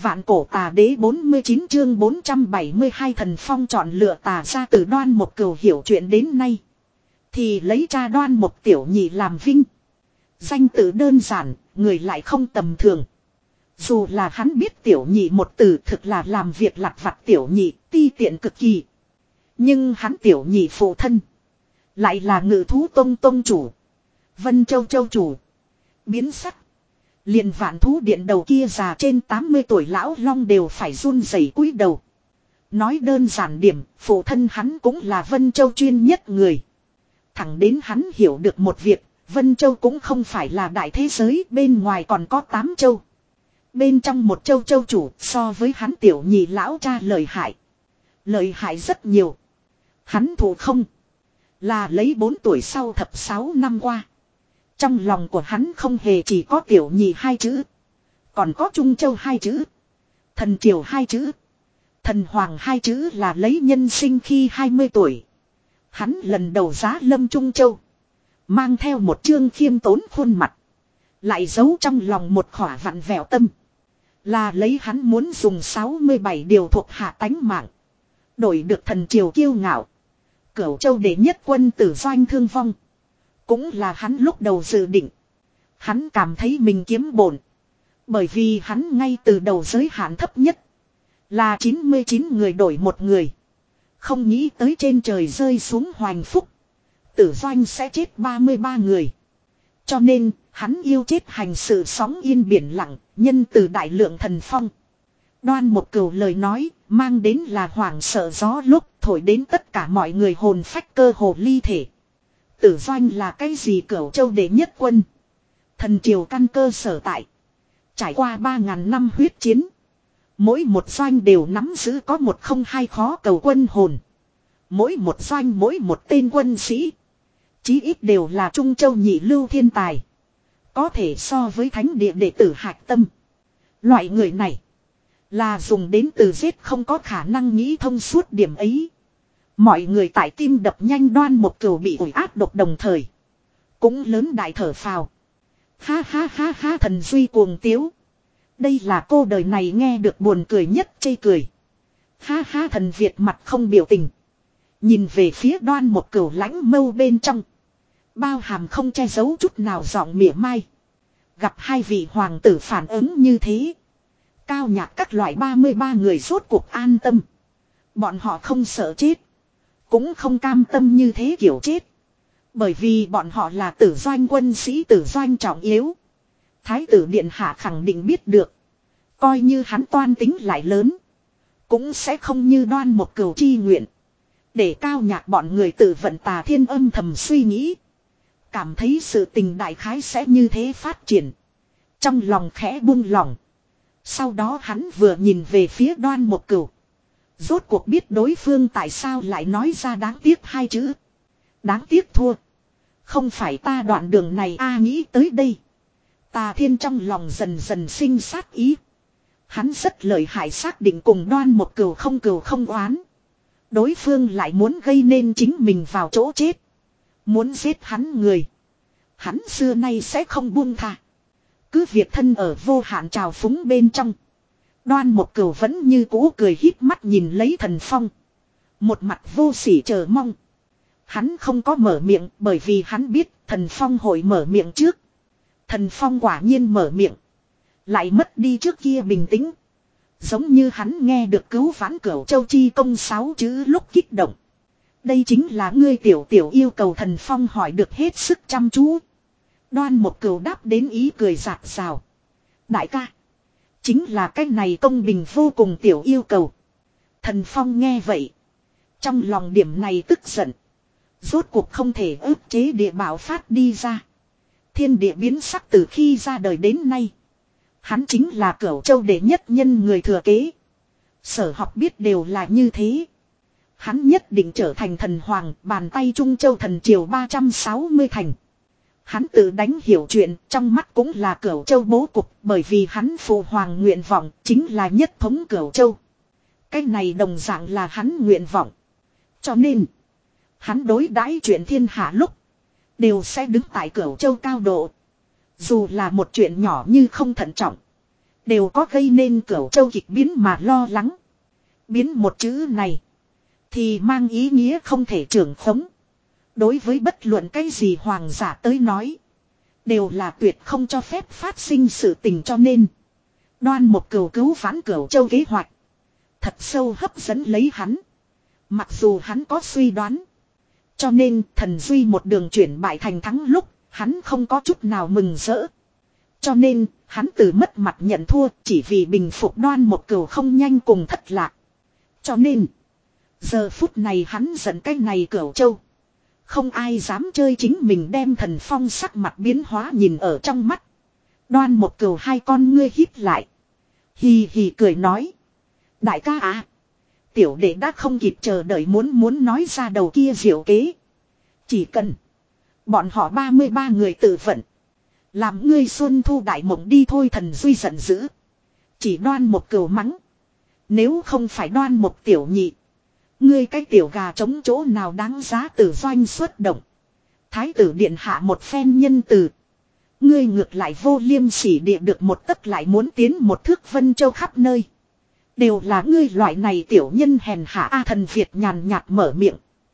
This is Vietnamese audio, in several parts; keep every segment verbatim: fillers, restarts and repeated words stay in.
Vạn cổ tà đế bốn mươi chín chương bốn trăm bảy mươi hai Thần Phong chọn lựa tà ra từ Đoan Mộc Cửu hiểu chuyện đến nay. Thì lấy cha Đoan Mộc Tiểu Nhị làm vinh. Danh tự đơn giản, người lại không tầm thường. Dù là hắn biết Tiểu Nhị một từ thực là làm việc lặt vặt Tiểu Nhị, ti tiện cực kỳ. Nhưng hắn Tiểu Nhị phụ thân. Lại là Ngự thú tông tông chủ. Vân Châu Châu chủ. Biến sắc. Liền Vạn Thú Điện đầu kia già trên tám mươi tuổi lão long đều phải run rẩy cúi đầu. Nói đơn giản điểm, phụ thân hắn cũng là Vân Châu chuyên nhất người. Thẳng đến hắn hiểu được một việc, Vân Châu cũng không phải là đại thế giới, bên ngoài còn có tám châu. Bên trong một châu châu chủ so với hắn Tiểu Nhị lão cha lợi hại. Lợi hại rất nhiều. Hắn thủ không. Là lấy bốn tuổi sau thập sáu năm qua. Trong lòng của hắn không hề chỉ có Tiểu Nhị hai chữ. Còn có Trung Châu hai chữ. Thần Triều hai chữ. Thần Hoàng hai chữ là lấy nhân sinh khi hai mươi tuổi. Hắn lần đầu giá lâm Trung Châu. Mang theo một chương khiêm tốn khuôn mặt. Lại giấu trong lòng một khỏa vặn vẹo tâm. Là lấy hắn muốn dùng sáu mươi bảy điều thuộc hạ tánh mạng. Đổi được thần triều kiêu ngạo. Cửu Châu đệ nhất quân tử doanh thương vong. Cũng là hắn lúc đầu dự định. Hắn cảm thấy mình kiếm bổn. Bởi vì hắn ngay từ đầu giới hạn thấp nhất. Là chín mươi chín người đổi một người. Không nghĩ tới trên trời rơi xuống hoành phúc. Tử doanh sẽ chết ba mươi ba người. Cho nên, hắn yêu chết hành sự sóng yên biển lặng, nhân từ đại lượng thần phong. Đoan Mộc Cửu lời nói, mang đến là hoảng sợ gió lúc, thổi đến tất cả mọi người hồn phách cơ hồ ly thể. Tử doanh là cái gì Cửu Châu đệ nhất quân? Thần triều căn cơ sở tại. Trải qua ba ngàn năm huyết chiến. Mỗi một doanh đều nắm giữ có một không hai khó cầu quân hồn. Mỗi một doanh mỗi một tên quân sĩ. Chí ít đều là Trung Châu nhị lưu thiên tài. Có thể so với thánh địa đệ tử hạch tâm. Loại người này. Là dùng đến từ giết không có khả năng nghĩ thông suốt điểm ấy. Mọi người tại tim đập nhanh Đoan Mộc Cửu bị ủi áp độc đồng thời. Cũng lớn đại thở phào. Ha ha ha ha thần duy cuồng tiếu. Đây là cô đời này nghe được buồn cười nhất chê cười. Ha ha thần Việt mặt không biểu tình. Nhìn về phía Đoan Mộc Cửu lãnh mâu bên trong. Bao hàm không che giấu chút nào giọng mỉa mai. Gặp hai vị hoàng tử phản ứng như thế. Cao nhạc các loại ba mươi ba người rốt cuộc an tâm. Bọn họ không sợ chết. Cũng không cam tâm như thế kiểu chết. Bởi vì bọn họ là tử doanh quân sĩ tử doanh trọng yếu. Thái tử điện hạ khẳng định biết được. Coi như hắn toan tính lại lớn. Cũng sẽ không như Đoan Mộc Cửu chi nguyện. Để cao nhạc bọn người tự vận tà thiên âm thầm suy nghĩ. Cảm thấy sự tình đại khái sẽ như thế phát triển. Trong lòng khẽ buông lỏng. Sau đó hắn vừa nhìn về phía Đoan Mộc Cửu. Rốt cuộc biết đối phương tại sao lại nói ra đáng tiếc hai chữ. Đáng tiếc thua. Không phải ta đoạn đường này a nghĩ tới đây. Tà thiên trong lòng dần dần sinh sát ý. Hắn rất lợi hại xác định cùng Đoan Mộc Cửu không cừu không oán. Đối phương lại muốn gây nên chính mình vào chỗ chết. Muốn giết hắn người. Hắn xưa nay sẽ không buông tha. Cứ việc thân ở vô hạn trào phúng bên trong. Đoan Mộc Cửu vẫn như cũ cười híp mắt nhìn lấy Thần Phong. Một mặt vô sỉ chờ mong. Hắn không có mở miệng bởi vì hắn biết Thần Phong hội mở miệng trước. Thần Phong quả nhiên mở miệng. Lại mất đi trước kia bình tĩnh. Giống như hắn nghe được cứu vãn Cửu Châu chi công sáu chữ lúc kích động. Đây chính là ngươi tiểu tiểu yêu cầu Thần Phong hỏi được hết sức chăm chú. Đoan Mộc Cửu đáp đến ý cười rạc rào. Đại ca. Chính là cái này công bình vô cùng tiểu yêu cầu. Thần Phong nghe vậy. Trong lòng điểm này tức giận. Rốt cuộc không thể ức chế địa bảo phát đi ra. Thiên địa biến sắc từ khi ra đời đến nay. Hắn chính là Cửu Châu đệ nhất nhân người thừa kế. Sở học biết đều là như thế. Hắn nhất định trở thành thần hoàng, bàn tay Trung Châu thần triều ba trăm sáu mươi thành. Hắn tự đánh hiểu chuyện, trong mắt cũng là Cửu Châu bố cục, bởi vì hắn phụ hoàng nguyện vọng chính là nhất thống Cửu Châu. Cái này đồng dạng là hắn nguyện vọng. Cho nên, hắn đối đãi chuyện thiên hạ lúc, đều sẽ đứng tại Cửu Châu cao độ. Dù là một chuyện nhỏ như không thận trọng, đều có gây nên Cửu Châu kịch biến mà lo lắng. Biến một chữ này thì mang ý nghĩa không thể trưởng khống. Đối với bất luận cái gì hoàng giả tới nói, đều là tuyệt không cho phép phát sinh sự tình, cho nên Đoan Mục Cửu cứu vãn Cửu Châu kế hoạch thật sâu hấp dẫn lấy hắn. Mặc dù hắn có suy đoán, cho nên Thần Duy một đường chuyển bại thành thắng lúc, hắn không có chút nào mừng rỡ. Cho nên, hắn từ mất mặt nhận thua chỉ vì bình phục Đoan Mục Cửu không nhanh cùng thất lạc. Cho nên, giờ phút này hắn giận cái này Cửu Châu. Không ai dám chơi chính mình, đem Thần Phong sắc mặt biến hóa nhìn ở trong mắt. Đoan Mục Cửu hai con ngươi hít lại. Hì hì cười nói. Đại ca à. Tiểu đệ đã không kịp chờ đợi muốn muốn nói ra đầu kia diệu kế. Chỉ cần bọn họ ba mươi ba người tự vận, làm ngươi xuân thu đại mộng đi thôi. Thần Duy giận dữ. Chỉ Đoan Mục Cửu mắng. Nếu không phải Đoan Mục tiểu nhị, ngươi cái tiểu gà trống chỗ nào đáng giá Tử Doanh xuất động. Thái tử điện hạ một phen nhân từ, ngươi ngược lại vô liêm sỉ địa được một tấc lại muốn tiến một thước. Vân Châu khắp nơi đều là ngươi loại này tiểu nhân hèn hạ. A Thần Việt nhàn nhạt mở miệng.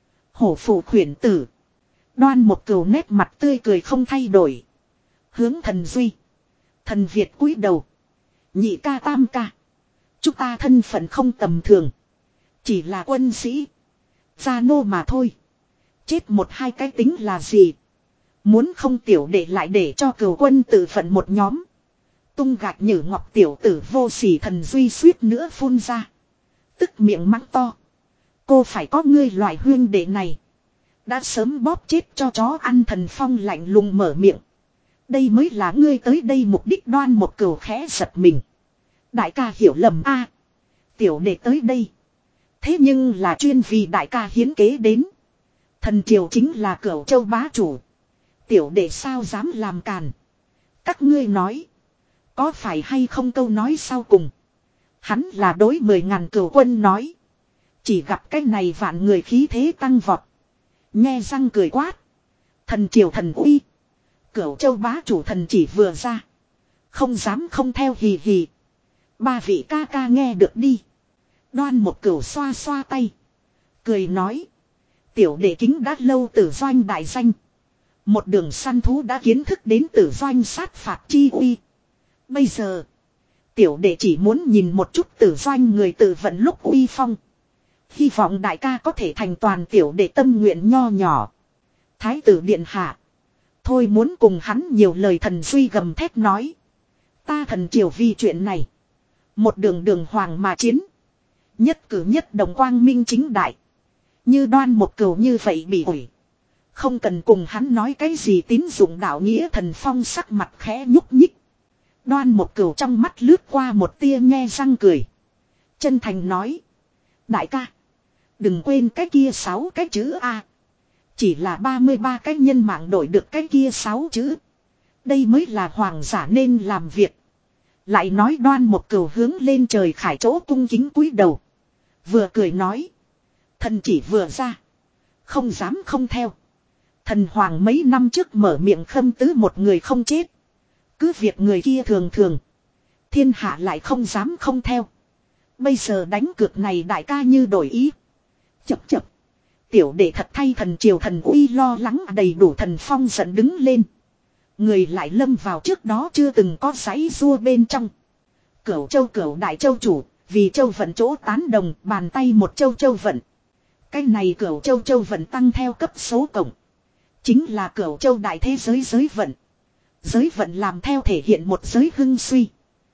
Hổ phụ khuyển tử. Đoan Mục Cửu nét mặt tươi cười không thay đổi, hướng Thần Duy, Thần Việt cúi đầu. Nhị ca tam ca, chúng ta thân phận không tầm thường, chỉ là quân sĩ, gia nô mà thôi. Chết một hai cái tính là gì? Muốn không tiểu đệ lại để cho Cửu quân tự phận một nhóm. Tung gạch nhử ngọc tiểu tử vô sỉ. Thần Duy suýt nữa phun ra, tức miệng mắng to. Cô phải có ngươi loại huyên đệ này, đã sớm bóp chết cho chó ăn. Thần Phong lạnh lùng mở miệng. Đây mới là ngươi tới đây mục đích. Đoan Mục Cửu khẽ giật mình. Đại ca hiểu lầm a, tiểu đệ tới đây thế nhưng là chuyên vì đại ca hiến kế đến. Thần triều chính là Cửu Châu bá chủ, tiểu đệ sao dám làm càn. Các ngươi nói, có phải hay không câu nói sau cùng? Hắn là đối mười ngàn cửu quân nói. Chỉ gặp cái này vạn người khí thế tăng vọt, nhe răng cười quát. Thần triều thần uy, Cửu Châu bá chủ thần chỉ vừa ra, không dám không theo. Hì hì. Ba vị ca ca nghe được đi. Đoan Mục Cửu xoa xoa tay, cười nói. Tiểu đệ kính đã lâu Tử Doanh đại danh, một đường săn thú đã kiến thức đến Tử Doanh sát phạt chi uy. Bây giờ tiểu đệ chỉ muốn nhìn một chút Tử Doanh người tự vận lúc uy phong. Hy vọng đại ca có thể thành toàn tiểu đệ tâm nguyện nho nhỏ. Thái tử điện hạ, thôi muốn cùng hắn nhiều lời. Thần Duy gầm thét nói. Ta thần triều vì chuyện này, một đường đường hoàng mà chiến, nhất cử nhất động quang minh chính đại. Như Đoan Mục Cửu như vậy bị ủi, không cần cùng hắn nói cái gì tín dụng đạo nghĩa. Thần Phong sắc mặt khẽ nhúc nhích. Đoan Mục Cửu trong mắt lướt qua một tia nhe răng cười, chân thành nói. Đại ca, đừng quên cái kia sáu cái chữ A. Chỉ là ba mươi ba cái nhân mạng đổi được cái kia sáu chữ. Đây mới là hoàng giả nên làm việc. Lại nói Đoan Mục Cửu hướng lên trời khải chỗ cung kính cúi đầu, vừa cười nói. Thần chỉ vừa ra, không dám không theo. Thần hoàng mấy năm trước mở miệng khâm tứ một người không chết, cứ việc người kia thường thường, thiên hạ lại không dám không theo. Bây giờ đánh cược này đại ca như đổi ý. Chập chập, tiểu đệ thật thay thần triều thần uy lo lắng đầy đủ. Thần Phong giận đứng lên, người lại lâm vào trước đó chưa từng có giấy rua bên trong. Cửu Châu Cửu đại châu chủ, vì châu vận chỗ tán đồng, bàn tay một châu châu vận. Cái này Cửu Châu châu vận tăng theo cấp số cộng, chính là Cửu Châu đại thế giới giới vận. Giới vận làm theo thể hiện một giới hưng suy,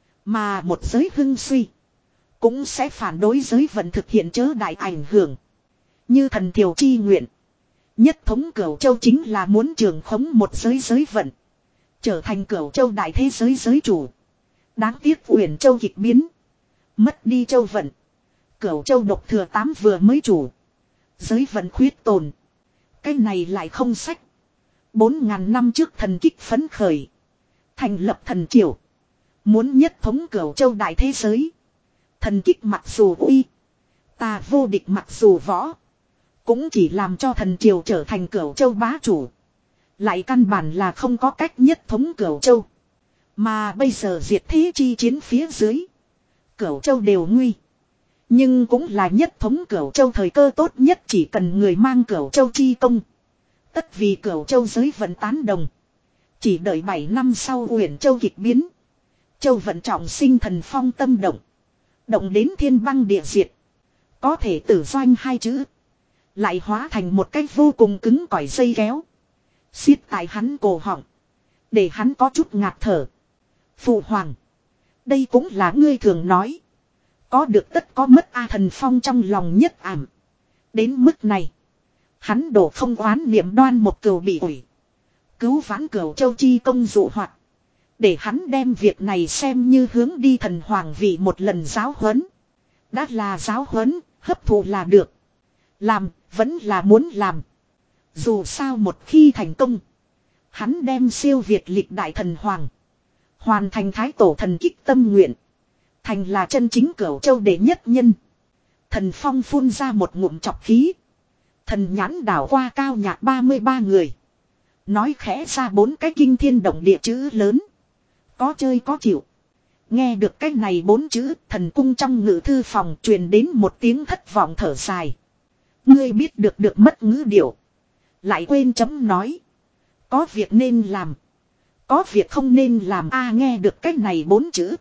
mà một giới hưng suy cũng sẽ phản đối giới vận thực hiện chớ đại ảnh hưởng. Như thần thiều chi nguyện, nhất thống Cửu Châu chính là muốn trường khống một giới giới vận, trở thành Cửu Châu đại thế giới giới chủ. Đáng tiếc Uyển Châu kịch biến, mất đi châu vận, Cửu Châu độc thừa tám vừa mới chủ, giới vận khuyết tồn. Cái này lại không sách. Bốn ngàn năm trước thần kích phấn khởi, thành lập thần triều, muốn nhất thống Cửu Châu đại thế giới. Thần kích mặc dù uy, ta vô địch mặc dù võ, cũng chỉ làm cho thần triều trở thành Cửu Châu bá chủ, lại căn bản là không có cách nhất thống Cửu Châu. Mà bây giờ diệt thế chi chiến phía dưới. Cửu châu đều nguy. Nhưng cũng là nhất thống Cửu châu thời cơ tốt nhất, chỉ cần người mang Cửu châu chi công. Tất vì Cửu châu giới vận tán đồng. Chỉ đợi bảy năm sau Uyển châu kịch biến. Châu vận trọng sinh, thần phong tâm động. Động đến thiên băng địa diệt. Có thể tử doanh hai chữ. Lại hóa thành một cách vô cùng cứng cỏi dây kéo. Xiết tại hắn cổ họng. Để hắn có chút ngạt thở. Phụ hoàng. Đây cũng là ngươi thường nói. Có được tất có mất a. Thần phong trong lòng nhất ảm. Đến mức này. Hắn đổ không oán niệm Đoan Mộc Cửu bị ủi. Cứu vãn Cửu châu chi công dụ hoạt. Để hắn đem việc này xem như hướng đi thần hoàng vị một lần giáo huấn. Đã là giáo huấn, hấp thụ là được. Làm, vẫn là muốn làm. Dù sao một khi thành công. Hắn đem siêu việt lịch đại thần hoàng. Hoàn thành thái tổ thần kích tâm nguyện. Thành là chân chính Cửu châu đệ nhất nhân. Thần phong phun ra một ngụm chọc khí. Thần nhãn đảo qua cao nhạc ba mươi ba người. Nói khẽ ra bốn cái kinh thiên động địa chữ lớn. Có chơi có chịu. Nghe được cái này bốn chữ, thần cung trong ngự thư phòng truyền đến một tiếng thất vọng thở dài. Ngươi biết được được mất ngữ điệu. Lại quên chấm nói. Có việc nên làm. Có việc không nên làm a. Nghe được cái này bốn chữ.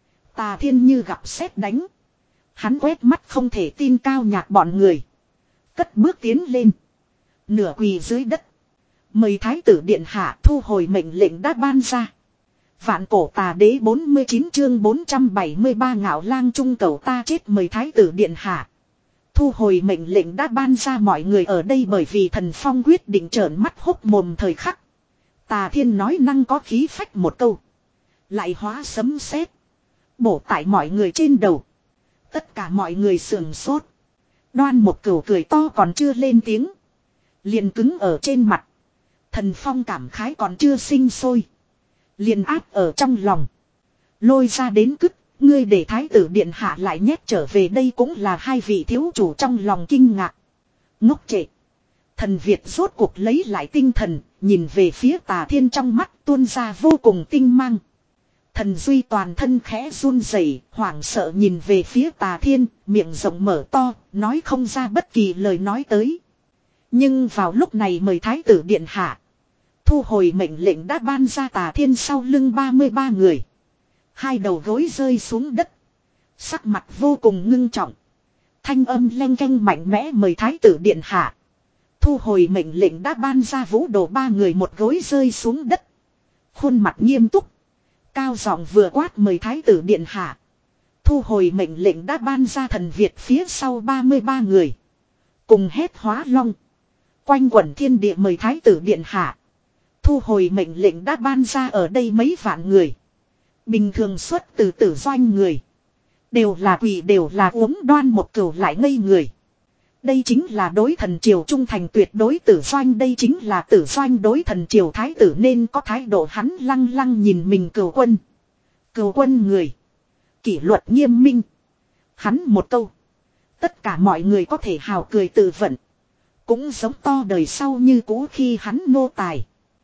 Tà Thiên như gặp sét đánh. Hắn quét mắt không thể tin cao nhạc bọn người. Cất bước tiến lên. Nửa quỳ dưới đất. Mời thái tử điện hạ thu hồi mệnh lệnh đã ban ra. Vạn cổ tà đế bốn mươi chín chương bốn trăm bảy mươi ba ngạo lang trung cầu ta chết. Mời thái tử điện hạ thu hồi mệnh lệnh đã ban ra. Mọi người ở đây bởi vì thần phong quyết định trợn mắt hốc mồm thời khắc. Tà Thiên nói năng có khí phách một câu. Lại hóa sấm sét. Bổ tại mọi người trên đầu. Tất cả mọi người sườn sốt. Đoan Mộc Cửu cười to còn chưa lên tiếng. Liền cứng ở trên mặt. Thần phong cảm khái còn chưa sinh sôi. Liền áp ở trong lòng. Lôi ra đến cứt. Ngươi để thái tử điện hạ lại nhét trở về, đây cũng là hai vị thiếu chủ trong lòng kinh ngạc. Ngốc trệ. Thần Việt rốt cuộc lấy lại tinh thần. Nhìn về phía Tà Thiên, trong mắt tuôn ra vô cùng tinh mang. Thần Duy toàn thân khẽ run rẩy, hoảng sợ nhìn về phía Tà Thiên, miệng rộng mở to, nói không ra bất kỳ lời nói tới. Nhưng vào lúc này mời thái tử điện hạ thu hồi mệnh lệnh đã ban ra. Tà Thiên sau lưng ba mươi ba người. Hai đầu gối rơi xuống đất. Sắc mặt vô cùng ngưng trọng. Thanh âm leng keng mạnh mẽ, mời thái tử điện hạ thu hồi mệnh lệnh đã ban ra. Vũ Đồ ba người một gối rơi xuống đất. Khuôn mặt nghiêm túc. Cao giọng vừa quát, mời thái tử điện hạ thu hồi mệnh lệnh đã ban ra. Thần Việt phía sau ba mươi ba người cùng hét hóa long. Quanh quẩn thiên địa, mời thái tử điện hạ thu hồi mệnh lệnh đã ban ra. Ở đây mấy vạn người. Bình thường xuất từ tử doanh người. Đều là quỷ, đều là uống. Đoan Mộc Cửu lại ngây người. Đây chính là đối thần triều trung thành tuyệt đối tử doanh. Đây chính là tử doanh đối thần triều thái tử nên có thái độ. Hắn lăng lăng nhìn mình Cửu quân. Cửu quân người. Kỷ luật nghiêm minh. Hắn một câu. Tất cả mọi người có thể hào cười tự vận. Cũng giống to đời sau như cũ khi hắn nô tài.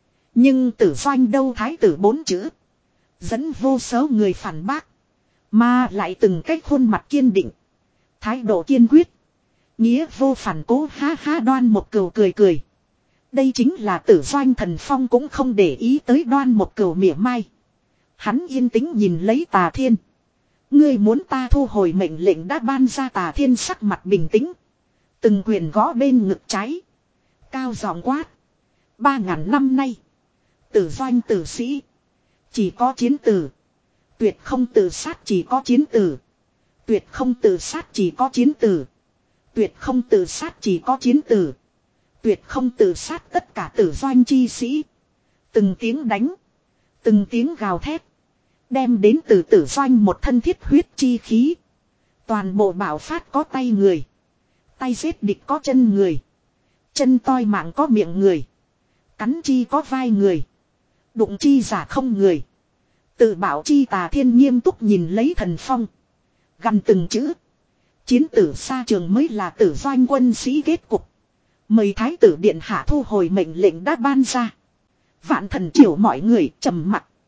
Nhưng tử doanh đâu, thái tử bốn chữ. Dẫn vô số người phản bác. Mà lại từng cái khuôn mặt kiên định. Thái độ kiên quyết. Nghĩa vô phản cố. Ha ha. Đoan Mộc Cửu cười cười. Đây chính là tử doanh. Thần phong cũng không để ý tới Đoan Mộc Cửu mỉa mai. Hắn yên tĩnh nhìn lấy Tà Thiên. Ngươi muốn ta thu hồi mệnh lệnh đã ban ra. Tà Thiên sắc mặt bình tĩnh. Từng quyền gõ bên ngực trái. Cao giọng quát. Ba ngàn năm nay. Tử doanh tử sĩ. Chỉ có chiến tử. Tuyệt không tự sát, chỉ có chiến tử. Tuyệt không tự sát, chỉ có chiến tử. Tuyệt không tự sát, chỉ có chiến tử. Tuyệt không tự sát, tất cả tử doanh chi sĩ. Từng tiếng đánh. Từng tiếng gào thét. Đem đến từ tử doanh một thân thiết huyết chi khí. Toàn bộ bảo phát có tay người. Tay giết địch có chân người. Chân toi mạng có miệng người. Cắn chi có vai người. Đụng chi giả không người. Tự bảo chi. Tà Thiên nghiêm túc nhìn lấy thần phong. Gần từng chữ. Chiến tử xa trường mới là tử doanh quân sĩ kết cục. Mời thái tử điện hạ thu hồi mệnh lệnh đã ban ra. Vạn thần triều mọi người trầm mặc.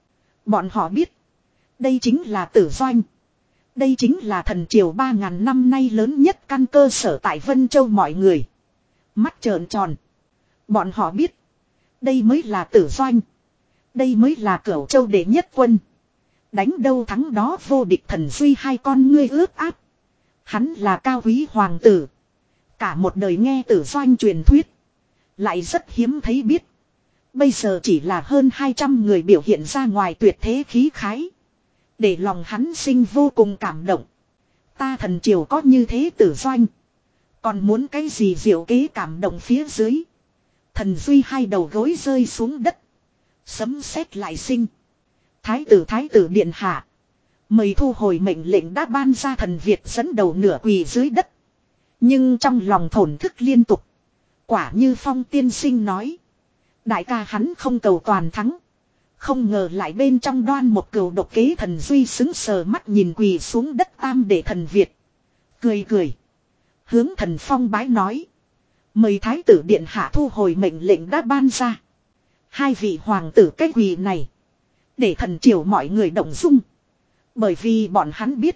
Bọn họ biết. Đây chính là Tử Doanh. Đây chính là thần triều ba ngàn năm nay lớn nhất căn cơ sở tại Vân Châu mọi người. Mắt trợn tròn. Bọn họ biết. Đây mới là Tử Doanh. Đây mới là Cửu Châu đệ nhất quân. Đánh đâu thắng đó vô địch thần duy hai con ngươi ướt áp. Hắn là cao quý hoàng tử. Cả một đời nghe Tử Doanh truyền thuyết. Lại rất hiếm thấy biết. Bây giờ chỉ là hơn hai trăm người biểu hiện ra ngoài tuyệt thế khí khái. Để lòng hắn sinh vô cùng cảm động. Ta thần triều có như thế Tử Doanh. Còn muốn cái gì diệu kế cảm động phía dưới. Thần duy hai đầu gối rơi xuống đất. Sấm sét lại sinh. Thái tử thái tử điện hạ. Mời thu hồi mệnh lệnh đã ban ra. Thần Việt dẫn đầu nửa quỳ dưới đất. Nhưng trong lòng thổn thức liên tục. Quả như Phong tiên sinh nói. Đại ca hắn không cầu toàn thắng. Không ngờ lại bên trong đoan một cừu độc kế. Thần duy xứng sờ mắt nhìn quỳ xuống đất tam để thần Việt. Cười cười. Hướng thần Phong bái nói. Mời thái tử điện hạ thu hồi mệnh lệnh đã ban ra. Hai vị hoàng tử cái quỳ này. Để thần triều mọi người động dung. Bởi vì bọn hắn biết.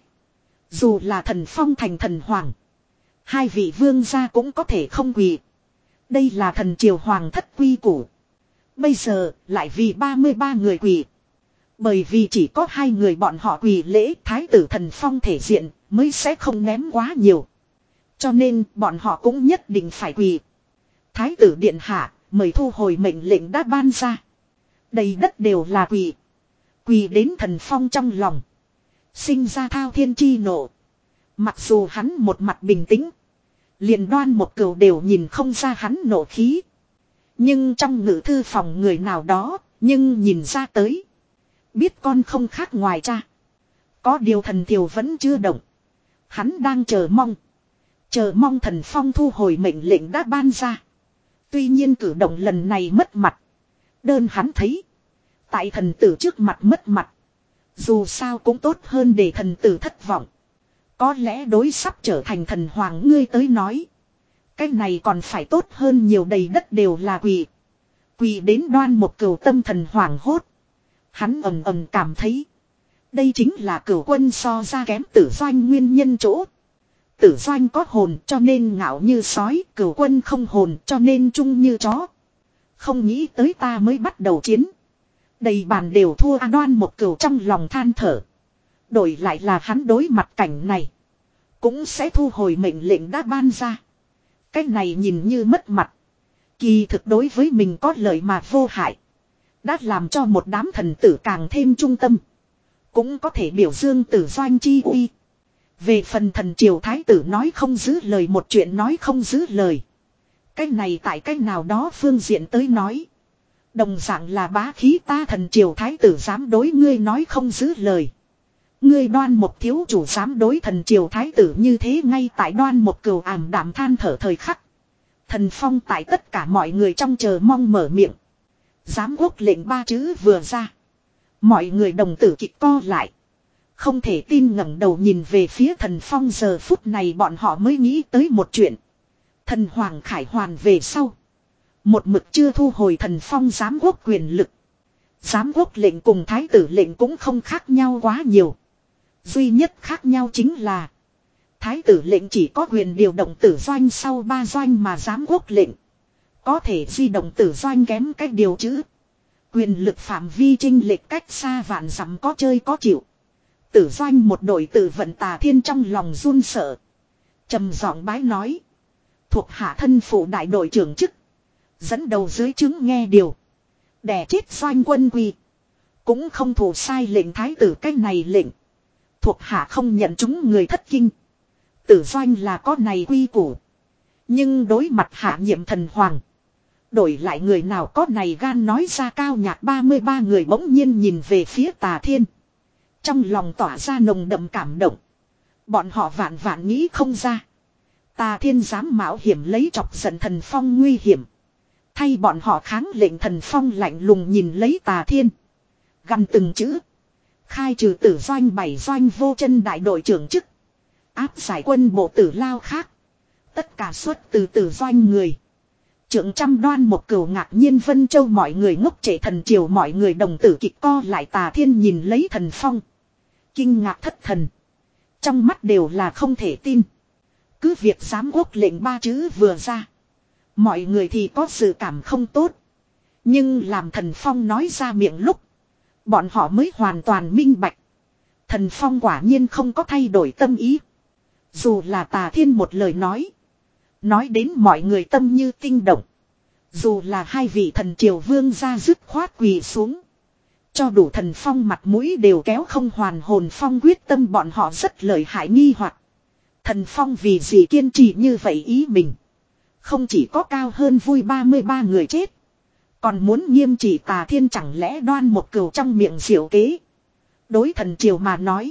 Dù là thần Phong thành thần hoàng. Hai vị vương gia cũng có thể không quỳ. Đây là thần triều hoàng thất quy củ. Bây giờ lại vì ba mươi ba người quỳ. Bởi vì chỉ có hai người bọn họ quỳ lễ thái tử thần Phong thể diện mới sẽ không ném quá nhiều. Cho nên bọn họ cũng nhất định phải quỳ. Thái tử điện hạ mời thu hồi mệnh lệnh đã ban ra. Đầy đất đều là quỳ. Quỳ đến thần Phong trong lòng. Sinh ra thao thiên chi nộ. Mặc dù hắn một mặt bình tĩnh. Liền đoan một cừu đều nhìn không ra hắn nộ khí. Nhưng trong ngự thư phòng người nào đó. Nhưng nhìn ra tới. Biết con không khác ngoài cha. Có điều thần thiều vẫn chưa động. Hắn đang chờ mong. Chờ mong thần Phong thu hồi mệnh lệnh đã ban ra. Tuy nhiên cử động lần này mất mặt. Đơn hắn thấy. Tại thần tử trước mặt mất mặt. Dù sao cũng tốt hơn để thần tử thất vọng. Có lẽ đối sắp trở thành thần hoàng ngươi tới nói. Cái này còn phải tốt hơn nhiều đầy đất đều là quỳ. Quỳ đến đoan một cừu tâm thần hoàng hốt. Hắn ầm ầm cảm thấy. Đây chính là cửu quân so ra kém Tử Doanh nguyên nhân chỗ. Tử Doanh có hồn cho nên ngạo như sói. Cửu quân không hồn cho nên trung như chó. Không nghĩ tới ta mới bắt đầu chiến. Đầy bàn đều thua a đoan một cừu trong lòng than thở. Đổi lại là hắn đối mặt cảnh này. Cũng sẽ thu hồi mệnh lệnh đã ban ra. Cái này nhìn như mất mặt. Kỳ thực đối với mình có lợi mà vô hại. Đã làm cho một đám thần tử càng thêm trung tâm. Cũng có thể biểu dương Tử Doanh chi uy. Về phần thần triều thái tử nói không giữ lời một chuyện nói không giữ lời. Cái này tại cái nào đó phương diện tới nói. Đồng dạng là bá khí ta thần triều thái tử dám đối ngươi nói không giữ lời. Ngươi đoan một thiếu chủ dám đối thần triều thái tử như thế ngay tại đoan một cừu ảm đạm than thở thời khắc. Thần Phong tại tất cả mọi người trong chờ mong mở miệng. Giám quốc lệnh ba chữ vừa ra. Mọi người đồng tử kịch co lại. Không thể tin ngẩng đầu nhìn về phía thần Phong giờ phút này bọn họ mới nghĩ tới một chuyện. Thần Hoàng Khải Hoàn về sau. Một mực chưa thu hồi thần Phong giám quốc quyền lực. Giám quốc lệnh cùng thái tử lệnh cũng không khác nhau quá nhiều. Duy nhất khác nhau chính là. Thái tử lệnh chỉ có quyền điều động tử doanh sau ba doanh mà giám quốc lệnh. Có thể di động tử doanh kém cách điều chữ. Quyền lực phạm vi chênh lệch cách xa vạn dặm có chơi có chịu. Tử doanh một đội tử vận Tà Thiên trong lòng run sợ. Trầm giọng bái nói. Thuộc hạ thân phụ đại đội trưởng chức. Dẫn đầu dưới chứng nghe điều. Đè chết doanh quân quy. Cũng không thủ sai lệnh thái tử cái này lệnh. Thuộc hạ không nhận chúng người thất kinh. Tử doanh là có này quy củ. Nhưng đối mặt hạ nhiệm thần hoàng. Đổi lại người nào có này gan nói ra cao nhạc ba mươi ba người bỗng nhiên nhìn về phía Tà Thiên. Trong lòng tỏa ra nồng đậm cảm động. Bọn họ vạn vạn nghĩ không ra. Tà Thiên dám mạo hiểm lấy chọc giận thần Phong nguy hiểm. Thay bọn họ kháng lệnh thần Phong lạnh lùng nhìn lấy Tà Thiên. Gần từng chữ. Khai trừ tử doanh bảy doanh vô chân đại đội trưởng chức. Áp giải quân bộ tử lao khác. Tất cả xuất từ tử doanh người. Trượng trăm Đoan một Cửu ngạc nhiên Vân Châu mọi người ngốc trệ thần triều mọi người đồng tử kịch co lại Tà Thiên nhìn lấy Thần Phong. Kinh ngạc thất thần. Trong mắt đều là không thể tin. Cứ việc giám quốc lệnh ba chữ vừa ra. Mọi người thì có sự cảm không tốt. Nhưng làm Thần Phong nói ra miệng lúc. Bọn họ mới hoàn toàn minh bạch. Thần Phong quả nhiên không có thay đổi tâm ý. Dù là Tà Thiên một lời nói. Nói đến mọi người tâm như tinh động. Dù là hai vị thần triều vương ra dứt khoát quỳ xuống. Cho đủ Thần Phong mặt mũi đều kéo không hoàn hồn. Phong quyết tâm bọn họ rất lợi hại nghi hoặc. Thần Phong vì gì kiên trì như vậy ý mình. Không chỉ có cao hơn vui ba mươi ba người chết. Còn muốn nghiêm trị Tà Thiên chẳng lẽ Đoan một Cửu trong miệng diệu kế. Đối thần triều mà nói.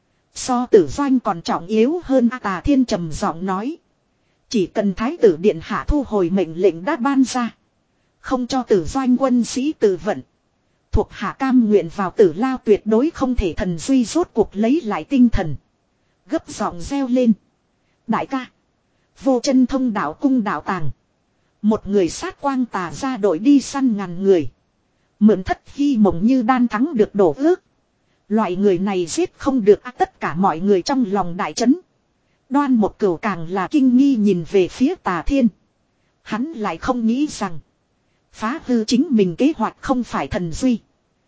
So tử doanh còn trọng yếu hơn. Tà Thiên trầm giọng nói. Chỉ cần thái tử điện hạ thu hồi mệnh lệnh đã ban ra. Không cho tử doanh quân sĩ tự vận. Thuộc hạ cam nguyện vào tử lao tuyệt đối không thể. Thần Duy rốt cuộc lấy lại tinh thần. Gấp giọng reo lên. Đại ca. Vô chân thông đạo cung đạo tàng. Một người sát quang tà ra đội đi săn ngàn người. Mượn thất hy mộng như đan thắng được đổ ước. Loại người này giết không được à, tất cả mọi người trong lòng đại chấn. Đoan một Cửu càng là kinh nghi nhìn về phía Tà Thiên. Hắn lại không nghĩ rằng. Phá hư chính mình kế hoạch không phải Thần Duy.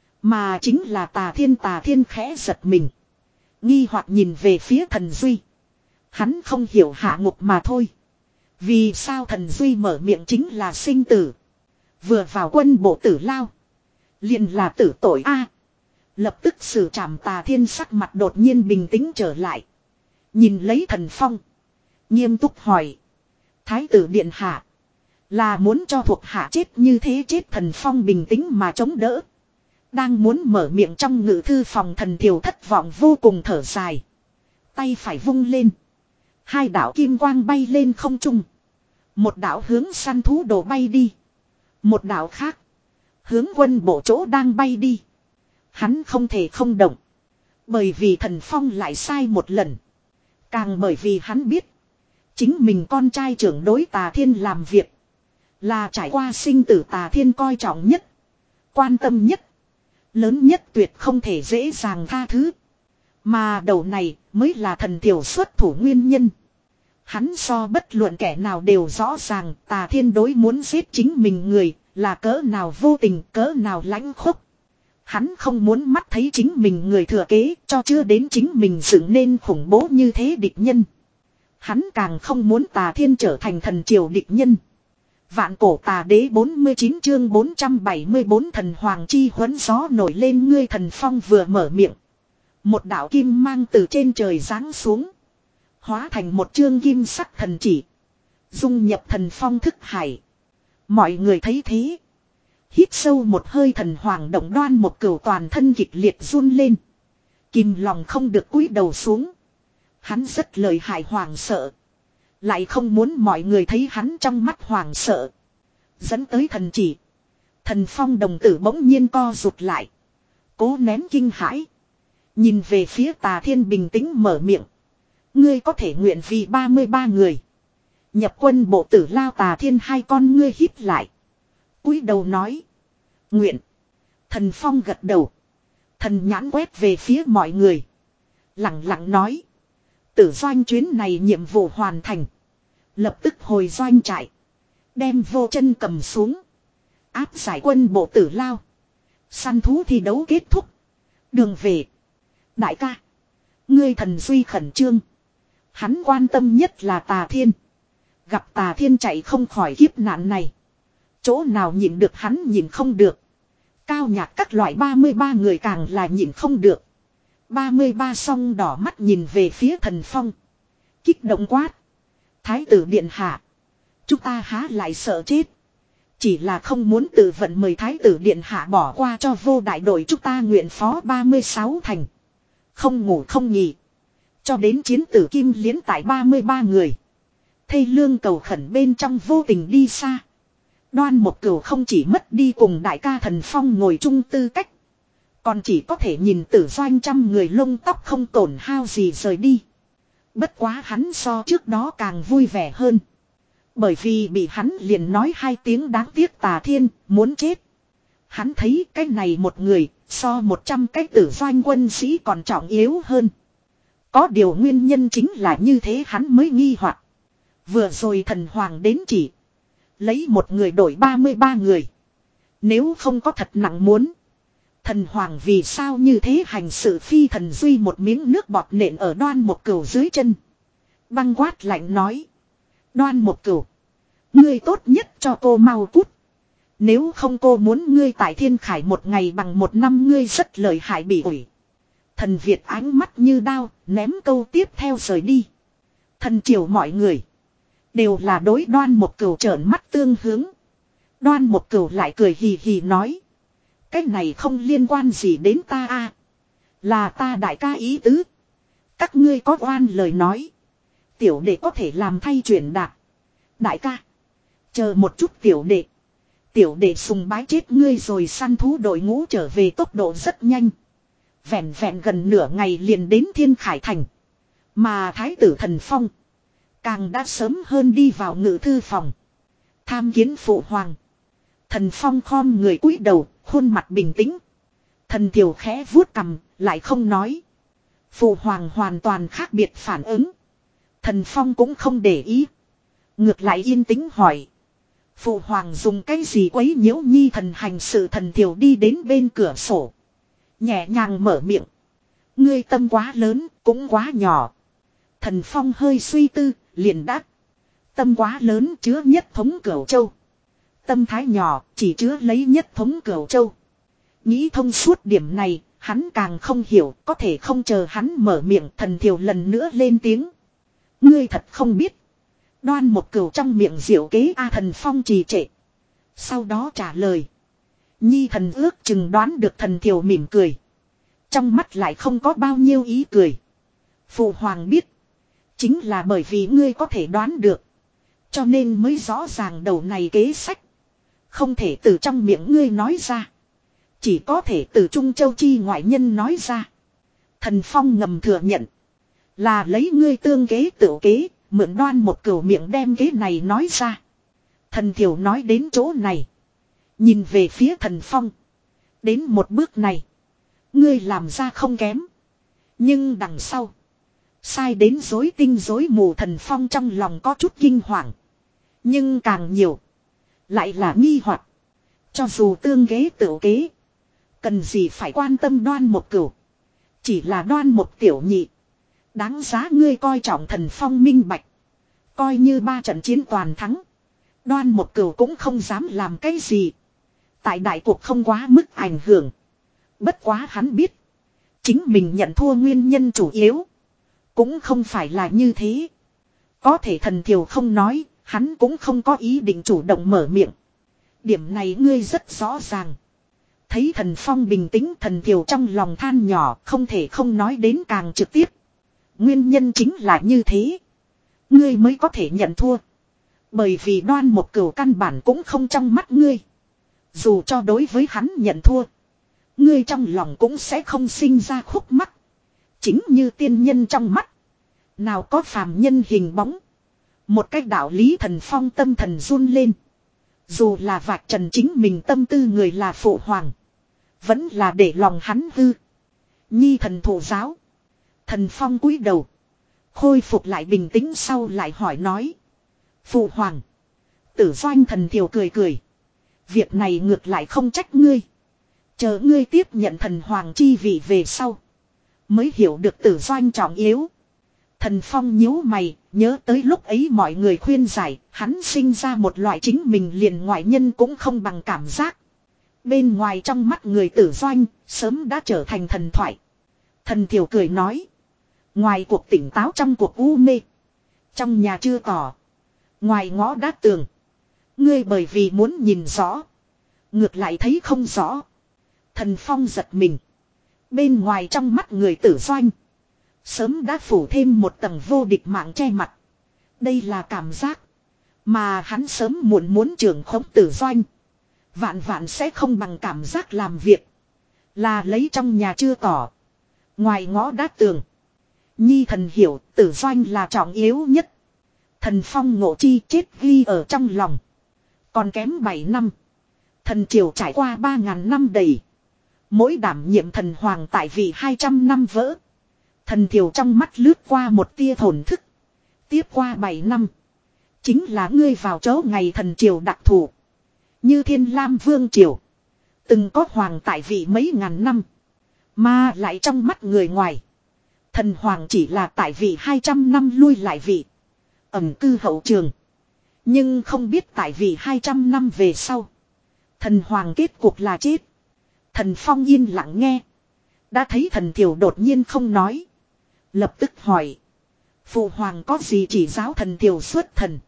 Mà chính là Tà Thiên. Tà Thiên khẽ giật mình. Nghi hoặc nhìn về phía Thần Duy. Hắn không hiểu hạ ngục mà thôi. Vì sao Thần Duy mở miệng chính là sinh tử. Vừa vào quân bộ tử lao. Liền là tử tội a. Lập tức xử trảm. Tà Thiên sắc mặt đột nhiên bình tĩnh trở lại. Nhìn lấy Thần Phong. Nghiêm túc hỏi. Thái tử điện hạ. Là muốn cho thuộc hạ chết như thế chết. Thần Phong bình tĩnh mà chống đỡ. Đang muốn mở miệng trong ngự thư phòng. Thần Thiều thất vọng vô cùng thở dài. Tay phải vung lên. Hai đạo kim quang bay lên không trung. Một đạo hướng săn thú đồ bay đi. Một đạo khác. Hướng quân bộ chỗ đang bay đi. Hắn không thể không động. Bởi vì Thần Phong lại sai một lần. Càng bởi vì hắn biết. Chính mình con trai trưởng đối Tà Thiên làm việc. Là trải qua sinh tử. Tà Thiên coi trọng nhất. Quan tâm nhất. Lớn nhất tuyệt không thể dễ dàng tha thứ. Mà đầu này mới là Thần Thiểu xuất thủ nguyên nhân. Hắn so bất luận kẻ nào đều rõ ràng Tà Thiên đối muốn giết chính mình người là cỡ nào vô tình cỡ nào lãnh khốc. Hắn không muốn mắt thấy chính mình người thừa kế cho chưa đến chính mình dựng nên khủng bố như thế địch nhân. Hắn càng không muốn Tà Thiên trở thành thần triều địch nhân. Vạn cổ tà đế bốn mươi chín chương bốn trăm bảy mươi bốn thần hoàng chi huấn gió nổi lên ngươi. Thần Phong vừa mở miệng. Một đạo kim mang từ trên trời giáng xuống. Hóa thành một chương kim sắc thần chỉ. Dung nhập Thần Phong thức hải. Mọi người thấy thế. Hít sâu một hơi. Thần hoàng động Đoan một Cửu toàn thân kịch liệt run lên. Kìm lòng không được cúi đầu xuống. Hắn rất lợi hại hoàng sợ. Lại không muốn mọi người thấy hắn trong mắt hoàng sợ. Dẫn tới thần chỉ. Thần Phong đồng tử bỗng nhiên co rụt lại. Cố nén kinh hãi. Nhìn về phía Tà Thiên bình tĩnh mở miệng. Ngươi có thể nguyện vì ba mươi ba người. Nhập quân bộ tử lao. Tà Thiên hai con ngươi hít lại. Cúi đầu nói. Nguyện. Thần Phong gật đầu. Thần nhãn quét về phía mọi người. Lặng lặng nói. Tử doanh chuyến này nhiệm vụ hoàn thành. Lập tức hồi doanh trại. Đem vô chân cầm xuống. Áp giải quân bộ tử lao. Săn thú thi đấu kết thúc. Đường về. Đại ca. Ngươi Thần Duy khẩn trương. Hắn quan tâm nhất là Tà Thiên. Gặp Tà Thiên chạy không khỏi kiếp nạn này. Chỗ nào nhịn được hắn nhịn không được. Cao nhạc các loại ba mươi ba người càng là nhịn không được. ba mươi ba song đỏ mắt nhìn về phía Thần Phong. Kích động quát. Thái tử điện hạ. Chúng ta há lại sợ chết. Chỉ là không muốn tự vận mời Thái tử điện hạ bỏ qua cho vô đại đội. Chúng ta nguyện phó ba mươi sáu thành. Không ngủ không nghỉ. Cho đến chiến tử kim liễn tại ba mươi ba người. Thây lương cầu khẩn bên trong vô tình đi xa. Đoan một Cửu không chỉ mất đi cùng đại ca Thần Phong ngồi chung tư cách. Còn chỉ có thể nhìn tử doanh trăm người lông tóc không tổn hao gì rời đi. Bất quá hắn so trước đó càng vui vẻ hơn. Bởi vì bị hắn liền nói hai tiếng đáng tiếc Tà Thiên, muốn chết. Hắn thấy cái này một người, so một trăm cái tử doanh quân sĩ còn trọng yếu hơn. Có điều nguyên nhân chính là như thế hắn mới nghi hoặc. Vừa rồi thần hoàng đến chỉ lấy một người đổi ba mươi ba người. Nếu không có thật nặng muốn. Thần hoàng vì sao như thế hành sự phi thần duy một miếng nước bọt nện ở Đoan Mục Cửu dưới chân. Băng quát lạnh nói. Đoan Mục Cửu. Ngươi tốt nhất cho cô mau cút. Nếu không cô muốn ngươi tại thiên khải một ngày bằng một năm ngươi rất lợi hại bị ủi. Thần Việt ánh mắt như đao, ném câu tiếp theo rời đi. Thần triều mọi người. Đều là đối Đoan Mục Cửu trợn mắt tương hướng. Đoan Mục Cửu lại cười hì hì nói. Cái này không liên quan gì đến ta a, là ta đại ca ý tứ. Các ngươi có oan lời nói. Tiểu đệ có thể làm thay chuyển đạt. Đại ca. Chờ một chút tiểu đệ. Tiểu đệ sùng bái chết ngươi rồi săn thú đội ngũ trở về tốc độ rất nhanh. Vẹn vẹn gần nửa ngày liền đến Thiên Khải Thành. Mà Thái tử Thần Phong. Càng đã sớm hơn đi vào ngự thư phòng. Tham kiến phụ hoàng. Thần Phong khom người cúi đầu, khuôn mặt bình tĩnh. Thần Thiều khẽ vuốt cằm, lại không nói. Phụ hoàng hoàn toàn khác biệt phản ứng. Thần Phong cũng không để ý. Ngược lại yên tĩnh hỏi. Phụ hoàng dùng cái gì quấy nhiễu nhi thần hành sự? Thần Thiều đi đến bên cửa sổ. Nhẹ nhàng mở miệng. Ngươi tâm quá lớn, cũng quá nhỏ. Thần Phong hơi suy tư, liền đáp. Tâm quá lớn chứa nhất thống Cửu Châu. Tâm thái nhỏ chỉ chứa lấy nhất thống Cửu Châu. Nghĩ thông suốt điểm này, hắn càng không hiểu, có thể không chờ hắn mở miệng. Thần Thiều lần nữa lên tiếng. Ngươi thật không biết. Đoan Mục Cửu trong miệng diệu kế A. Thần Phong trì trệ. Sau đó trả lời. Nhi thần ước chừng đoán được. Thần Thiều mỉm cười. Trong mắt lại không có bao nhiêu ý cười. Phụ hoàng biết. Chính là bởi vì ngươi có thể đoán được. Cho nên mới rõ ràng đầu này kế sách. Không thể từ trong miệng ngươi nói ra. Chỉ có thể từ Trung Châu chi ngoại nhân nói ra. Thần Phong ngầm thừa nhận. Là lấy ngươi tương kế tự kế. Mượn Đoan Mục Cửu miệng đem kế này nói ra. Thần Thiều nói đến chỗ này. Nhìn về phía Thần Phong. Đến một bước này. Ngươi làm ra không kém. Nhưng đằng sau. Sai đến rối tinh rối mù. Thần Phong trong lòng có chút kinh hoàng. Nhưng càng nhiều. Lại là nghi hoặc. Cho dù tương kế tự kế. Cần gì phải quan tâm Đoan Mục Cửu. Chỉ là Đoan Mục tiểu nhị. Đáng giá ngươi coi trọng. Thần Phong minh bạch. Coi như ba trận chiến toàn thắng. Đoan Mục Cửu cũng không dám làm cái gì. Tại đại cuộc không quá mức ảnh hưởng. Bất quá hắn biết. Chính mình nhận thua nguyên nhân chủ yếu. Cũng không phải là như thế. Có thể Thần Thiều không nói. Hắn cũng không có ý định chủ động mở miệng. Điểm này ngươi rất rõ ràng. Thấy Thần Phong bình tĩnh. Thần Thiều trong lòng than nhỏ. Không thể không nói đến càng trực tiếp. Nguyên nhân chính là như thế. Ngươi mới có thể nhận thua. Bởi vì Đoan Mục Cửu căn bản cũng không trong mắt ngươi. Dù cho đối với hắn nhận thua. Ngươi trong lòng cũng sẽ không sinh ra khúc mắc. Chính như tiên nhân trong mắt. Nào có phàm nhân hình bóng. Một cách đạo lý. Thần Phong tâm thần run lên. Dù là vạch trần chính mình tâm tư người là phụ hoàng. Vẫn là để lòng hắn hư. Nhi thần thụ giáo. Thần Phong cúi đầu. Khôi phục lại bình tĩnh sau lại hỏi nói. Phụ hoàng. Tử Doanh. Thần Thiều cười cười. Việc này ngược lại không trách ngươi. Chờ ngươi tiếp nhận thần hoàng chi vị về sau. Mới hiểu được Tử Doanh trọng yếu. Thần Phong nhíu mày. Nhớ tới lúc ấy mọi người khuyên giải. Hắn sinh ra một loại chính mình liền ngoại nhân cũng không bằng cảm giác. Bên ngoài trong mắt người Tử Doanh. Sớm đã trở thành thần thoại. Thần Thiều cười nói. Ngoài cuộc tỉnh táo trong cuộc u mê. Trong nhà chưa tỏ. Ngoài ngõ đá tường. Ngươi bởi vì muốn nhìn rõ. Ngược lại thấy không rõ. Thần Phong giật mình. Bên ngoài trong mắt người Tử Doanh. Sớm đã phủ thêm một tầng vô địch mạng che mặt. Đây là cảm giác. Mà hắn sớm muộn muốn trưởng khống Tử Doanh. Vạn vạn sẽ không bằng cảm giác làm việc. Là lấy trong nhà chưa tỏ. Ngoài ngõ đá tường. Nhi thần hiểu Tử Doanh là trọng yếu nhất. Thần phong ngộ chi chết ghi ở trong lòng. Còn kém bảy năm. Thần triều trải qua ba ngàn năm đầy. Mỗi đảm nhiệm thần hoàng tại vị hai trăm năm vỡ. Thần triều trong mắt lướt qua một tia thổn thức. Tiếp qua bảy năm. Chính là ngươi vào chỗ ngày thần triều đặc thù. Như Thiên Lam Vương Triều. Từng có hoàng tại vị mấy ngàn năm. Mà lại trong mắt người ngoài. Thần hoàng chỉ là tại vị hai trăm năm lui lại vị. Ẩm cư hậu trường. Nhưng không biết tại vị hai trăm năm về sau. Thần hoàng kết cuộc là chết. Thần phong yên lặng nghe. Đã thấy thần thiểu đột nhiên không nói. Lập tức hỏi. Phụ hoàng có gì chỉ giáo thần thiểu xuất thần.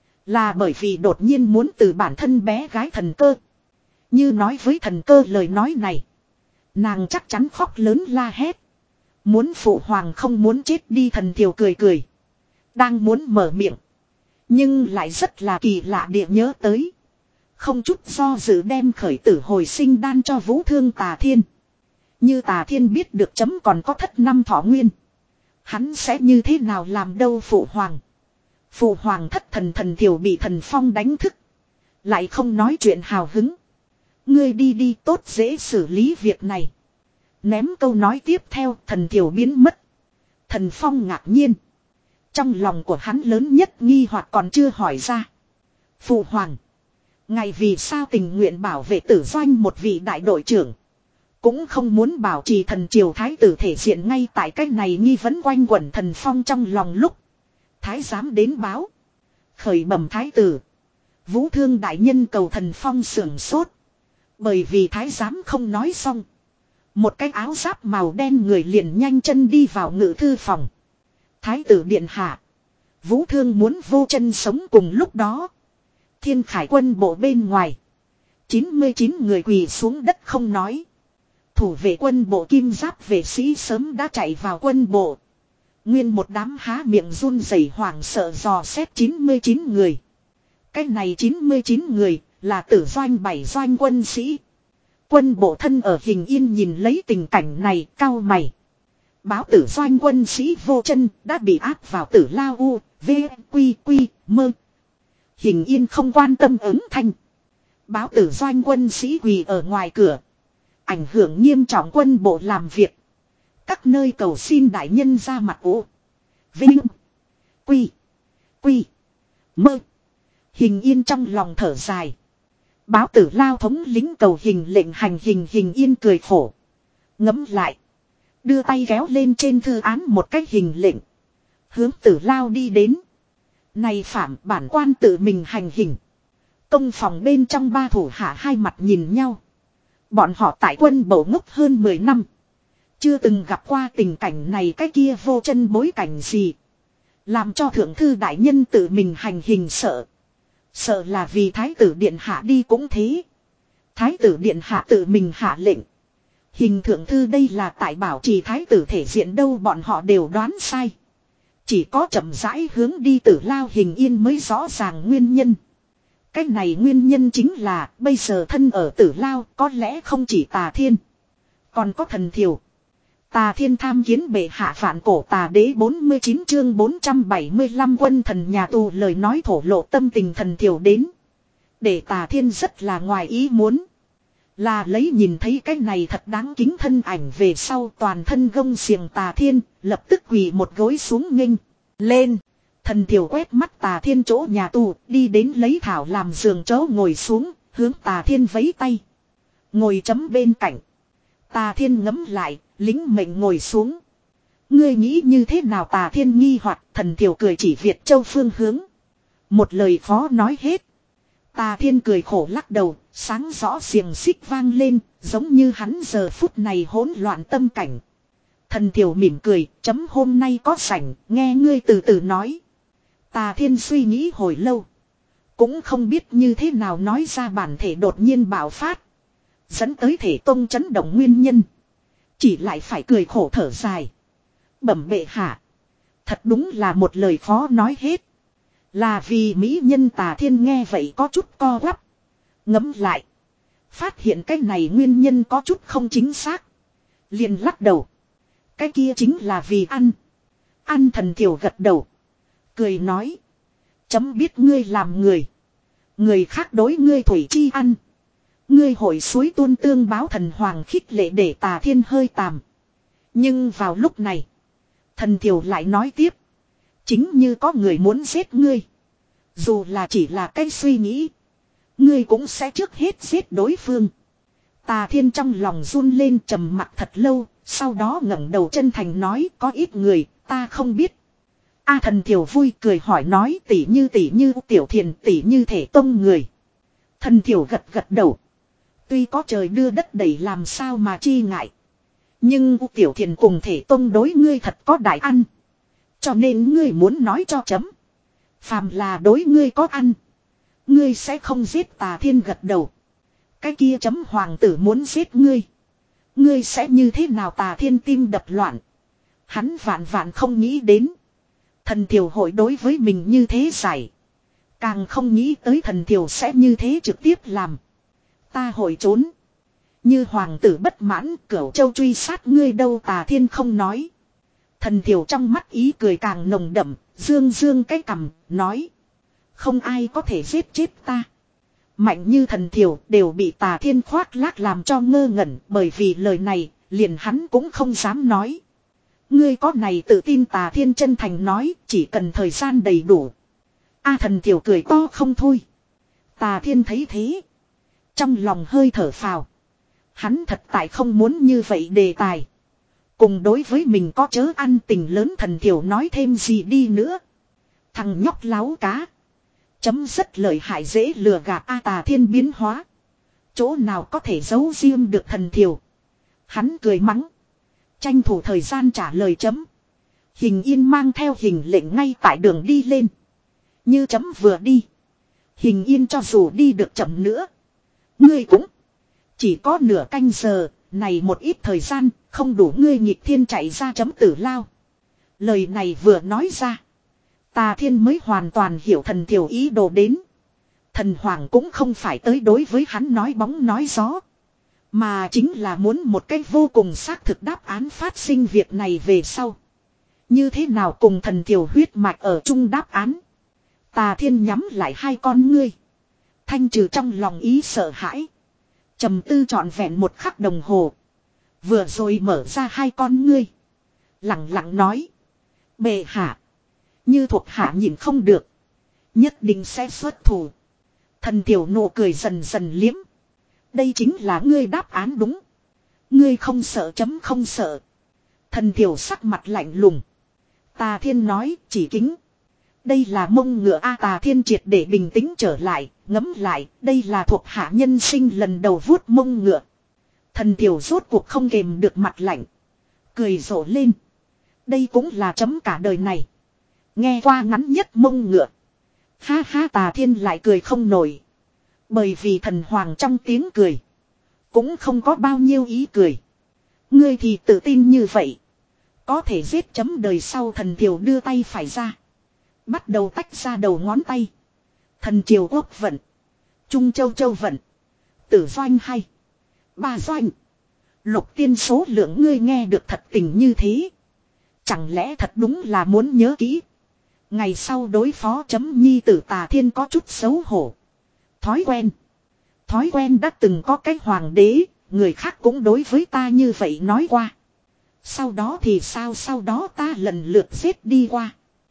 Là bởi vì đột nhiên muốn từ bản thân bé gái thần cơ. Như nói với thần cơ lời nói này. Nàng chắc chắn khóc lớn la hét. Muốn phụ hoàng không muốn chết đi, thần thiểu cười cười. Đang muốn mở miệng. Nhưng lại rất là kỳ lạ địa nhớ tới. Không chút do dự đem khởi tử hồi sinh đan cho Vũ Thương Tà Thiên. Như Tà Thiên biết được chấm còn có thất năm thọ nguyên. Hắn sẽ như thế nào làm đâu phụ hoàng. Phụ hoàng thất thần, thần thiểu bị thần phong đánh thức. Lại không nói chuyện hào hứng. Ngươi đi đi, tốt dễ xử lý việc này. Ném câu nói tiếp theo, thần thiểu biến mất. Thần phong ngạc nhiên. Trong lòng của hắn lớn nhất nghi hoặc còn chưa hỏi ra. Phụ hoàng. Ngày vì sao tình nguyện bảo vệ tử doanh một vị đại đội trưởng. Cũng không muốn bảo trì thần triều thái tử thể diện ngay tại cách này nghi vấn quanh quẩn thần phong trong lòng lúc. Thái giám đến báo. Khởi bẩm thái tử. Vũ Thương đại nhân cầu thần phong sưởng sốt. Bởi vì thái giám không nói xong. Một cái áo giáp màu đen người liền nhanh chân đi vào ngự thư phòng. Thái tử điện hạ. Vũ Thương muốn vô chân sống cùng lúc đó. Thiên Khải quân bộ bên ngoài. chín mươi chín người quỳ xuống đất không nói. Thủ vệ quân bộ kim giáp vệ sĩ sớm đã chạy vào quân bộ. Nguyên một đám há miệng run rẩy hoảng sợ dò xét chín mươi chín người. Cái này chín mươi chín người là tử doanh bảy doanh quân sĩ. Quân bộ thân ở Hình Yên nhìn lấy tình cảnh này cau mày. Báo tử doanh quân sĩ vô chân đã bị áp vào tử lao u, v, quy, quy, mơ. Hình Yên không quan tâm ứng thanh. Báo tử doanh quân sĩ quỳ ở ngoài cửa. Ảnh hưởng nghiêm trọng quân bộ làm việc. Các nơi cầu xin đại nhân ra mặt ố. Vinh. Quy. Quy. Mơ. Hình Yên trong lòng thở dài. Báo tử lao thống lính cầu hình lệnh hành hình. Hình Yên cười khổ. Ngấm lại. Đưa tay kéo lên trên thư án một cách hình lệnh. Hướng tử lao đi đến. Này phạm bản quan tự mình hành hình. Công phòng bên trong ba thủ hạ hai mặt nhìn nhau. Bọn họ tại quân bộ ngốc hơn mười năm. Chưa từng gặp qua tình cảnh này, cái kia vô chân bối cảnh gì. Làm cho thượng thư đại nhân tự mình hành hình sợ. Sợ là vì thái tử điện hạ đi cũng thế. Thái tử điện hạ tự mình hạ lệnh. Hình thượng thư đây là tại bảo trì thái tử thể diện đâu, bọn họ đều đoán sai. Chỉ có chậm rãi hướng đi tử lao Hình Yên mới rõ ràng nguyên nhân. Cái này nguyên nhân chính là bây giờ thân ở tử lao có lẽ không chỉ Tà Thiên. Còn có thần thiểu. Tà Thiên tham kiến bệ hạ vạn cổ tà đế bốn mươi chín chương bốn trăm bảy mươi lăm quân thần nhà tù, lời nói thổ lộ tâm tình thần thiểu đến. Để Tà Thiên rất là ngoài ý muốn. Là lấy nhìn thấy cái này thật đáng kính thân ảnh về sau, toàn thân gông xiềng Tà Thiên lập tức quỳ một gối xuống nghênh lên. Thần thiểu quét mắt Tà Thiên chỗ nhà tù, đi đến lấy thảo làm giường chỗ ngồi xuống, hướng Tà Thiên vẫy tay. Ngồi chấm bên cạnh. Tà Thiên ngấm lại, lính mệnh ngồi xuống. Ngươi nghĩ như thế nào? Tà Thiên nghi hoặc. Thần thiểu cười chỉ Việt Châu phương hướng. Một lời khó nói hết. Tà Thiên cười khổ lắc đầu, sáng rõ xiềng xích vang lên, giống như hắn giờ phút này hỗn loạn tâm cảnh. Thần thiểu mỉm cười, chấm hôm nay có sảnh, nghe ngươi từ từ nói. Tà Thiên suy nghĩ hồi lâu. Cũng không biết như thế nào nói ra bản thể đột nhiên bạo phát. Dẫn tới thể tông chấn động nguyên nhân. Chỉ lại phải cười khổ thở dài. Bẩm bệ hạ. Thật đúng là một lời khó nói hết. Là vì mỹ nhân. Tà Thiên nghe vậy có chút co quắp. Ngẫm lại. Phát hiện cái này nguyên nhân có chút không chính xác. Liền lắc đầu. Cái kia chính là vì ăn. Ăn. Thần thiểu gật đầu. Cười nói. Chấm biết ngươi làm người. Người khác đối ngươi thủy chi ăn. Ngươi hội suối tuôn tương báo thần hoàng khích lệ để Tà Thiên hơi tàm. Nhưng vào lúc này. Thần Thiều lại nói tiếp. Chính như có người muốn giết ngươi. Dù là chỉ là cái suy nghĩ. Ngươi cũng sẽ trước hết giết đối phương. Tà Thiên trong lòng run lên trầm mặc thật lâu. Sau đó ngẩng đầu chân thành nói có ít người ta không biết. A Thần Thiều vui cười hỏi nói tỷ như tỷ như Tiểu Thiền tỷ như Thể Tông người. Thần Thiều gật gật đầu. Tuy có trời đưa đất đẩy làm sao mà chi ngại. Nhưng Tiểu Thiền cùng Thể Tông đối ngươi thật có đại ăn. Cho nên ngươi muốn nói cho chấm. Phàm là đối ngươi có ăn. Ngươi sẽ không giết. Tà Thiên gật đầu. Cái kia chấm hoàng tử muốn giết ngươi. Ngươi sẽ như thế nào? Tà Thiên tim đập loạn. Hắn vạn vạn không nghĩ đến. Thần Thiều hội đối với mình như thế giải. Càng không nghĩ tới Thần Thiều sẽ như thế trực tiếp làm. Ta hội trốn. Như hoàng tử bất mãn Cửu Châu truy sát ngươi đâu. Tà Thiên không nói. Thần Thiều trong mắt ý cười càng nồng đậm. Dương dương cái cằm nói. Không ai có thể giết chết ta. Mạnh như Thần Thiều đều bị Tà Thiên khoác lác làm cho ngơ ngẩn. Bởi vì lời này liền hắn cũng không dám nói. Ngươi có này tự tin. Tà Thiên chân thành nói. Chỉ cần thời gian đầy đủ. A Thần Thiều cười to không thôi. Tà Thiên thấy thế. Trong lòng hơi thở phào. Hắn thật tại không muốn như vậy đề tài. Cùng đối với mình có chớ ăn tình lớn. Thần Thiều nói thêm gì đi nữa. Thằng nhóc láo cá. Chấm rất lợi hại dễ lừa gạt. A Tà Thiên biến hóa. Chỗ nào có thể giấu riêng được Thần Thiều. Hắn cười mắng. Tranh thủ thời gian trả lời chấm. Hình Yên mang theo Hình Lệnh ngay tại đường đi lên. Như chấm vừa đi. Hình Yên cho dù đi được chậm nữa. Ngươi cũng. Chỉ có nửa canh giờ. Này một ít thời gian. Không đủ ngươi nghịch thiên chạy ra chấm tử lao. Lời này vừa nói ra. Tà Thiên mới hoàn toàn hiểu Thần Thiều ý đồ đến. Thần Hoàng cũng không phải tới đối với hắn nói bóng nói gió. Mà chính là muốn một cách vô cùng xác thực đáp án phát sinh việc này về sau. Như thế nào cùng Thần Thiều huyết mạch ở chung đáp án. Tà Thiên nhắm lại hai con ngươi. Thanh trừ trong lòng ý sợ hãi. Trầm tư trọn vẹn một khắc đồng hồ. Vừa rồi mở ra hai con ngươi. Lặng lặng nói. Bệ hạ. Như thuộc hạ nhìn không được. Nhất định sẽ xuất thủ. Thần Thiều nụ cười dần dần liếm. Đây chính là ngươi đáp án đúng. Ngươi không sợ chấm không sợ. Thần Thiều sắc mặt lạnh lùng. Tà Thiên nói chỉ kính. Đây là mông ngựa A. Tà Thiên triệt để bình tĩnh trở lại. Ngấm lại đây là thuộc hạ nhân sinh lần đầu vuốt mông ngựa. Thần Thiều rốt cuộc không kềm được mặt lạnh. Cười rộ lên. Đây cũng là chấm cả đời này. Nghe qua ngắn nhất mông ngựa. Ha ha. Tà Thiên lại cười không nổi. Bởi vì Thần Hoàng trong tiếng cười. Cũng không có bao nhiêu ý cười. Ngươi thì tự tin như vậy. Có thể giết chấm đời sau. Thần Thiều đưa tay phải ra. Bắt đầu tách ra đầu ngón tay. Thần Triều Quốc vận. Trung Châu Châu vận. Tử doanh hay. Ba doanh. Lục tiên số lượng ngươi nghe được thật tình như thế. Chẳng lẽ thật đúng là muốn nhớ kỹ. Ngày sau đối phó chấm nhi tử. Tà Thiên có chút xấu hổ. Thói quen. Thói quen đã từng có cái hoàng đế. Người khác cũng đối với ta như vậy nói qua. Sau đó thì sao? Sau đó ta lần lượt giết đi qua.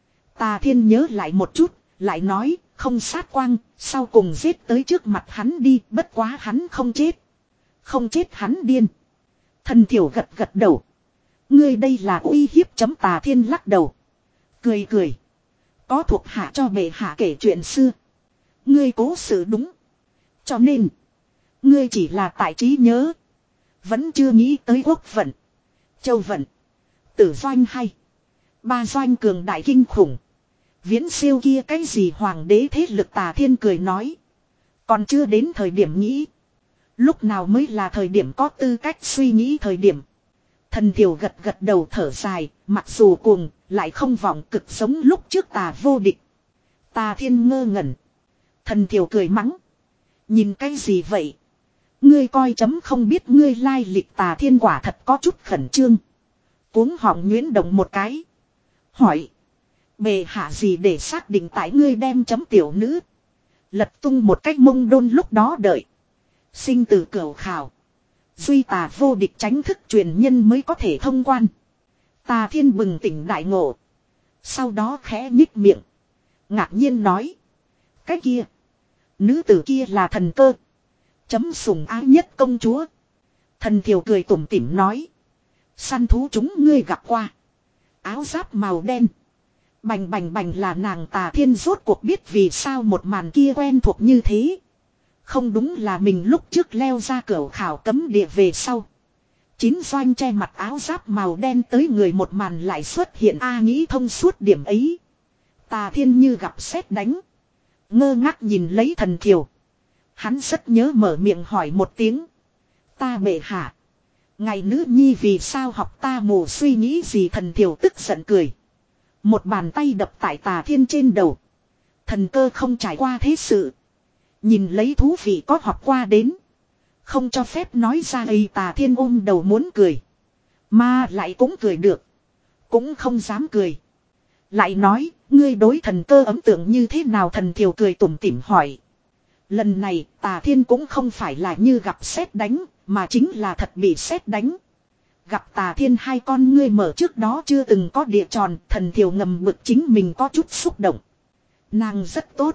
Tà Thiên nhớ lại một chút. Lại nói không sát quang. Sau cùng giết tới trước mặt hắn đi. Bất quá hắn không chết. Không chết hắn điên. Thần Thiều gật gật đầu. Ngươi đây là uy hiếp chấm. Tà Thiên lắc đầu. Cười cười. Có thuộc hạ cho bệ hạ kể chuyện xưa. Ngươi cố sự đúng. Cho nên. Ngươi chỉ là tại trí nhớ. Vẫn chưa nghĩ tới quốc vận. Châu vận. Tử doanh hay. Ba doanh cường đại kinh khủng. Viễn siêu kia cái gì hoàng đế thế lực. Tà Thiên cười nói. Còn chưa đến thời điểm nghĩ. Lúc nào mới là thời điểm có tư cách suy nghĩ thời điểm. Thần Thiều gật gật đầu thở dài. Mặc dù cuồng lại không vọng cực sống lúc trước tà vô địch. Tà Thiên ngơ ngẩn. Thần Thiều cười mắng. Nhìn cái gì vậy? Ngươi coi chấm không biết ngươi lai lịch. Tà Thiên quả thật có chút khẩn trương. Cuống họng nhuyễn động một cái. Hỏi. Bệ hạ gì để xác định tại ngươi đem chấm tiểu nữ. Lật tung một cách mông đôn lúc đó đợi. Sinh tử cửu khảo. Duy tà vô địch tránh thức truyền nhân mới có thể thông quan. Tà Thiên bừng tỉnh đại ngộ. Sau đó khẽ nhích miệng. Ngạc nhiên nói. Cái kia. Nữ tử kia là thần cơ. Chấm sủng ái nhất công chúa. Thần Thiều cười tủm tỉm nói. Săn thú chúng ngươi gặp qua. Áo giáp màu đen. Bành bành bành là nàng Tà Thiên rốt cuộc biết vì sao một màn kia quen thuộc như thế. Không đúng là mình lúc trước leo ra cửa khảo cấm địa về sau. Chín doanh che mặt áo giáp màu đen tới người một màn lại xuất hiện a nghĩ thông suốt điểm ấy. Tà Thiên như gặp sét đánh. Ngơ ngác nhìn lấy Thần Thiều. Hắn rất nhớ mở miệng hỏi một tiếng. Ta bệ hạ. Ngày nữ nhi vì sao học ta mù suy nghĩ gì Thần Thiều tức giận cười. Một bàn tay đập tại Tà Thiên trên đầu. Thần cơ không trải qua thế sự. Nhìn lấy thú vị có học qua đến. Không cho phép nói ra ấy Tà Thiên ôm đầu muốn cười. Mà lại cũng cười được. Cũng không dám cười. Lại nói, ngươi đối thần cơ ấn tượng như thế nào Thần Thiều cười tủm tỉm hỏi. Lần này Tà Thiên cũng không phải là như gặp sét đánh, mà chính là thật bị sét đánh. Gặp Tà Thiên hai con ngươi mở trước đó chưa từng có địa tròn, Thần Thiều ngầm bực chính mình có chút xúc động. Nàng rất tốt.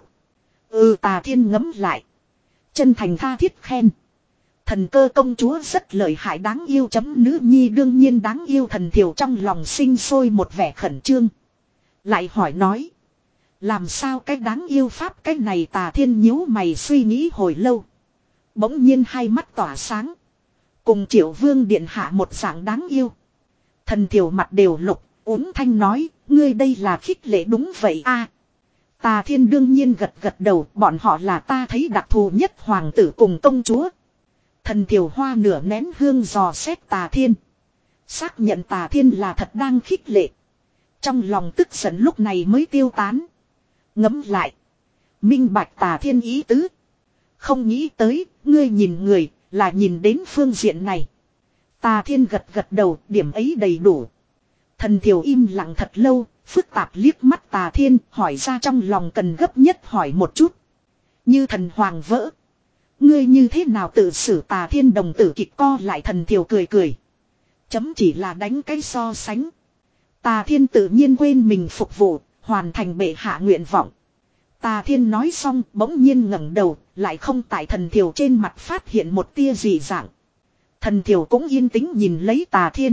Ừ Tà Thiên ngấm lại. Chân thành tha thiết khen. Thần cơ công chúa rất lợi hại đáng yêu chấm nữ nhi đương nhiên đáng yêu Thần Thiều trong lòng sinh sôi một vẻ khẩn trương. Lại hỏi nói. Làm sao cái đáng yêu pháp cái này Tà Thiên nhíu mày suy nghĩ hồi lâu. Bỗng nhiên hai mắt tỏa sáng. Cùng Triệu Vương điện hạ một dạng đáng yêu. Thần Thiều mặt đều lục, uống thanh nói, ngươi đây là khích lệ đúng vậy a. Tà Thiên đương nhiên gật gật đầu, bọn họ là ta thấy đặc thù nhất hoàng tử cùng công chúa. Thần Thiều hoa nửa nén hương dò xét Tà Thiên. Xác nhận Tà Thiên là thật đang khích lệ. Trong lòng tức giận lúc này mới tiêu tán. Ngẫm lại. Minh bạch Tà Thiên ý tứ. Không nghĩ tới, ngươi nhìn người, là nhìn đến phương diện này. Tà Thiên gật gật đầu, điểm ấy đầy đủ. Thần Thiều im lặng thật lâu, phức tạp liếc mắt Tà Thiên, hỏi ra trong lòng cần gấp nhất hỏi một chút. Như thần hoàng vỡ. Ngươi như thế nào tự xử Tà Thiên đồng tử kịch co lại Thần Thiều cười cười. Chấm chỉ là đánh cái so sánh. Tà Thiên tự nhiên quên mình phục vụ, hoàn thành bệ hạ nguyện vọng. Tà Thiên nói xong bỗng nhiên ngẩng đầu, lại không tại Thần Thiều trên mặt phát hiện một tia gì dạng. Thần Thiều cũng yên tĩnh nhìn lấy Tà Thiên.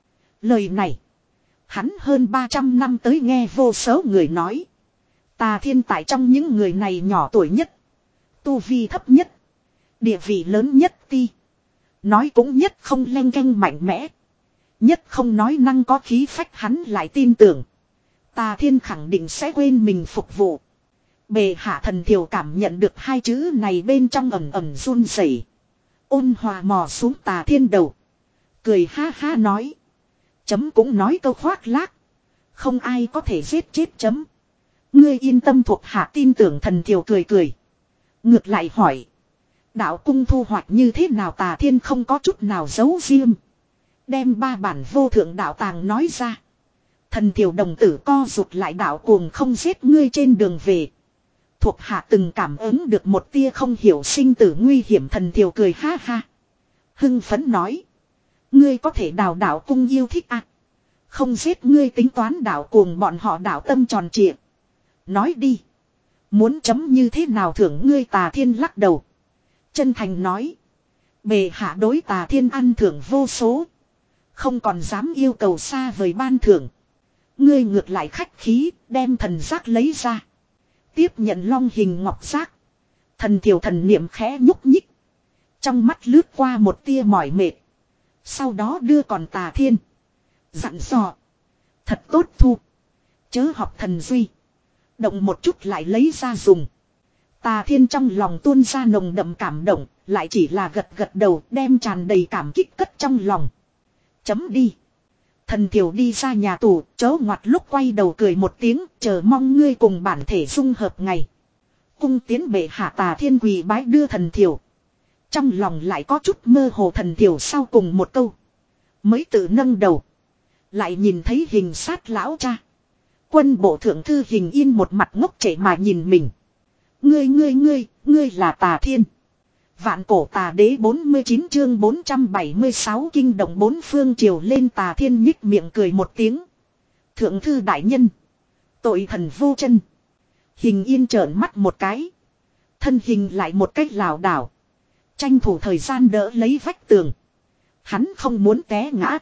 Lời này, hắn hơn ba trăm năm tới nghe vô số người nói. Tà Thiên tại trong những người này nhỏ tuổi nhất, tu vi thấp nhất, địa vị lớn nhất ti. Nói cũng nhất không leng keng mạnh mẽ. Nhất không nói năng có khí phách hắn lại tin tưởng. Tà Thiên khẳng định sẽ quên mình phục vụ. Bệ hạ Thần Thiều cảm nhận được hai chữ này bên trong ẩm ẩm run rẩy. Ôn hòa mò xuống Tà Thiên đầu. Cười ha ha nói. Chấm cũng nói câu khoác lác. Không ai có thể giết chết chấm. Ngươi yên tâm thuộc hạ tin tưởng Thần Thiều cười cười. Ngược lại hỏi. Đạo cung thu hoạch như thế nào Tà Thiên không có chút nào giấu riêng. Đem ba bản vô thượng đạo tàng nói ra. Thần Thiều đồng tử co rụt lại đạo cuồng không giết ngươi trên đường về. Thuộc hạ từng cảm ứng được một tia không hiểu sinh tử nguy hiểm Thần Thiều cười ha ha. Hưng phấn nói. Ngươi có thể đào đạo cung yêu thích à. Không giết ngươi tính toán đạo cuồng bọn họ đạo tâm tròn trịa. Nói đi. Muốn chấm như thế nào thưởng ngươi Tà Thiên lắc đầu. Chân thành nói. Bệ hạ đối Tà Thiên ăn thưởng vô số. Không còn dám yêu cầu xa vời ban thưởng. Ngươi ngược lại khách khí đem thần giác lấy ra. Tiếp nhận long hình ngọc giác. Thần Thiều thần niệm khẽ nhúc nhích. Trong mắt lướt qua một tia mỏi mệt. Sau đó đưa còn Tà Thiên. Dặn dò. Thật tốt thu. Chớ học thần duy. Động một chút lại lấy ra dùng. Tà Thiên trong lòng tuôn ra nồng đậm cảm động. Lại chỉ là gật gật đầu đem tràn đầy cảm kích cất trong lòng. Chấm đi. Thần Thiều đi ra nhà tù, chớ ngoặt lúc quay đầu cười một tiếng, chờ mong ngươi cùng bản thể dung hợp ngày. Cung tiến bệ hạ Tà Thiên quỳ bái đưa Thần Thiều. Trong lòng lại có chút mơ hồ Thần Thiều sau cùng một câu. Mới tự nâng đầu. Lại nhìn thấy hình sát lão cha. quân bộ thượng thư Hình Yên một mặt ngốc trệ mà nhìn mình. Ngươi ngươi ngươi, ngươi là Tà Thiên. Vạn cổ tà đế bốn mươi chín chương bốn trăm bảy mươi sáu kinh động bốn phương triều lên. Tà Thiên nhích miệng cười một tiếng. Thượng thư đại nhân. Tội thần vô chân. Hình Yên trợn mắt một cái. Thân hình lại một cách lảo đảo. Tranh thủ thời gian đỡ lấy vách tường. Hắn không muốn té ngã.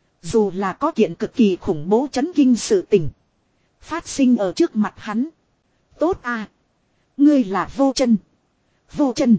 Dù là có kiện cực kỳ khủng bố chấn kinh sự tình. Phát sinh ở trước mặt hắn. Tốt à. Ngươi là vô chân. Vô chân.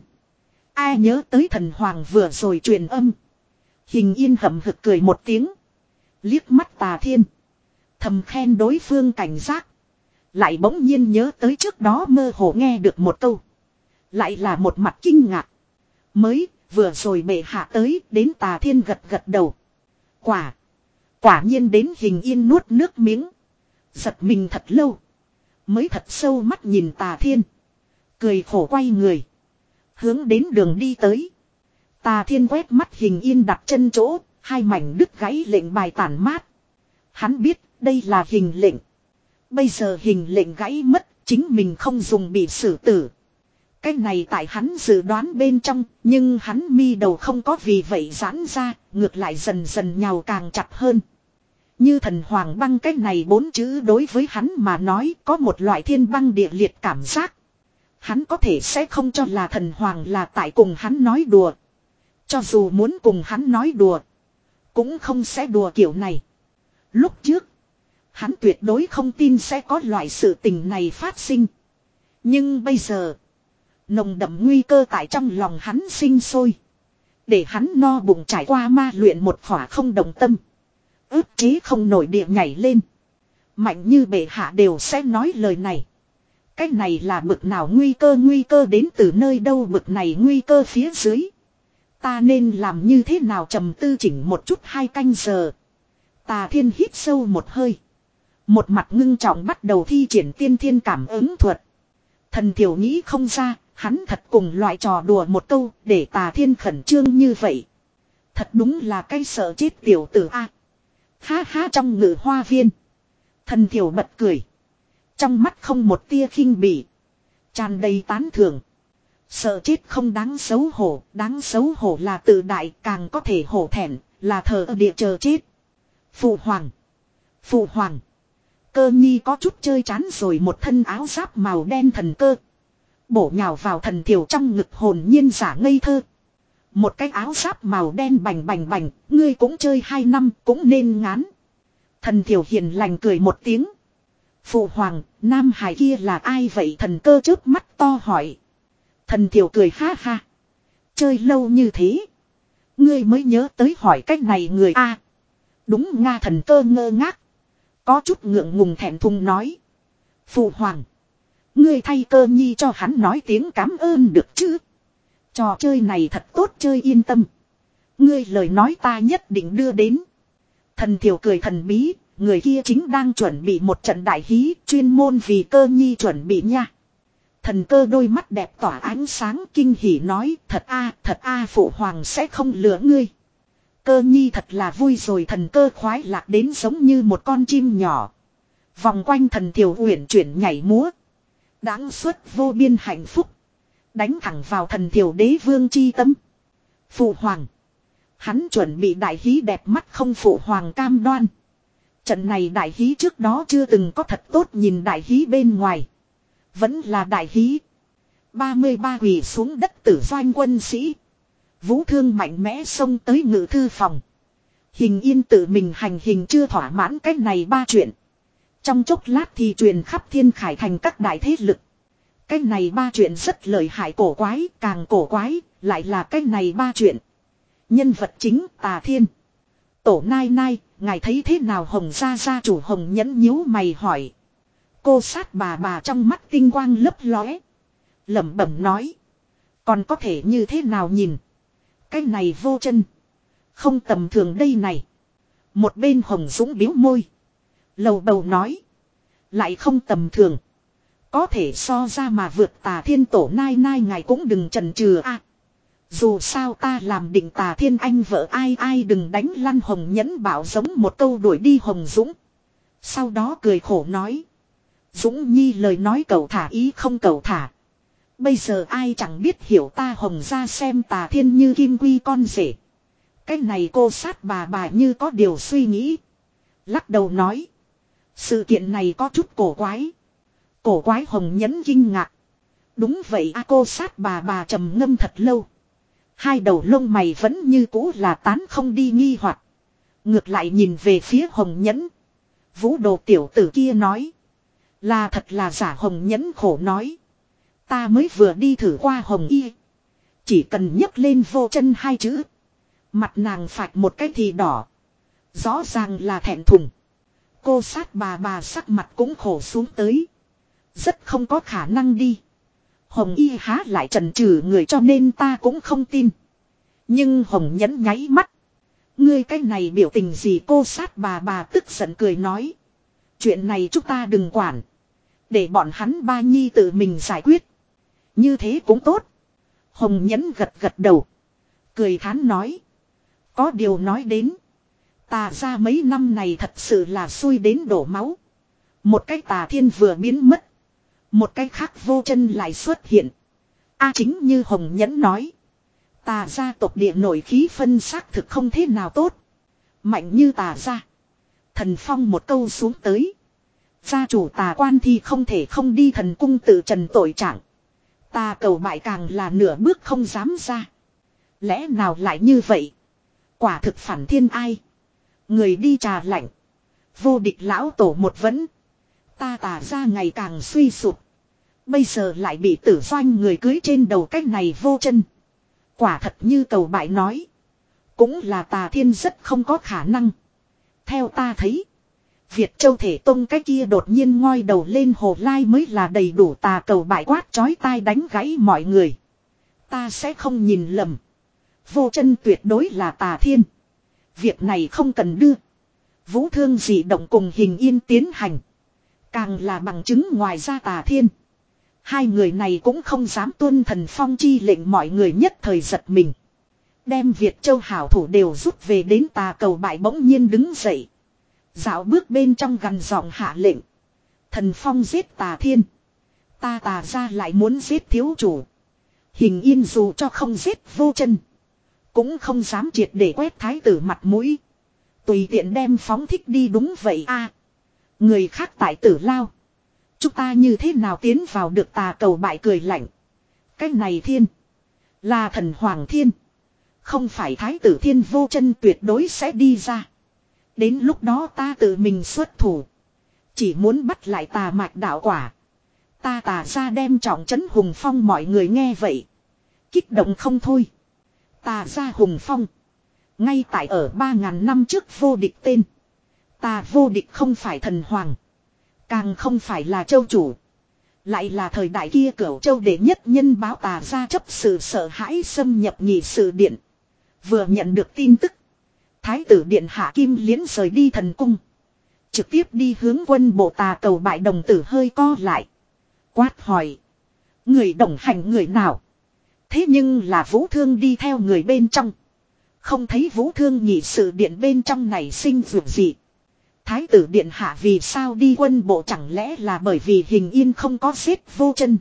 Ai nhớ tới thần hoàng vừa rồi truyền âm. Hình Yên hậm hực cười một tiếng. Liếc mắt Tà Thiên. Thầm khen đối phương cảnh giác. Lại bỗng nhiên nhớ tới trước đó mơ hồ nghe được một câu. Lại là một mặt kinh ngạc. Mới vừa rồi bệ hạ tới đến. Tà Thiên gật gật đầu. Quả. Quả nhiên đến. Hình Yên nuốt nước miếng. Giật mình thật lâu. Mới thật sâu mắt nhìn Tà Thiên. Cười khổ quay người. Hướng đến đường đi tới. Tà Thiên quét mắt Hình Yên đặt chân chỗ. Hai mảnh đứt gãy lệnh bài tản mát. Hắn biết đây là hình lệnh. Bây giờ hình lệnh gãy mất. Chính mình không dùng bị xử tử. Cái này tại hắn dự đoán bên trong. Nhưng hắn mi đầu không có vì vậy giãn ra. Ngược lại dần dần nhào càng chặt hơn. Như thần hoàng băng cái này bốn chữ đối với hắn mà nói có một loại thiên băng địa liệt cảm giác. Hắn có thể sẽ không cho là thần hoàng là tại cùng hắn nói đùa. Cho dù muốn cùng hắn nói đùa. Cũng không sẽ đùa kiểu này. Lúc trước. Hắn tuyệt đối không tin sẽ có loại sự tình này phát sinh. Nhưng bây giờ. Nồng đậm nguy cơ tại trong lòng hắn sinh sôi. Để hắn no bụng trải qua ma luyện một khỏa không đồng tâm. Ước chế không nổi địa nhảy lên. Mạnh như bệ hạ đều sẽ nói lời này. Cái này là bực nào nguy cơ. Nguy cơ đến từ nơi đâu. Bực này nguy cơ phía dưới. Ta nên làm như thế nào. Trầm tư chỉnh một chút. Hai canh giờ. Tà Thiên hít sâu một hơi. Một mặt ngưng trọng bắt đầu thi triển tiên thiên cảm ứng thuật. Thần thiểu nghĩ không ra. Hắn thật cùng loại trò đùa một câu. Để Tà Thiên khẩn trương như vậy. Thật đúng là cái sợ chết tiểu tử A. Ha ha, trong ngự hoa viên. Thần thiểu bật cười. Trong mắt không một tia khinh bỉ. Tràn đầy tán thưởng. Sợ chết không đáng xấu hổ. Đáng xấu hổ là tự đại. Càng có thể hổ thẹn. Là thờ ở địa chờ chết. Phụ hoàng. Phụ hoàng. Cơ nhi có chút chơi chán rồi. Một thân áo giáp màu đen thần cơ. Bổ nhào vào thần thiểu trong ngực hồn nhiên giả ngây thơ. Một cái áo giáp màu đen bành bành bành. Ngươi cũng chơi hai năm cũng nên ngán. Thần thiểu hiền lành cười một tiếng. Phụ hoàng, nam hải kia là ai vậy? Thần cơ chớp mắt to hỏi. Thần thiểu cười ha ha. Chơi lâu như thế. Ngươi mới nhớ tới hỏi cách này người a? Đúng nga. Thần cơ ngơ ngác. Có chút ngượng ngùng thẹn thùng nói. Phụ hoàng. Ngươi thay Cơ nhi cho hắn nói tiếng cảm ơn được chứ? Trò chơi này thật tốt chơi, yên tâm. Ngươi lời nói ta nhất định đưa đến. Thần thiểu cười thần bí. Người kia chính đang chuẩn bị một trận đại hí. Chuyên môn vì Cơ nhi chuẩn bị nha. Thần cơ đôi mắt đẹp tỏa ánh sáng kinh hỉ nói. Thật a, thật a, phụ hoàng sẽ không lừa ngươi. Cơ nhi thật là vui rồi. Thần cơ khoái lạc đến giống như một con chim nhỏ. Vòng quanh thần thiểu uyển chuyển nhảy múa. Đáng suất vô biên hạnh phúc. Đánh thẳng vào thần thiểu đế vương chi tâm. Phụ hoàng. Hắn chuẩn bị đại hí đẹp mắt không? Phụ hoàng cam đoan. Trận này đại hí trước đó chưa từng có thật tốt nhìn. Đại hí bên ngoài. Vẫn là đại hí. ba mươi ba quỳ xuống đất tử doanh quân sĩ. Vũ thương mạnh mẽ xông tới ngự thư phòng. Hình Yên tự mình hành hình chưa thỏa mãn cách này ba chuyện. Trong chốc lát thì truyền khắp Thiên Khải thành các đại thế lực. Cái này ba chuyện rất lợi hại, cổ quái, càng cổ quái, lại là cái này ba chuyện. Nhân vật chính Tà Thiên. Tổ nai nai, ngài thấy thế nào? Hồng gia gia chủ Hồng nhẫn nhíu mày hỏi. Cô sát bà bà trong mắt tinh quang lấp lóe. Lẩm bẩm nói. Còn có thể như thế nào nhìn? Cái này vô chân. Không tầm thường đây này. Một bên Hồng Dũng biếu môi. Lầu bầu nói. Lại không tầm thường. Có thể so ra mà vượt Tà Thiên. Tổ nai nai ngài cũng đừng chần chừ a. Dù sao ta làm định Tà Thiên anh vợ ai ai đừng đánh lăn. Hồng nhẫn bảo giống một câu đuổi đi Hồng Dũng. Sau đó cười khổ nói. Dũng Nhi lời nói cẩu thả ý không cẩu thả. Bây giờ ai chẳng biết hiểu ta Hồng gia xem Tà Thiên như kim quy con rể. Cái này cô sát bà bà như có điều suy nghĩ. Lắc đầu nói. Sự kiện này có chút cổ quái. Cổ quái Hồng Nhẫn kinh ngạc. Đúng vậy a cô sát bà bà trầm ngâm thật lâu. Hai đầu lông mày vẫn như cũ là tán không đi nghi hoặc. Ngược lại nhìn về phía Hồng Nhẫn. Vũ đồ tiểu tử kia nói. Là thật là giả Hồng Nhẫn khổ nói. Ta mới vừa đi thử qua Hồng Y. Chỉ cần nhấc lên vô chân hai chữ. Mặt nàng phạch một cái thì đỏ. Rõ ràng là thẹn thùng. Cô sát bà bà sắc mặt cũng khổ xuống tới. Rất không có khả năng đi. Hồng Y há lại trần trừ người cho nên ta cũng không tin. Nhưng Hồng Nhẫn nháy mắt. Ngươi cái này biểu tình gì cô sát bà bà tức giận cười nói. Chuyện này chúng ta đừng quản. Để bọn hắn ba nhi tự mình giải quyết. Như thế cũng tốt. Hồng Nhẫn gật gật đầu. Cười thán nói. Có điều nói đến. Tà ra mấy năm này thật sự là xui đến đổ máu. Một cái Tà Thiên vừa biến mất. Một cái khác vô chân lại xuất hiện. A chính như Hồng Nhẫn nói. Tà gia tộc địa nổi khí phân xác thực không thế nào tốt. Mạnh như Tà gia. Thần Phong một câu xuống tới. Gia chủ Tà quan thì không thể không đi thần cung tự trần tội trạng. Tà cầu bại càng là nửa bước không dám ra. Lẽ nào lại như vậy? Quả thực phản thiên ai? Người đi trà lạnh. Vô địch lão tổ một vấn. Ta Tà gia ngày càng suy sụp. Bây giờ lại bị tử doanh người cưới trên đầu cách này vô chân. Quả thật như cầu bại nói. Cũng là Tà Thiên rất không có khả năng. Theo ta thấy. Việt Châu Thể Tông cái kia đột nhiên ngoi đầu lên Hồ Lai mới là đầy đủ tà cầu bại quát chói tai đánh gãy mọi người. Ta sẽ không nhìn lầm. Vô chân tuyệt đối là Tà Thiên. Việc này không cần đưa. Vũ Thương dị động cùng Hình Yên tiến hành. Càng là bằng chứng ngoài ra Tà Thiên. Hai người này cũng không dám tuân thần phong chi lệnh mọi người nhất thời giật mình. Đem Việt Châu hảo thủ đều rút về đến tà cầu bại bỗng nhiên đứng dậy. Dạo bước bên trong gằn giọng hạ lệnh. Thần phong giết Tà Thiên. Ta Tà ra lại muốn giết thiếu chủ. Hình Yên dù cho không giết vô chân. Cũng không dám triệt để quét thái tử mặt mũi. Tùy tiện đem phóng thích đi đúng vậy a. Người khác tại tử lao. Chúng ta như thế nào tiến vào được tà cầu bại cười lạnh. Cái này thiên. Là thần Hoàng Thiên. Không phải thái tử Thiên vô chân tuyệt đối sẽ đi ra. Đến lúc đó ta tự mình xuất thủ. Chỉ muốn bắt lại tà mạch đạo quả. Ta Tà ra đem trọng trấn hùng phong mọi người nghe vậy. Kích động không thôi. Tà ra hùng phong. Ngay tại ở ba ngàn năm trước vô địch tên. Ta vô địch không phải thần hoàng. Càng không phải là châu chủ. Lại là thời đại kia cửu châu đệ nhất nhân báo Tà ra chấp sự sợ hãi xâm nhập nhị sự điện. Vừa nhận được tin tức. Thái tử điện hạ Kim Liễn rời đi thần cung. Trực tiếp đi hướng quân bộ Tà cầu bại đồng tử hơi co lại. Quát hỏi. Người đồng hành người nào? Thế nhưng là Vũ Thương đi theo người bên trong. Không thấy Vũ Thương nhị sự điện bên trong này sinh vượt gì. Thái tử điện hạ vì sao đi quân bộ chẳng lẽ là bởi vì Hình Yên không có giết vô chân.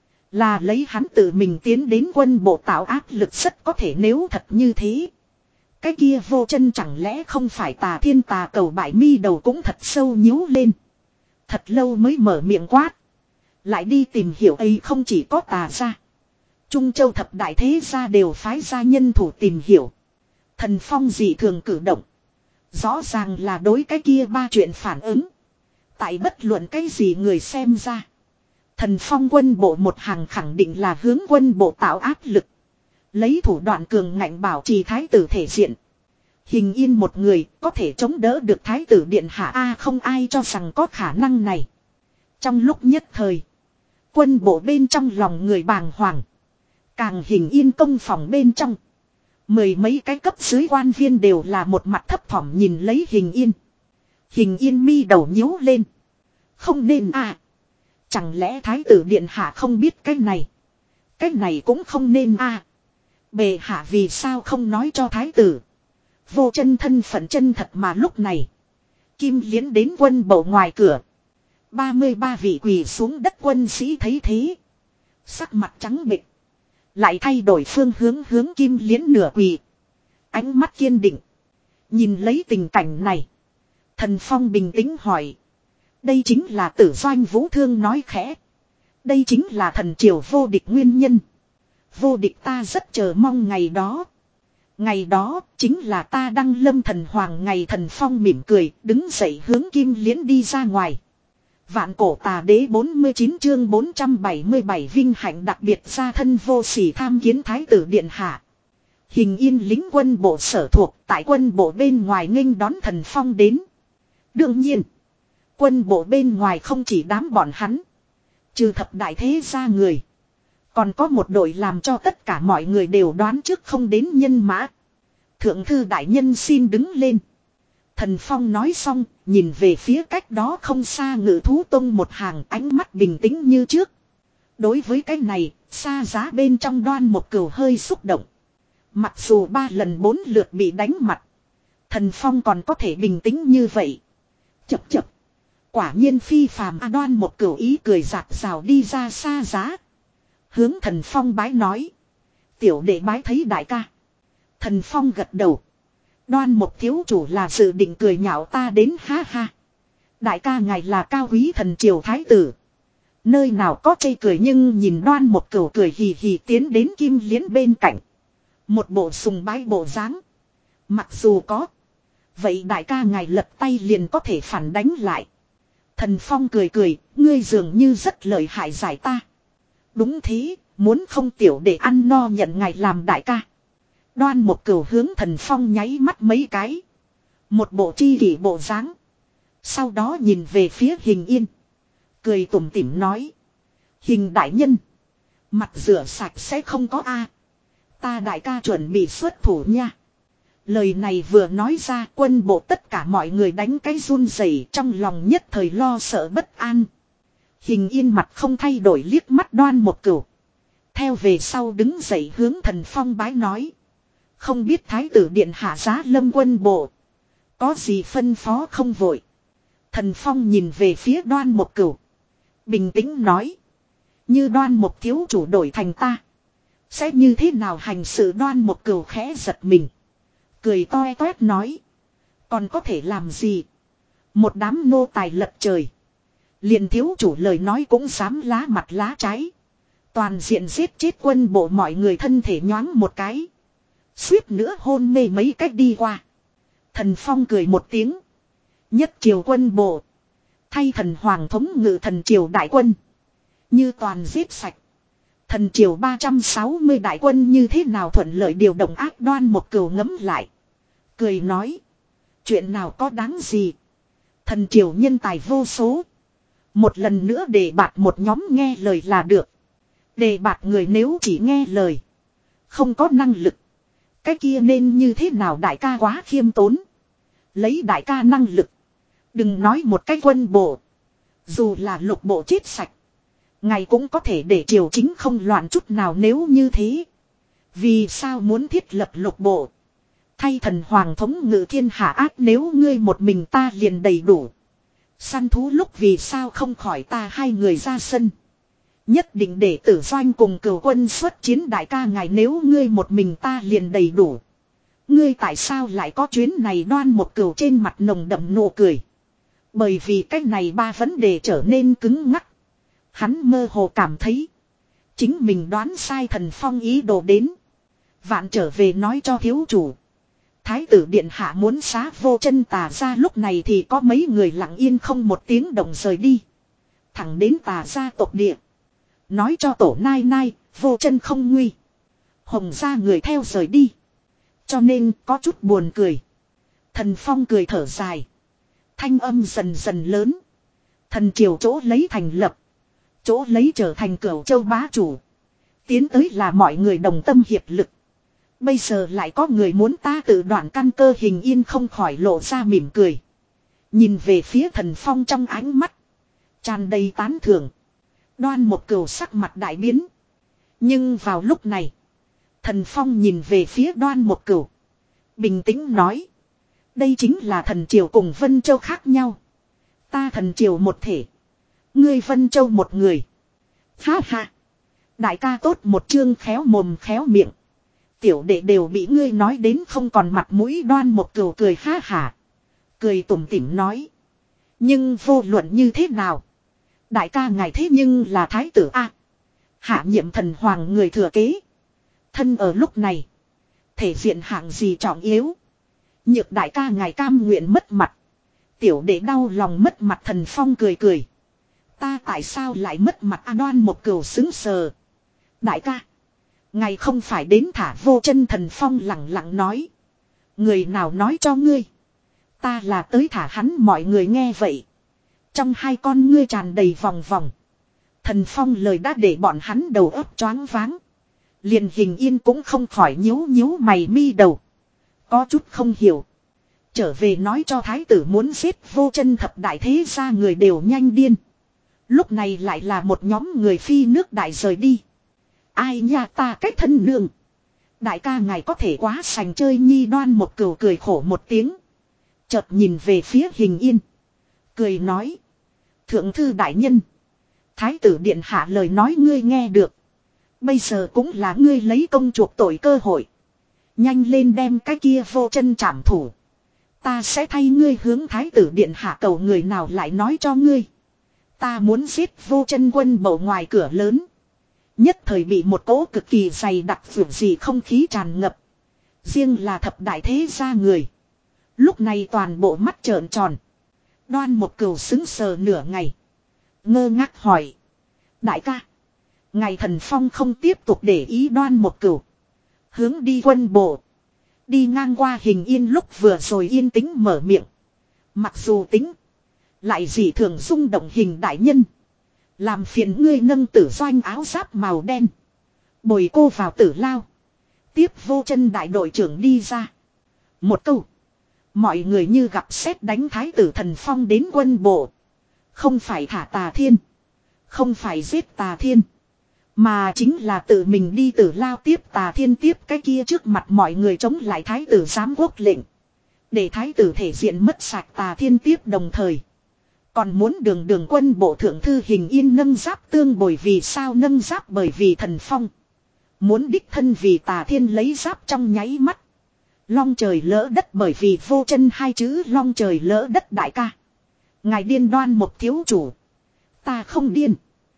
Là lấy hắn tự mình tiến đến quân bộ tạo áp lực rất có thể nếu thật như thế. Cái kia vô chân chẳng lẽ không phải Tà Thiên tà cầu bại mi đầu cũng thật sâu nhíu lên. Thật lâu mới mở miệng quát. Lại đi tìm hiểu ấy không chỉ có Tà ra. Trung Châu thập đại thế gia đều phái ra nhân thủ tìm hiểu. Thần Phong dị thường cử động. Rõ ràng là đối cái kia ba chuyện phản ứng. Tại bất luận cái gì người xem ra. Thần Phong quân bộ một hàng khẳng định là hướng quân bộ tạo áp lực. Lấy thủ đoạn cường ngạnh bảo trì thái tử thể diện. Hình Yên một người có thể chống đỡ được thái tử điện hạ A không ai cho rằng có khả năng này. Trong lúc nhất thời. Quân bộ bên trong lòng người bàng hoàng. Càng Hình Yên công phòng bên trong. Mười mấy cái cấp dưới quan viên đều là một mặt thấp thỏm nhìn lấy Hình Yên. Hình Yên mi đầu nhíu lên. Không nên à. Chẳng lẽ thái tử điện hạ không biết cái này. Cái này cũng không nên à. Bệ hạ vì sao không nói cho thái tử. Vô chân thân phận chân thật mà lúc này. Kim Liễn đến quân bộ ngoài cửa. ba mươi ba vị quỳ xuống đất quân sĩ thấy thế. Sắc mặt trắng bệch. Lại thay đổi phương hướng hướng Kim Liễn nửa quỳ. Ánh mắt kiên định. Nhìn lấy tình cảnh này. Thần Phong bình tĩnh hỏi. Đây chính là Tử Doanh Vũ Thương nói khẽ. Đây chính là thần triều vô địch nguyên nhân. Vô địch ta rất chờ mong ngày đó. Ngày đó chính là ta đăng lâm thần hoàng ngày. Thần Phong mỉm cười đứng dậy hướng Kim Liễn đi ra ngoài. Vạn cổ tà đế bốn mươi chín chương bốn trăm bảy mươi bảy vinh hạnh đặc biệt gia thân vô sỉ tham kiến thái tử điện hạ. Hình Yên lính quân bộ sở thuộc tại quân bộ bên ngoài nghênh đón Thần Phong đến. Đương nhiên, quân bộ bên ngoài không chỉ đám bọn hắn. Trừ thập đại thế gia người. Còn có một đội làm cho tất cả mọi người đều đoán trước không đến nhân mã. Thượng thư đại nhân xin đứng lên. Thần Phong nói xong, nhìn về phía cách đó không xa Ngự Thú Tông một hàng, ánh mắt bình tĩnh như trước. Đối với cái này, xa giá bên trong Đoan Một Cửu hơi xúc động. Mặc dù ba lần bốn lượt bị đánh mặt, Thần Phong còn có thể bình tĩnh như vậy. Chập chập. Quả nhiên phi phàm a. Đoan Một Cửu ý cười rạc rào đi ra xa giá. Hướng Thần Phong bái nói. Tiểu đệ bái thấy đại ca. Thần Phong gật đầu. Đoan Một thiếu chủ là dự định cười nhạo ta đến ha ha. Đại ca ngài là cao quý thần triều thái tử. Nơi nào có chây cười, nhưng nhìn Đoan Một Cửu cười hì hì tiến đến Kim Liễn bên cạnh. Một bộ sùng bái bộ dáng. Mặc dù có. Vậy đại ca ngài lật tay liền có thể phản đánh lại. Thần Phong cười cười, ngươi dường như rất lợi hại giải ta. Đúng thế, muốn không tiểu để ăn no nhận ngài làm đại ca. Đoan Một Cửu hướng Thần Phong nháy mắt mấy cái. Một bộ chi kỷ bộ dáng. Sau đó nhìn về phía Hình Yên. Cười tủm tỉm nói. Hình đại nhân. Mặt rửa sạch sẽ không có a. Ta đại ca chuẩn bị xuất thủ nha. Lời này vừa nói ra, quân bộ tất cả mọi người đánh cái run rẩy, trong lòng nhất thời lo sợ bất an. Hình Yên mặt không thay đổi liếc mắt Đoan Một Cửu. Theo về sau đứng dậy hướng Thần Phong bái nói. Không biết thái tử điện hạ giá lâm quân bộ. Có gì phân phó không vội. Thần Phong nhìn về phía Đoan Một Cửu. Bình tĩnh nói. Như Đoan Một thiếu chủ đổi thành ta. Sẽ như thế nào hành sự? Đoan Một Cửu khẽ giật mình. Cười toe toét nói. Còn có thể làm gì? Một đám nô tài lật trời. Liền thiếu chủ lời nói cũng dám lá mặt lá trái. Toàn diện giết chết quân bộ, mọi người thân thể nhoáng một cái. Suýt nữa hôn mê mấy cách đi qua. Thần Phong cười một tiếng. Nhất triều quân bộ. Thay thần hoàng thống ngự thần triều đại quân. Như toàn giết sạch. Thần triều ba trăm sáu mươi đại quân như thế nào thuận lợi điều động ác. Đoan Một Cửu ngấm lại. Cười nói. Chuyện nào có đáng gì. Thần triều nhân tài vô số. Một lần nữa đề bạt một nhóm nghe lời là được. Đề bạt người nếu chỉ nghe lời. Không có năng lực. Cái kia nên như thế nào? Đại ca quá khiêm tốn. Lấy đại ca năng lực. Đừng nói một cái quân bộ. Dù là lục bộ chết sạch. Ngài cũng có thể để triều chính không loạn chút nào. Nếu như thế. Vì sao muốn thiết lập lục bộ? Thay thần hoàng thống ngự thiên hạ ác. Nếu ngươi một mình ta liền đầy đủ. Săn thú lúc vì sao không khỏi ta hai người ra sân. Nhất định để Tử Doanh cùng Cửu quân xuất chiến. Đại ca ngài nếu ngươi một mình ta liền đầy đủ. Ngươi tại sao lại có chuyến này? Đoan Một Cửu trên mặt nồng đậm nụ cười. Bởi vì cách này ba vấn đề trở nên cứng ngắc. Hắn mơ hồ cảm thấy. Chính mình đoán sai Thần Phong ý đồ đến. Vạn trở về nói cho thiếu chủ. Thái tử điện hạ muốn xá vô chân Tà gia. Lúc này thì có mấy người lặng yên không một tiếng động rời đi. Thẳng đến Tà gia tộc địa. Nói cho tổ nai nai, vô chân không nguy. Hồng gia người theo rời đi. Cho nên có chút buồn cười. Thần Phong cười thở dài. Thanh âm dần dần lớn. Thần triều chỗ lấy thành lập. Chỗ lấy trở thành Cửu Châu bá chủ. Tiến tới là mọi người đồng tâm hiệp lực. Bây giờ lại có người muốn ta tự đoạn căn cơ. Hình Yên không khỏi lộ ra mỉm cười. Nhìn về phía Thần Phong trong ánh mắt. Tràn đầy tán thưởng. Đoan Một Cửu sắc mặt đại biến. Nhưng vào lúc này. Thần Phong nhìn về phía Đoan Một Cửu. Bình tĩnh nói. Đây chính là thần triều cùng Vân Châu khác nhau. Ta thần triều một thể. Ngươi Vân Châu một người. Ha ha. Đại ca tốt một chương khéo mồm khéo miệng. Tiểu đệ đều bị ngươi nói đến không còn mặt mũi. Đoan một cừu cười ha hả. Cười tủm tỉm nói. Nhưng vô luận như thế nào. Đại ca ngài thế nhưng là thái tử A. Hạ nhiệm thần hoàng người thừa kế. Thân ở lúc này. Thể diện hạng gì trọng yếu. Nhược đại ca ngài cam nguyện mất mặt. Tiểu đệ đau lòng mất mặt. Thần Phong cười cười. Ta tại sao lại mất mặt A? Đoan một cừu xứng sờ. Đại ca. Ngài không phải đến thả vô chân. Thần Phong lặng lặng nói. Người nào nói cho ngươi. Ta là tới thả hắn. Mọi người nghe vậy. Trong hai con ngươi tràn đầy vòng vòng. Thần Phong lời đã để bọn hắn đầu óc choáng váng. Liền Hình Yên cũng không khỏi nhíu nhíu mày mi đầu. Có chút không hiểu. Trở về nói cho thái tử muốn giết vô chân thập đại thế gia người đều nhanh điên. Lúc này lại là một nhóm người phi nước đại rời đi. Ai nha ta cách thân nương. Đại ca ngài có thể quá sành chơi nhi. Đoan một cừu cười khổ một tiếng. Chợt nhìn về phía Hình Yên. Cười nói. Thượng thư đại nhân. Thái tử điện hạ lời nói ngươi nghe được. Bây giờ cũng là ngươi lấy công chuộc tội cơ hội. Nhanh lên đem cái kia vô chân trảm thủ. Ta sẽ thay ngươi hướng thái tử điện hạ cầu người nào lại nói cho ngươi. Ta muốn giết vô chân quân bầu ngoài cửa lớn. Nhất thời bị một cỗ cực kỳ dày đặc vượt gì không khí tràn ngập. Riêng là thập đại thế gia người. Lúc này toàn bộ mắt trợn tròn. Đoan một cừu xứng sờ nửa ngày. Ngơ ngác hỏi. Đại ca. Ngày Thần Phong không tiếp tục để ý Đoan một cừu. Hướng đi quân bộ. Đi ngang qua Hình Yên lúc vừa rồi yên tĩnh mở miệng. Mặc dù tính. Lại dị thường rung động Hình đại nhân. Làm phiền ngươi nâng tử doanh áo giáp màu đen. Bồi cô vào tử lao. Tiếp vô chân đại đội trưởng đi ra. Một câu. Mọi người như gặp sét đánh thái tử Thần Phong đến quân bộ. Không phải thả Tà Thiên. Không phải giết Tà Thiên. Mà chính là tự mình đi tử lao tiếp Tà Thiên tiếp cái kia trước mặt mọi người chống lại thái tử giám quốc lệnh. Để thái tử thể diện mất sạch Tà Thiên tiếp đồng thời. Còn muốn đường đường quân bộ thượng thư Hình Yên nâng giáp tương bồi. Vì sao nâng giáp? Bởi vì Thần Phong muốn đích thân vì Tà Thiên lấy giáp trong nháy mắt. Long trời lỡ đất bởi vì vô chân hai chữ long trời lỡ đất. Đại ca. Ngài điên. Đoan một thiếu chủ. Ta không điên.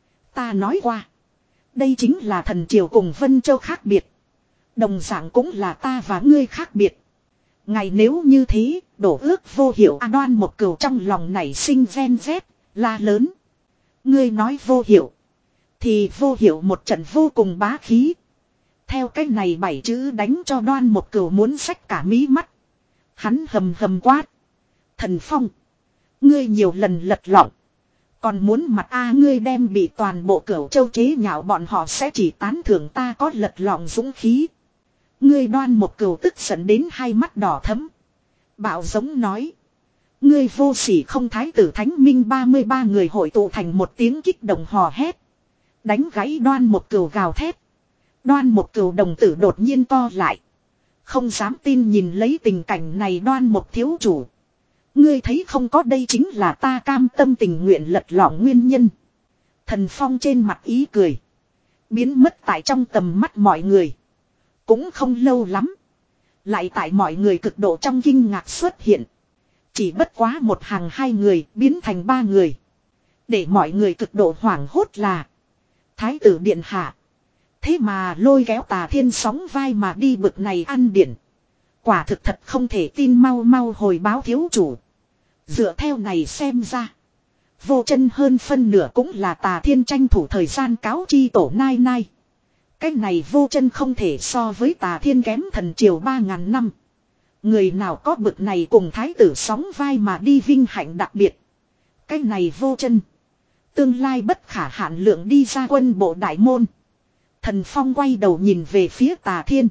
Ta nói qua. Đây chính là thần triều cùng Vân Châu khác biệt. Đồng dạng cũng là ta và ngươi khác biệt. Ngài nếu như thế, đổ ước vô hiệu. A Đoan một cừu trong lòng nảy sinh ven vét, la lớn. Ngươi nói vô hiệu. Thì vô hiệu một trận vô cùng bá khí. Theo cách này bảy chữ đánh cho Đoan một cừu muốn xách cả mí mắt. Hắn hầm hầm quát. Thần Phong. Ngươi nhiều lần lật lọng. Còn muốn mặt A ngươi đem bị toàn bộ Cửu Châu chế nhạo bọn họ sẽ chỉ tán thưởng ta có lật lọng dũng khí. Ngươi Đoan một cừu tức giận đến hai mắt đỏ thẫm. Bạo giống nói. Ngươi vô sỉ không. Thái tử Thánh Minh ba mươi ba người hội tụ thành một tiếng kích động hò hét. Đánh gãy Đoan một cừu gào thét. Đoan một cừu đồng tử đột nhiên co lại. Không dám tin nhìn lấy tình cảnh này. Đoan một thiếu chủ. Ngươi thấy không có đây chính là ta cam tâm tình nguyện lật lọng nguyên nhân. Thần Phong trên mặt ý cười. Biến mất tại trong tầm mắt mọi người. Cũng không lâu lắm. Lại tại mọi người cực độ trong kinh ngạc xuất hiện. Chỉ bất quá một hàng hai người biến thành ba người. Để mọi người cực độ hoảng hốt là. Thái tử điện hạ. Thế mà lôi kéo Tà Thiên sóng vai mà đi bực này ăn điển. Quả thực thật không thể tin. Mau mau hồi báo thiếu chủ. Dựa theo này xem ra. Vô chân hơn phân nửa cũng là Tà Thiên tranh thủ thời gian cáo chi tổ nai nai. Cái này vô chân không thể so với Tà Thiên kém thần triều ba ngàn năm. Người nào có bực này cùng thái tử sóng vai mà đi vinh hạnh đặc biệt. Cái này vô chân. Tương lai bất khả hạn lượng đi ra quân bộ đại môn. Thần Phong quay đầu nhìn về phía Tà Thiên.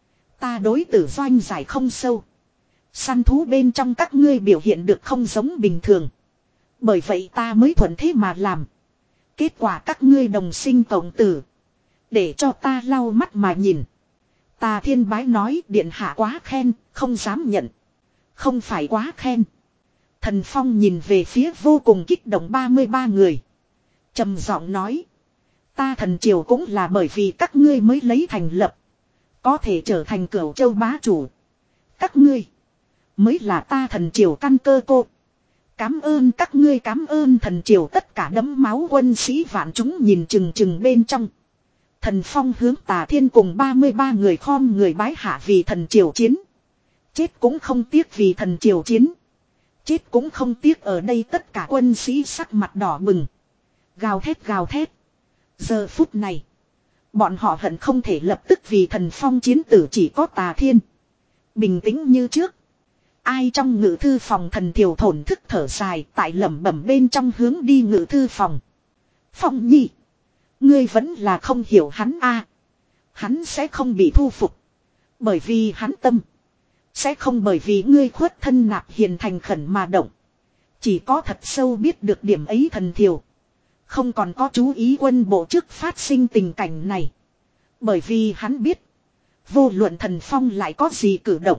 Ta đối tử doanh giải không sâu. Săn thú bên trong các ngươi biểu hiện được không giống bình thường. Bởi vậy ta mới thuận thế mà làm. Kết quả các ngươi đồng sinh cộng tử. Để cho ta lau mắt mà nhìn. Tà Thiên bái nói điện hạ quá khen, không dám nhận. Không phải quá khen. Thần Phong nhìn về phía vô cùng kích động ba mươi ba người. Trầm giọng nói. Ta thần triều cũng là bởi vì các ngươi mới lấy thành lập. Có thể trở thành cửu châu bá chủ. Các ngươi mới là ta thần triều căn cơ cô. Cám ơn các ngươi, cám ơn thần triều. Tất cả đấm máu quân sĩ vạn chúng nhìn chừng chừng bên trong. Thần Phong hướng Tà Thiên cùng ba mươi ba người khom người bái hạ vì thần triều chiến. Chết cũng không tiếc vì thần triều chiến. Chết cũng không tiếc. Ở đây tất cả quân sĩ sắc mặt đỏ bừng. Gào thét gào thét. Giờ phút này bọn họ hận không thể lập tức vì thần Phong chiến tử. Chỉ có Tà Thiên bình tĩnh như trước. Ai trong ngự thư phòng thần thiểu thổn thức thở dài. Tại lẩm bẩm bên trong hướng đi ngự thư phòng. Phong nhi, ngươi vẫn là không hiểu hắn a. Hắn sẽ không bị thu phục. Bởi vì hắn tâm sẽ không bởi vì ngươi khuất thân nạp hiền thành khẩn mà động. Chỉ có thật sâu biết được điểm ấy thần thiểu không còn có chú ý quân bộ trước phát sinh tình cảnh này. Bởi vì hắn biết vô luận thần Phong lại có gì cử động,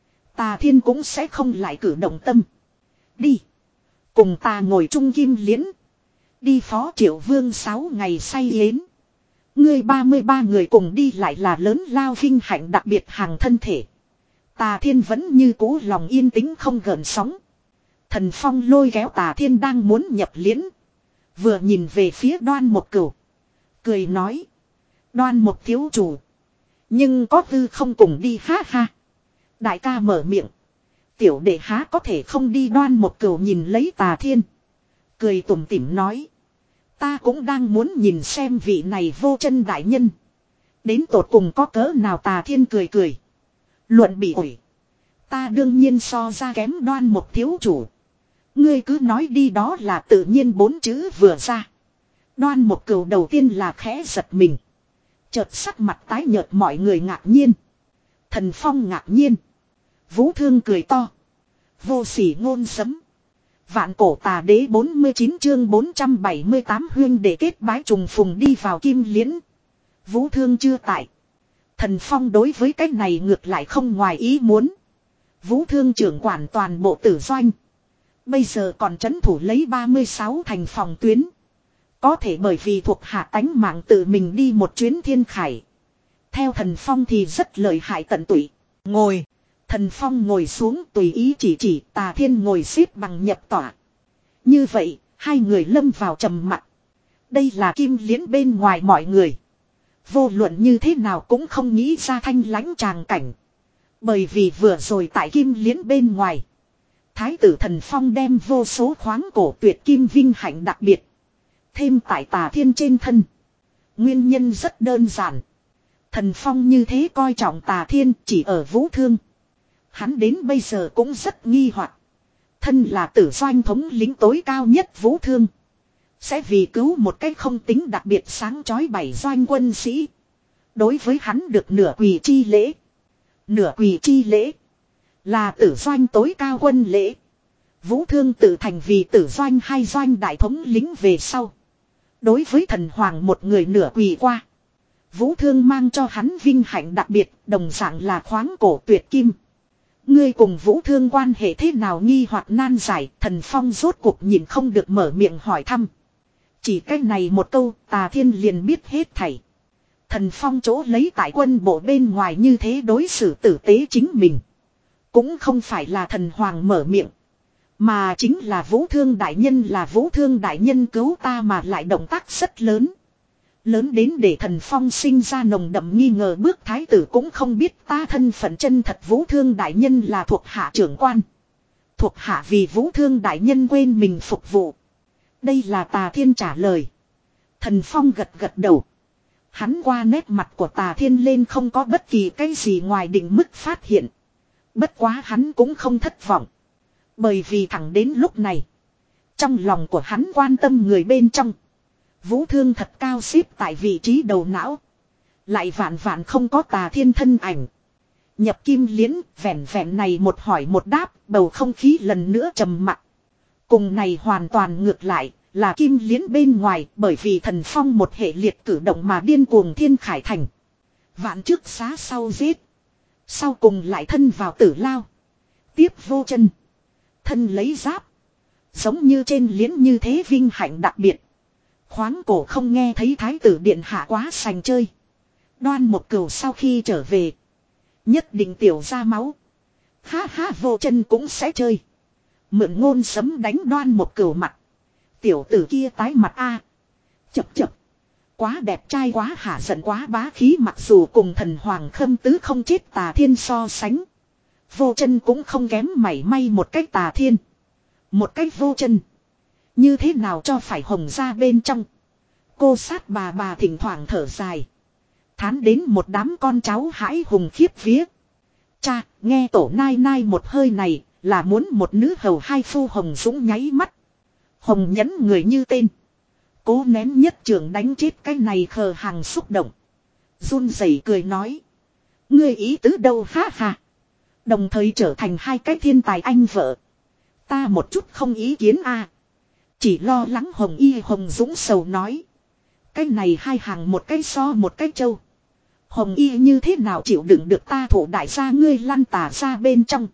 Tà Thiên cũng sẽ không lại cử động tâm. Đi. Cùng ta ngồi chung kim liễn. Đi phó triệu vương sáu ngày say yến. Ngươi ba mươi ba người cùng đi lại là lớn lao vinh hạnh đặc biệt hàng thân thể. Tà Thiên vẫn như cũ lòng yên tĩnh không gợn sóng. Thần Phong lôi kéo Tà Thiên đang muốn nhập liễn. Vừa nhìn về phía Đoan Một Cửu. Cười nói. Đoan Một thiếu chủ. Nhưng có tư không cùng đi ha ha. Đại ca mở miệng. Tiểu đệ há có thể không đi. Đoan Một Cửu nhìn lấy Tà Thiên. Cười tủm tỉm nói. Ta cũng đang muốn nhìn xem vị này vô chân đại nhân. Đến tột cùng có cỡ nào. Tà Thiên cười cười. Luận bị ủi. Ta đương nhiên so ra kém Đoan Một thiếu chủ. Ngươi cứ nói đi, đó là tự nhiên. Bốn chữ vừa ra. Đoan Một Cửu đầu tiên là khẽ giật mình. Chợt sắc mặt tái nhợt, mọi người ngạc nhiên. Thần Phong ngạc nhiên. Vũ Thương cười to. Vô sỉ ngôn sấm. Vạn cổ tà đế bốn mươi chín chương bốn trăm bảy mươi tám huyên để kết bái trùng phùng đi vào kim liễn. Vũ Thương chưa tại. Thần Phong đối với cái này ngược lại không ngoài ý muốn. Vũ Thương trưởng quản toàn bộ tử doanh. Bây giờ còn trấn thủ lấy ba mươi sáu thành phòng tuyến. Có thể bởi vì thuộc hạ tánh mạng tự mình đi một chuyến thiên khải. Theo thần Phong thì rất lợi hại tận tụy. Ngồi. Thần Phong ngồi xuống tùy ý chỉ chỉ. Tà Thiên ngồi xếp bằng nhập tỏa. Như vậy, hai người lâm vào trầm mặc. Đây là kim liễn bên ngoài mọi người. Vô luận như thế nào cũng không nghĩ ra thanh lãnh tràng cảnh. Bởi vì vừa rồi tại kim liễn bên ngoài, Thái tử thần Phong đem vô số khoáng cổ tuyệt kim vinh hạnh đặc biệt thêm tại Tà Thiên trên thân. Nguyên nhân rất đơn giản. Thần Phong như thế coi trọng Tà Thiên chỉ ở Vũ Thương. Hắn đến bây giờ cũng rất nghi hoặc. Thân là tử doanh thống lĩnh tối cao nhất Vũ Thương, sẽ vì cứu một cách không tính đặc biệt sáng chói bảy doanh quân sĩ, đối với hắn được nửa quỳ chi lễ. Nửa quỳ chi lễ là tử doanh tối cao quân lễ. Vũ Thương tự thành vì tử doanh hai doanh đại thống lĩnh về sau, đối với thần hoàng một người nửa quỳ qua. Vũ Thương mang cho hắn vinh hạnh đặc biệt, đồng dạng là khoáng cổ tuyệt kim. Ngươi cùng Vũ Thương quan hệ thế nào? Nghi hoặc nan giải, thần Phong rốt cuộc nhìn không được mở miệng hỏi thăm. Chỉ cách này một câu, Tà Thiên liền biết hết thảy. Thần Phong chỗ lấy tại quân bộ bên ngoài như thế đối xử tử tế chính mình, cũng không phải là thần hoàng mở miệng, mà chính là Vũ Thương đại nhân. Là Vũ Thương đại nhân cứu ta, mà lại động tác rất lớn. Lớn đến để thần Phong sinh ra nồng đậm nghi ngờ. Bước thái tử cũng không biết ta thân phận chân thật. Vũ Thương đại nhân là thuộc hạ trưởng quan. Thuộc hạ vì Vũ Thương đại nhân quên mình phục vụ. Đây là Tà Thiên trả lời. Thần Phong gật gật đầu. Hắn qua nét mặt của Tà Thiên lên không có bất kỳ cái gì ngoài định mức phát hiện. Bất quá hắn cũng không thất vọng. Bởi vì thẳng đến lúc này, trong lòng của hắn quan tâm người bên trong, Vũ Thương thật cao xếp tại vị trí đầu não. Lại vạn vạn không có Tà Thiên thân ảnh. Nhập kim liễn, vẹn vẹn này một hỏi một đáp, bầu không khí lần nữa trầm mặc. Cùng này hoàn toàn ngược lại, là kim liễn bên ngoài, bởi vì thần Phong một hệ liệt cử động mà điên cuồng thiên khải thành. Vạn trước xá sau giết, sau cùng lại thân vào tử lao. Tiếp vô chân. Thân lấy giáp. Giống như trên liễn như thế vinh hạnh đặc biệt. Khoáng cổ không nghe thấy thái tử điện hạ quá sành chơi. Đoan một cừu sau khi trở về. Nhất định tiểu ra máu. Ha ha vô chân cũng sẽ chơi. Mượn ngôn sấm đánh đoan một cừu mặt. Tiểu tử kia tái mặt a. Chập chập. Quá đẹp trai quá hả giận quá bá khí, mặc dù cùng thần hoàng khâm tứ không chết Tà Thiên so sánh. Vô chân cũng không kém mảy may một cách Tà Thiên. Một cách vô chân. Như thế nào cho phải hồng ra bên trong. Cô sát bà bà thỉnh thoảng thở dài. Thán đến một đám con cháu hãi hùng khiếp vía. Cha, nghe tổ nai nai một hơi này là muốn một nữ hầu hai phu Hồng Dũng nháy mắt. Hồng nhẫn người như tên. Cố nén nhất trường đánh chết cái này khờ hàng xúc động. Run rẩy cười nói. Ngươi ý tứ đâu ha ha. Đồng thời trở thành hai cái thiên tài anh vợ. Ta một chút không ý kiến a. Chỉ lo lắng Hồng Y Hồng Dũng sầu nói. Cái này hai hàng một cái so một cái trâu. Hồng Y như thế nào chịu đựng được ta thủ đại gia ngươi lăn tà ra bên trong.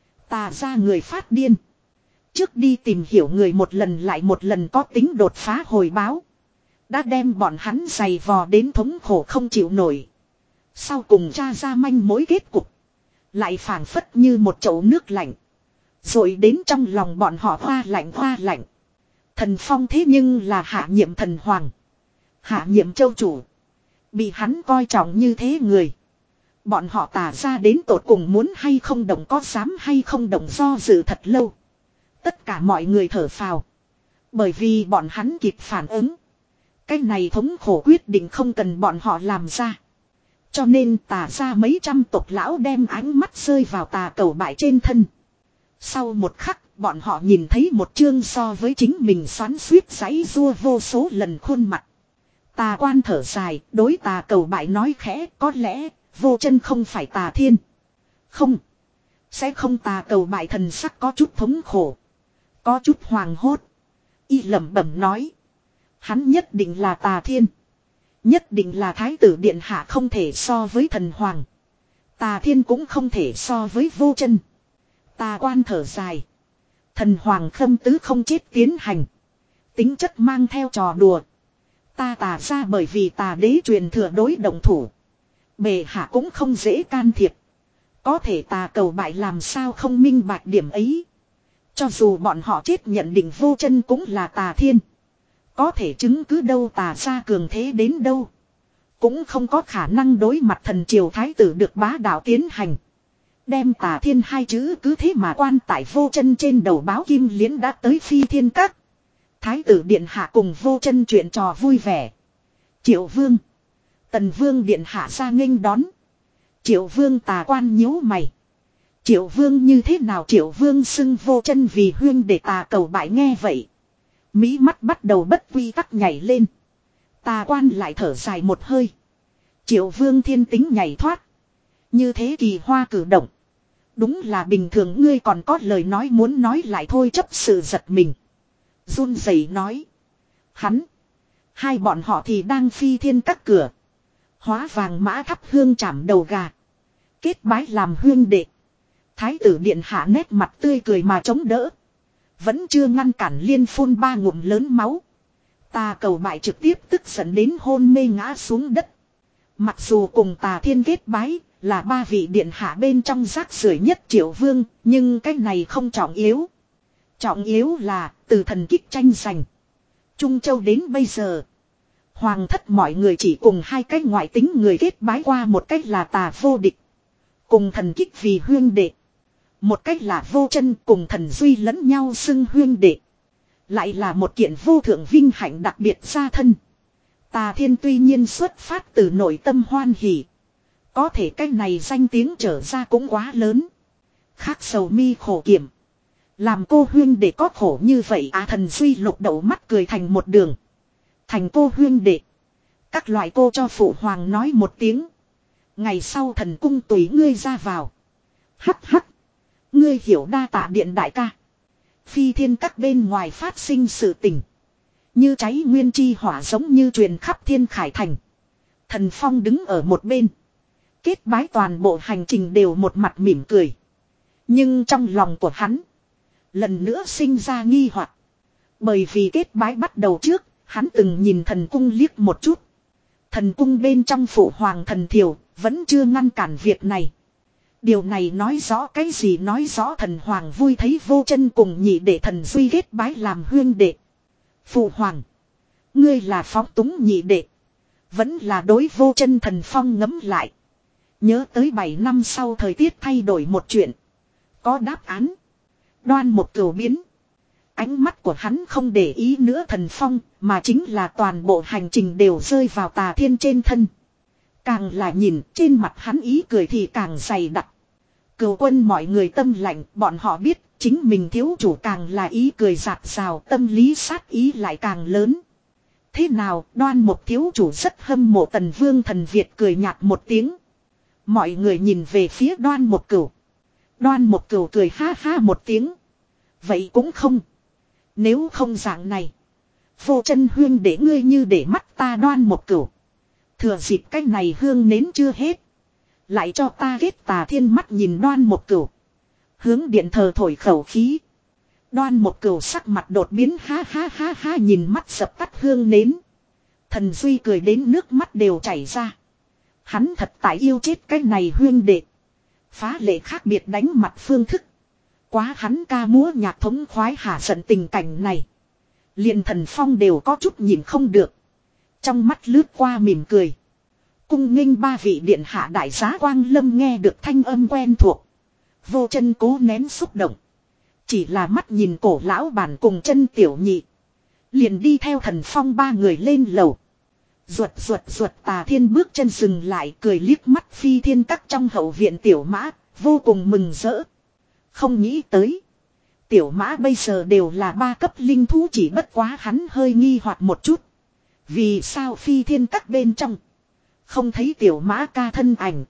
Tà ra người phát điên. Trước đi tìm hiểu người một lần lại một lần có tính đột phá hồi báo. Đã đem bọn hắn giày vò đến thống khổ không chịu nổi. Sau cùng tra ra manh mối kết cục. Lại phảng phất như một chậu nước lạnh. Rồi đến trong lòng bọn họ hoa lạnh hoa lạnh. Thần Phong thế nhưng là hạ nhiệm thần hoàng. Hạ nhiệm châu chủ. Bị hắn coi trọng như thế người. Bọn họ tả ra đến tột cùng muốn hay không đồng, có dám hay không đồng, do dự thật lâu. Tất cả mọi người thở phào. Bởi vì bọn hắn kịp phản ứng. Cái này thống khổ quyết định không cần bọn họ làm ra. Cho nên tà ra mấy trăm tộc lão đem ánh mắt rơi vào Tà Cầu Bại trên thân. Sau một khắc, bọn họ nhìn thấy một chương so với chính mình xoắn suýt giãy rua vô số lần khuôn mặt. Tà Quan thở dài, đối Tà Cầu Bại nói khẽ, có lẽ vô chân không phải Tà Thiên. Không, sẽ không. Tà Cầu Bại thần sắc có chút thống khổ, có chút hoàng hốt. Y lẩm bẩm nói, hắn nhất định là Tà Thiên. Nhất định là thái tử điện hạ, không thể so với thần hoàng. Tà Thiên cũng không thể so với vô chân. Tà Quan thở dài. Thần hoàng khâm tứ không chết tiến hành. Tính chất mang theo trò đùa. Ta Tà ra bởi vì Tà đế truyền thừa đối động thủ. Bệ hạ cũng không dễ can thiệp. Có thể Tà Cầu Bại làm sao không minh bạch điểm ấy. Cho dù bọn họ chết nhận định vô chân cũng là Tà Thiên. Có thể chứng cứ đâu, Tà ra cường thế đến đâu. Cũng không có khả năng đối mặt thần triều thái tử được bá đạo tiến hành. Đem Tà Thiên hai chữ cứ thế mà quan tại vô chân trên đầu. Báo Kim Liễn đã tới Phi Thiên Các. Thái tử điện hạ cùng vô chân chuyện trò vui vẻ. Triệu Vương, Tần Vương điện hạ ra nghênh đón. Triệu Vương Tà Quan nhíu mày. Triệu Vương như thế nào? Triệu Vương xưng vô chân vì huyên để Tà Cầu Bại nghe vậy. Mí mắt bắt đầu bất quy tắc nhảy lên. Tà Quan lại thở dài một hơi. Triệu Vương thiên tính nhảy thoát. Như thế kỳ hoa cử động. Đúng là bình thường. Ngươi còn có lời nói muốn nói lại thôi. Chấp sự giật mình. Run rẩy nói. Hắn. Hai bọn họ thì đang Phi Thiên Các cửa. Hóa vàng mã thắp hương chảm đầu gà. Kết bái làm huyên đệ. Thái tử điện hạ nét mặt tươi cười mà chống đỡ. Vẫn chưa ngăn cản liên phun ba ngụm lớn máu. Tà Cầu Bại trực tiếp tức giận đến hôn mê ngã xuống đất. Mặc dù cùng Tà Thiên kết bái là ba vị điện hạ bên trong rác rưởi nhất Triệu Vương, nhưng cái này không trọng yếu. Trọng yếu là từ thần kích tranh giành Trung Châu đến bây giờ, hoàng thất mọi người chỉ cùng hai cái ngoại tính người kết bái qua. Một cách là Tà Vô Địch cùng thần kích vì huyên đệ. Một cách là vô chân cùng thần duy lẫn nhau xưng huyên đệ. Lại là một kiện vô thượng vinh hạnh đặc biệt gia thân. Tà Thiên tuy nhiên xuất phát từ nội tâm hoan hỉ. Có thể cái này danh tiếng trở ra cũng quá lớn. Khác sầu mi khổ kiểm. Làm cô huyên đệ có khổ như vậy à? Thần duy lục đậu mắt cười thành một đường. Thành cô huyên đệ. Các loại cô cho phụ hoàng nói một tiếng. Ngày sau thần cung tùy ngươi ra vào. Hắc hắc. Ngươi hiểu đa tạ điện đại ca. Phi Thiên Các bên ngoài phát sinh sự tình. Như cháy nguyên chi hỏa giống như truyền khắp Thiên Khải Thành. Thần Phong đứng ở một bên. Kết bái toàn bộ hành trình đều một mặt mỉm cười. Nhưng trong lòng của hắn. Lần nữa sinh ra nghi hoặc. Bởi vì kết bái bắt đầu trước. Hắn từng nhìn thần cung liếc một chút. Thần cung bên trong phụ hoàng thần thiều. Vẫn chưa ngăn cản việc này. Điều này nói rõ cái gì, nói rõ thần hoàng vui thấy Vô Chân cùng nhị đệ thần Duy kết bái làm huyên đệ. Phụ hoàng. Ngươi là phóng túng nhị đệ. Vẫn là đối Vô Chân. Thần Phong ngẫm lại. Nhớ tới bảy năm sau thời tiết thay đổi một chuyện. Có đáp án. Đoan một cửu biến. Ánh mắt của hắn không để ý nữa Thần Phong. Mà chính là toàn bộ hành trình đều rơi vào Tà Thiên trên thân. Càng là nhìn trên mặt hắn ý cười thì càng dày đặc. Cửu quân mọi người tâm lạnh, bọn họ biết chính mình thiếu chủ càng là ý cười giạt rào, tâm lý sát ý lại càng lớn. Thế nào, Đoan một thiếu chủ rất hâm mộ Tần Vương Thần Việt cười nhạt một tiếng. Mọi người nhìn về phía Đoan một cửu. Đoan một cửu cười ha ha một tiếng. Vậy cũng không. Nếu không dạng này. Vô Chân huyên để ngươi như để mắt ta Đoan một cửu. Thừa dịp cái này hương nến chưa hết. Lại cho ta kết Tà Thiên mắt nhìn Đoan một cửu. Hướng điện thờ thổi khẩu khí. Đoan một cửu sắc mặt đột biến ha ha ha ha nhìn mắt sập tắt hương nến. Thần Duy cười đến nước mắt đều chảy ra. Hắn thật tại yêu chết cái này huyên đệ. Phá lệ khác biệt đánh mặt phương thức. Quá hắn ca múa nhạc thống khoái hả giận tình cảnh này. Liền Thần Phong đều có chút nhìn không được. Trong mắt lướt qua mỉm cười. Cung nghênh ba vị điện hạ đại giá Quang Lâm nghe được thanh âm quen thuộc. Vô Chân cố nén xúc động. Chỉ là mắt nhìn cổ lão bản cùng Chân tiểu nhị. Liền đi theo Thần Phong ba người lên lầu. Ruột ruột ruột Tà Thiên bước chân dừng lại cười liếc mắt Phi Thiên Các trong hậu viện tiểu mã. Vô cùng mừng rỡ. Không nghĩ tới. Tiểu mã bây giờ đều là ba cấp linh thú, chỉ bất quá hắn hơi nghi hoặc một chút. Vì sao Phi Thiên Các bên trong không thấy tiểu mã ca thân ảnh.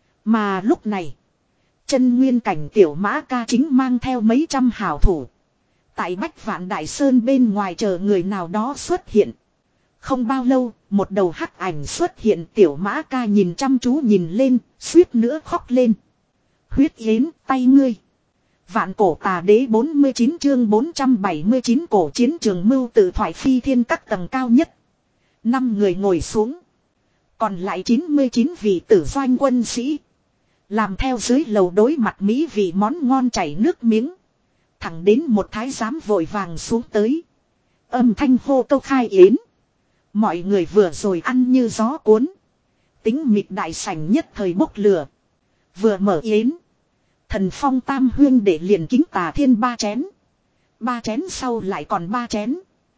Mà lúc này. Chân nguyên cảnh tiểu mã ca chính mang theo mấy trăm hảo thủ. Tại Bách Vạn Đại Sơn bên ngoài chờ người nào đó xuất hiện. Không bao lâu, một đầu hắc ảnh xuất hiện, tiểu mã ca nhìn chăm chú nhìn lên, suýt nữa khóc lên. Huyết yến, tay ngươi. Vạn cổ tà đế bốn mươi chín chương bốn trăm bảy mươi chín cổ chiến trường mưu tự thoại Phi Thiên Các tầng cao nhất. Năm người ngồi xuống. Còn lại chín mươi chín vị tử doanh quân sĩ. Làm theo dưới lầu đối mặt mỹ vị món ngon chảy nước miếng. Thẳng đến một thái giám vội vàng xuống tới. Âm thanh hô câu khai yến. Mọi người vừa rồi ăn như gió cuốn. Tính mịt đại sảnh nhất thời bốc lửa. Vừa mở yến. Thần Phong tam huyên để liền kính Tà Thiên ba chén. Ba chén sau lại còn ba chén.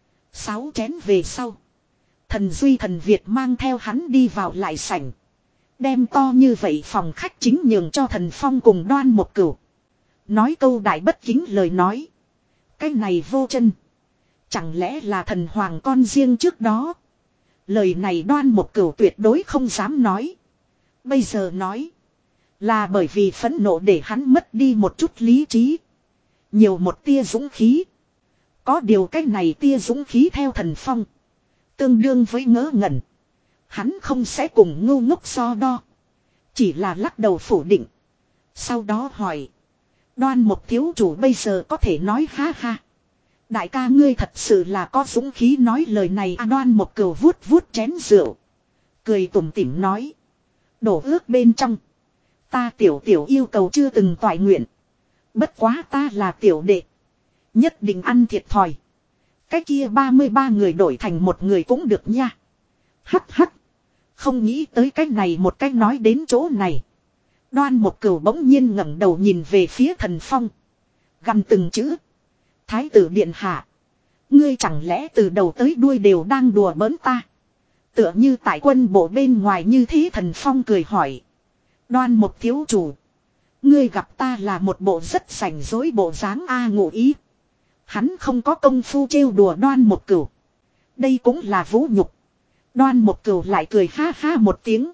Sáu chén về sau. Thần Duy thần Việt mang theo hắn đi vào lại sảnh. Đem to như vậy phòng khách chính nhường cho Thần Phong cùng Đoan một cửu. Nói câu đại bất kính lời nói. Cái này Vô Chân. Chẳng lẽ là thần hoàng con riêng trước đó. Lời này Đoan một cửu tuyệt đối không dám nói. Bây giờ nói. Là bởi vì phẫn nộ để hắn mất đi một chút lý trí. Nhiều một tia dũng khí. Có điều cái này tia dũng khí theo Thần Phong. Tương đương với ngớ ngẩn. Hắn không sẽ cùng ngu ngốc so đo. Chỉ là lắc đầu phủ định. Sau đó hỏi. Đoan một thiếu chủ bây giờ có thể nói ha ha. Đại ca ngươi thật sự là có dũng khí nói lời này. À, Đoan một cừu vuốt vuốt chén rượu. Cười tủm tỉm nói. Đổ ước bên trong. Ta tiểu tiểu yêu cầu chưa từng toại nguyện. Bất quá ta là tiểu đệ. Nhất định ăn thiệt thòi. Cái kia ba mươi ba người đổi thành một người cũng được nha. Hắc hắc. Không nghĩ tới cái này một cách nói đến chỗ này. Đoan một cừu bỗng nhiên ngẩng đầu nhìn về phía Thần Phong. Gằn từng chữ. Thái tử điện hạ. Ngươi chẳng lẽ từ đầu tới đuôi đều đang đùa bỡn ta. Tựa như tại quân bộ bên ngoài như thế. Thần Phong cười hỏi. Đoan một thiếu chủ. Ngươi gặp ta là một bộ rất sành dối bộ dáng A ngụ ý. Hắn không có công phu trêu đùa Đoan một cửu. Đây cũng là vũ nhục. Đoan một cửu lại cười ha ha một tiếng.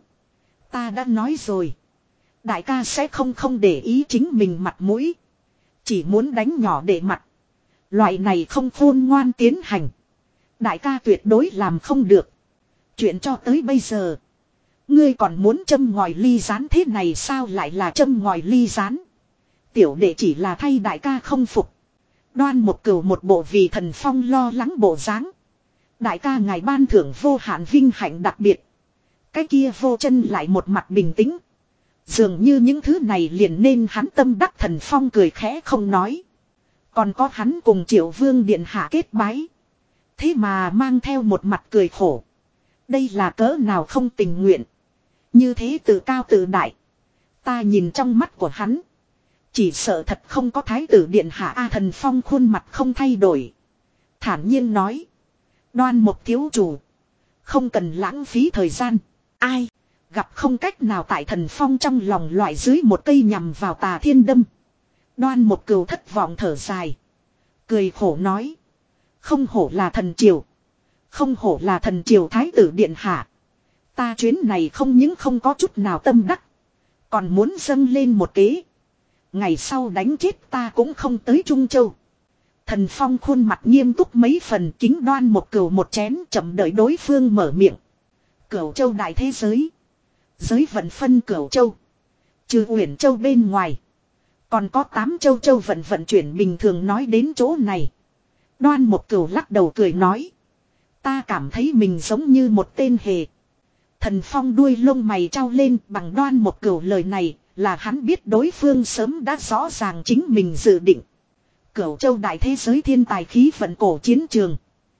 Ta đã nói rồi. Đại ca sẽ không không để ý chính mình mặt mũi. Chỉ muốn đánh nhỏ để mặt. Loại này không khôn ngoan tiến hành. Đại ca tuyệt đối làm không được. Chuyện cho tới bây giờ. Ngươi còn muốn châm ngòi ly rán thế này sao lại là châm ngòi ly rán. Tiểu đệ chỉ là thay đại ca không phục. Đoan một cửu một bộ vì Thần Phong lo lắng bộ dáng. Đại ca ngài ban thưởng vô hạn vinh hạnh đặc biệt. Cái kia Vô Chân lại một mặt bình tĩnh. Dường như những thứ này liền nên hắn tâm đắc. Thần Phong cười khẽ không nói. Còn có hắn cùng Triệu Vương điện hạ kết bái. Thế mà mang theo một mặt cười khổ. Đây là cỡ nào không tình nguyện. Như thế tự cao tự đại. Ta nhìn trong mắt của hắn. Chỉ sợ thật không có thái tử điện hạ. A Thần Phong khuôn mặt không thay đổi. Thản nhiên nói. Đoan một thiếu chủ. Không cần lãng phí thời gian. Ai. Gặp không cách nào tại Thần Phong trong lòng loại dưới một cây nhằm vào Tà Thiên đâm. Đoan một cừu thất vọng thở dài. Cười khổ nói. Không hổ là thần triều. Không hổ là thần triều thái tử điện hạ. Ta chuyến này không những không có chút nào tâm đắc. Còn muốn dâng lên một kế. Ngày sau đánh chết ta cũng không tới Trung Châu. Thần Phong khuôn mặt nghiêm túc mấy phần, kính Đoan một cừu một chén, chậm đợi đối phương mở miệng. Cửu Châu đại thế giới. Giới vận phân Cửu Châu. Trừ Uyển Châu bên ngoài. Còn có tám châu châu vận vận chuyển bình thường. Nói đến chỗ này. Đoan một cừu lắc đầu cười nói. Ta cảm thấy mình giống như một tên hề. Thần Phong đuôi lông mày trao lên. Bằng Đoan một cừu lời này là hắn biết đối phương sớm đã rõ ràng chính mình dự định. Cửu Châu đại thế giới thiên tài khí vận cổ chiến trường.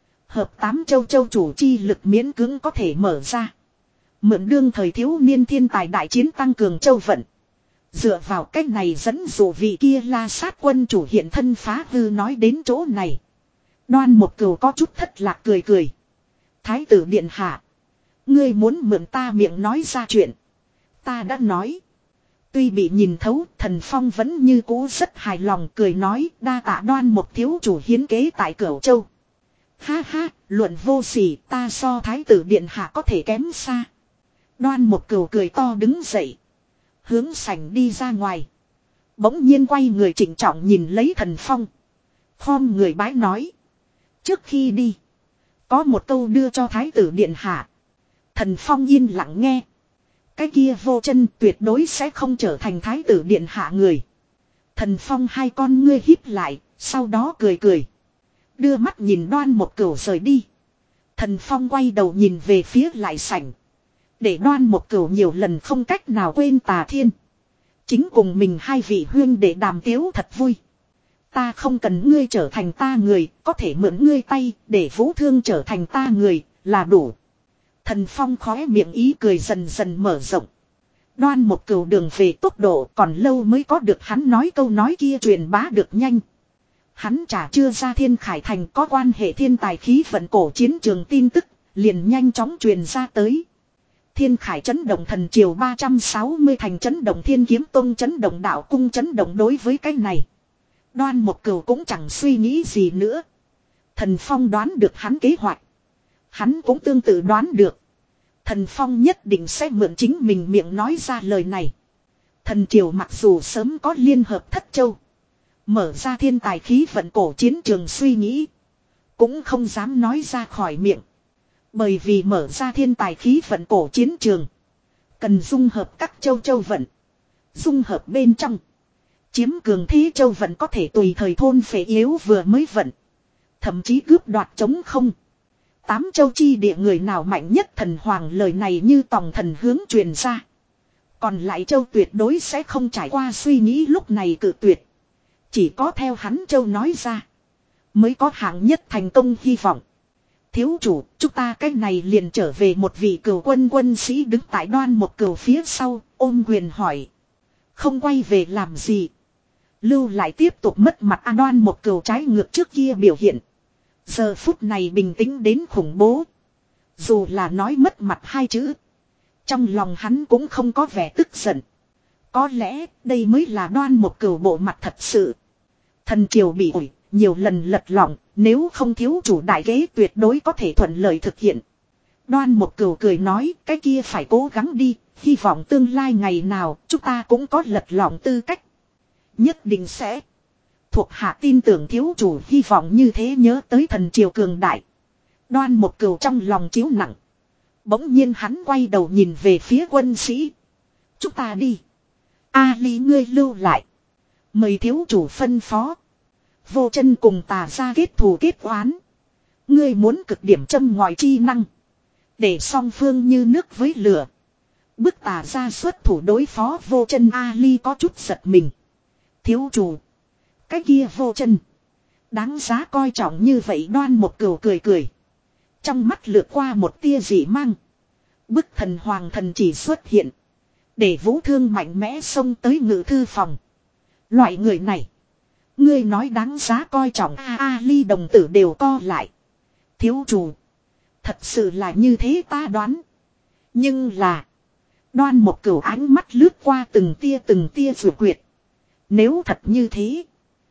Hợp tám châu châu chủ chi lực miễn cưỡng có thể mở ra. Mượn đương thời thiếu niên thiên tài đại chiến tăng cường châu vận. Dựa vào cách này dẫn dụ vị kia La Sát quân chủ hiện thân phá hư. Nói đến chỗ này. Đoan một cừu có chút thất lạc cười cười. Thái tử điện hạ. Ngươi muốn mượn ta miệng nói ra chuyện. Ta đã nói. Tuy bị nhìn thấu, Thần Phong vẫn như cũ rất hài lòng cười nói đa tạ Đoan một thiếu chủ hiến kế tại Cửu Châu. Ha ha, luận vô sỉ, ta so thái tử điện hạ có thể kém xa. Đoan một cừu cười to đứng dậy. Hướng sảnh đi ra ngoài. Bỗng nhiên quay người trịnh trọng nhìn lấy Thần Phong. Khom người bái nói. Trước khi đi. Có một câu đưa cho thái tử điện hạ. Thần Phong yên lặng nghe. Cái kia Vô Chân tuyệt đối sẽ không trở thành thái tử điện hạ người. Thần Phong hai con ngươi híp lại. Sau đó cười cười. Đưa mắt nhìn Đoan một cừu rời đi. Thần Phong quay đầu nhìn về phía lại sảnh. Để Đoan một cừu nhiều lần không cách nào quên Tà Thiên. Chính cùng mình hai vị huyên để đàm tiếu thật vui. Ta không cần ngươi trở thành ta người, có thể mượn ngươi tay để Vũ Thương trở thành ta người, là đủ. Thần Phong khóe miệng ý cười dần dần mở rộng. Đoan một cừu đường về tốc độ còn lâu mới có được hắn nói câu nói kia truyền bá được nhanh. Hắn chả chưa ra Thiên Khải Thành có quan hệ thiên tài khí vận cổ chiến trường tin tức, liền nhanh chóng truyền ra tới. Thiên Khải chấn động thần triều ba trăm sáu mươi thành chấn động Thiên Kiếm Tông chấn động đạo cung chấn động. Đối với cái này, Đoan một cừu cũng chẳng suy nghĩ gì nữa. Thần Phong đoán được hắn kế hoạch. Hắn cũng tương tự đoán được. Thần Phong nhất định sẽ mượn chính mình miệng nói ra lời này. Thần triều mặc dù sớm có liên hợp thất châu. Mở ra thiên tài khí vận cổ chiến trường suy nghĩ. Cũng không dám nói ra khỏi miệng. Bởi vì mở ra thiên tài khí vận cổ chiến trường. Cần dung hợp các châu châu vận. Dung hợp bên trong. Chiếm cường thế châu vận có thể tùy thời thôn phệ yếu vừa mới vận. Thậm chí cướp đoạt chống không. Tám châu chi địa người nào mạnh nhất thần hoàng lời này như tòng thần hướng truyền ra. Còn lại châu tuyệt đối sẽ không trải qua suy nghĩ lúc này cự tuyệt. Chỉ có theo hắn châu nói ra. Mới có hạng nhất thành công hy vọng. Thiếu chủ, chúng ta cách này liền trở về. Một vị cửu quân quân sĩ đứng tại Đoan một cừu phía sau, ôm quyền hỏi. Không quay về làm gì? Lưu lại tiếp tục mất mặt. A Đoan một cừu trái ngược trước kia biểu hiện. Giờ phút này bình tĩnh đến khủng bố. Dù là nói mất mặt hai chữ. Trong lòng hắn cũng không có vẻ tức giận. Có lẽ đây mới là Đoan một cừu bộ mặt thật sự. Thần triều bị ủi, nhiều lần lật lọng, nếu không thiếu chủ đại kế tuyệt đối có thể thuận lợi thực hiện. Đoan một cừu cười nói, cái kia phải cố gắng đi, hy vọng tương lai ngày nào chúng ta cũng có lật lọng tư cách. Nhất định sẽ. Thuộc hạ tin tưởng thiếu chủ hy vọng như thế. Nhớ tới thần triều cường đại. Đoan một cừu trong lòng chiếu nặng. Bỗng nhiên hắn quay đầu nhìn về phía quân sĩ. Chúng ta đi. A Lý ngươi lưu lại. Mời thiếu chủ phân phó. Vô chân cùng Tà gia kết thù kết oán. Ngươi muốn cực điểm châm ngòi chi năng. Để song phương như nước với lửa. Bức Tà gia xuất thủ đối phó Vô chân. Ali có chút giật mình. Thiếu chủ. Cái kia Vô chân. Đáng giá coi trọng như vậy. Đoan Mục Cửu cười cười. Trong mắt lướt qua một tia dị mang. Bức thần hoàng thần chỉ xuất hiện. Để Vũ Thương mạnh mẽ xông tới ngự thư phòng. Loại người này. Ngươi nói đáng giá coi trọng. A Ali đồng tử đều co lại. Thiếu chủ. Thật sự là như thế ta đoán. Nhưng là. Đoan Mục Cửu ánh mắt lướt qua từng tia từng tia rủi quyệt. Nếu thật như thế.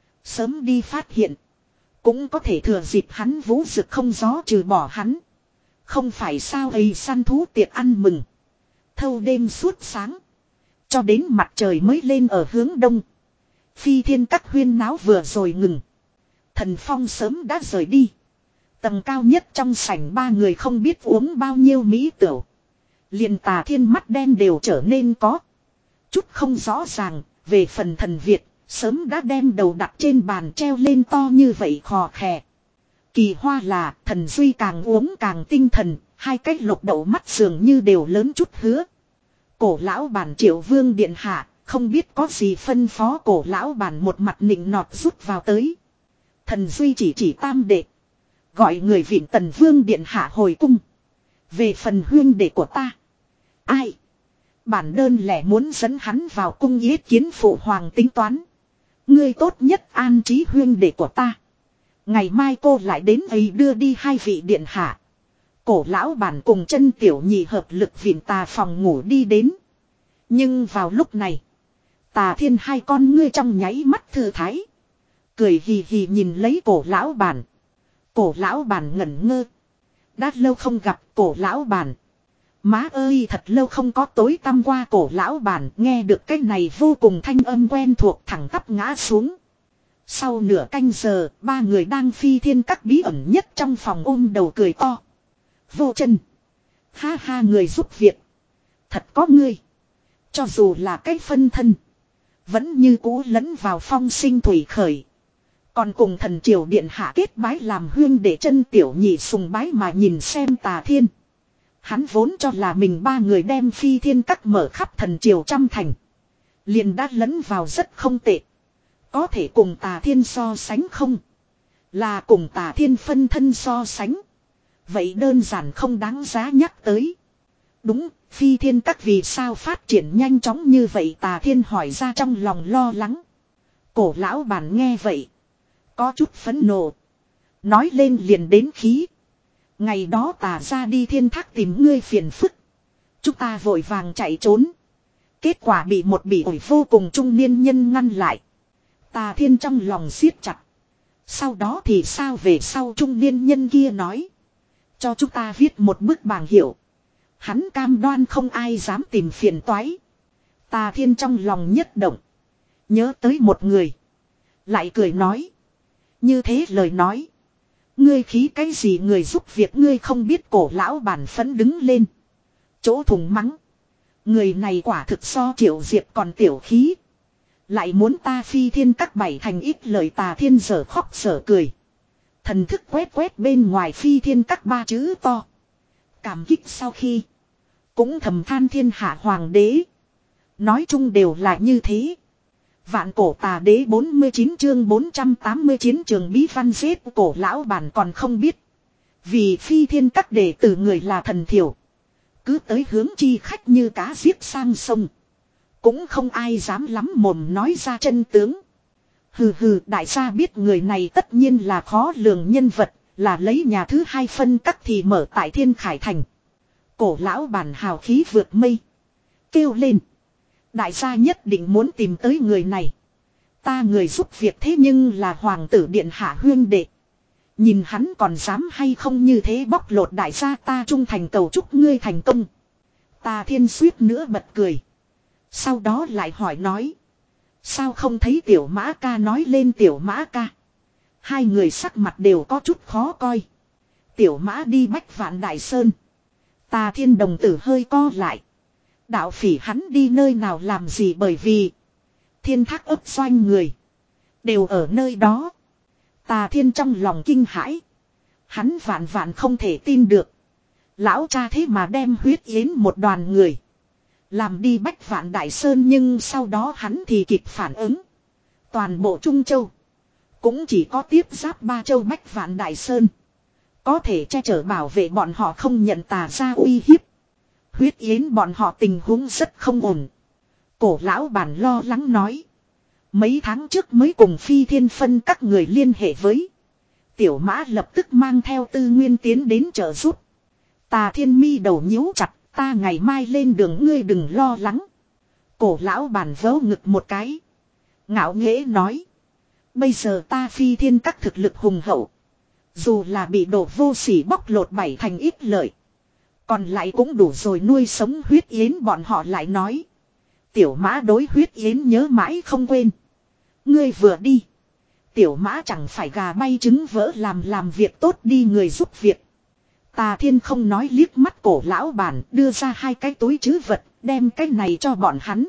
Sớm đi phát hiện. Cũng có thể thừa dịp hắn vũ dực không gió trừ bỏ hắn. Không phải sao ấy săn thú tiệc ăn mừng. Thâu đêm suốt sáng. Cho đến mặt trời mới lên ở hướng đông. Phi thiên các huyên náo vừa rồi ngừng. Thần Phong sớm đã rời đi. Tầng cao nhất trong sảnh ba người không biết uống bao nhiêu mỹ tửu. Liền Tà Thiên mắt đen đều trở nên có chút không rõ ràng. Về phần thần Việt, sớm đã đem đầu đặt trên bàn treo lên to như vậy khò khè. Kỳ hoa là thần Duy càng uống càng tinh thần, hai cái lục đậu mắt dường như đều lớn chút hứa. Cổ lão bản Triệu Vương điện hạ, không biết có gì phân phó. Cổ lão bản một mặt nịnh nọt rút vào tới. Thần Duy chỉ chỉ tam đệ. Gọi người vịn Tần Vương điện hạ hồi cung. Về phần huyên đệ của ta. Ai? Bản đơn lẻ muốn dẫn hắn vào cung yết kiến phụ hoàng tính toán. Ngươi tốt nhất an trí huyên đệ của ta. Ngày mai cô lại đến ấy đưa đi hai vị điện hạ. Cổ lão bản cùng chân tiểu nhị hợp lực vịn Tà phòng ngủ đi đến. Nhưng vào lúc này. Tà Thiên hai con ngươi trong nháy mắt thư thái. Cười hì hì nhìn lấy cổ lão bản. Cổ lão bản ngẩn ngơ. Đã lâu không gặp cổ lão bản. Má ơi thật lâu không có tối tăm qua. Cổ lão bản nghe được cái này vô cùng thanh âm quen thuộc thẳng tắp ngã xuống. Sau nửa canh giờ, ba người đang phi thiên các bí ẩn nhất trong phòng ôm đầu cười to. Vô chân. Ha ha người giúp việc. Thật có ngươi. Cho dù là cái phân thân. Vẫn như cũ lẫn vào phong sinh thủy khởi. Còn cùng thần triều điện hạ kết bái làm huyên để chân tiểu nhị sùng bái mà nhìn xem Tà Thiên. Hắn vốn cho là mình ba người đem phi thiên các mở khắp thần triều trăm thành. Liền đã lẫn vào rất không tệ. Có thể cùng Tà Thiên so sánh không? Là cùng Tà Thiên phân thân so sánh. Vậy đơn giản không đáng giá nhắc tới. Đúng, phi thiên các vì sao phát triển nhanh chóng như vậy? Tà Thiên hỏi ra trong lòng lo lắng. Cổ lão bản nghe vậy. Có chút phẫn nộ. Nói lên liền đến khí. Ngày đó Tà ra đi thiên thác tìm ngươi phiền phức. Chúng ta vội vàng chạy trốn. Kết quả bị một bỉ ổi vô cùng trung niên nhân ngăn lại. Tà Thiên trong lòng siết chặt. Sau đó thì sao? Về sau trung niên nhân kia nói. Cho chúng ta viết một bức bảng hiệu. Hắn cam đoan không ai dám tìm phiền toái. Tà Thiên trong lòng nhất động. Nhớ tới một người. Lại cười nói. Như thế lời nói. Ngươi khí cái gì? Người giúp việc ngươi không biết. Cổ lão bản phấn đứng lên. Chỗ thùng mắng. Người này quả thực so Triệu Diệp còn tiểu khí. Lại muốn ta phi thiên các bảy thành ít lời. Tà Thiên giờ khóc giờ cười. Thần thức quét quét bên ngoài phi thiên các ba chữ to. Cảm kích sau khi. Cũng thầm than thiên hạ hoàng đế. Nói chung đều là như thế. Vạn cổ tà đế bốn mươi chín chương bốn trăm tám mươi chiến trường bí văn giết. Cổ lão bản còn không biết. Vì phi thiên các đệ tử người là thần thiểu. Cứ tới hướng chi khách như cá giết sang sông. Cũng không ai dám lắm mồm nói ra chân tướng. Hừ hừ, đại gia biết người này tất nhiên là khó lường nhân vật. Là lấy nhà thứ hai phân các thì mở tại Thiên Khải Thành. Cổ lão bản hào khí vượt mây. Kêu lên. Đại gia nhất định muốn tìm tới người này. Ta người giúp việc thế nhưng là hoàng tử điện hạ huyên đệ. Nhìn hắn còn dám hay không như thế bóc lột đại gia, ta trung thành cầu chúc ngươi thành công. Tà Thiên suýt nữa bật cười. Sau đó lại hỏi nói. Sao không thấy tiểu mã ca? Nói lên tiểu mã ca. Hai người sắc mặt đều có chút khó coi. Tiểu mã đi Bách Vạn Đại Sơn. Tà Thiên đồng tử hơi co lại. Đạo phỉ hắn đi nơi nào làm gì? Bởi vì Thiên Thác ấp doanh người. Đều ở nơi đó. Tà Thiên trong lòng kinh hãi. Hắn vạn vạn không thể tin được. Lão cha thế mà đem Huyết Yến một đoàn người. Làm đi Bách Vạn Đại Sơn, nhưng sau đó hắn thì kịp phản ứng. Toàn bộ Trung Châu. Cũng chỉ có tiếp giáp Ba Châu Bách Vạn Đại Sơn. Có thể che chở bảo vệ bọn họ không nhận tà ra uy hiếp. Huyết Yến bọn họ tình huống rất không ổn. Cổ lão bản lo lắng nói. Mấy tháng trước mới cùng Phi Thiên phân các người liên hệ với. Tiểu Mã lập tức mang theo tư nguyên tiến đến trợ giúp. Tà Thiên mi đầu nhíu chặt, ta ngày mai lên đường, ngươi đừng lo lắng. Cổ lão bản vớ ngực một cái. Ngạo nghễ nói. Bây giờ ta Phi Thiên các thực lực hùng hậu. Dù là bị đổ vô sỉ bóc lột bảy thành ít lợi. Còn lại cũng đủ rồi nuôi sống Huyết Yến bọn họ lại nói. Tiểu Mã đối Huyết Yến nhớ mãi không quên. Ngươi vừa đi. Tiểu Mã chẳng phải gà bay trứng vỡ làm làm việc tốt đi người giúp việc. Tà Thiên không nói, liếc mắt cổ lão bản, đưa ra hai cái túi trữ vật, đem cái này cho bọn hắn.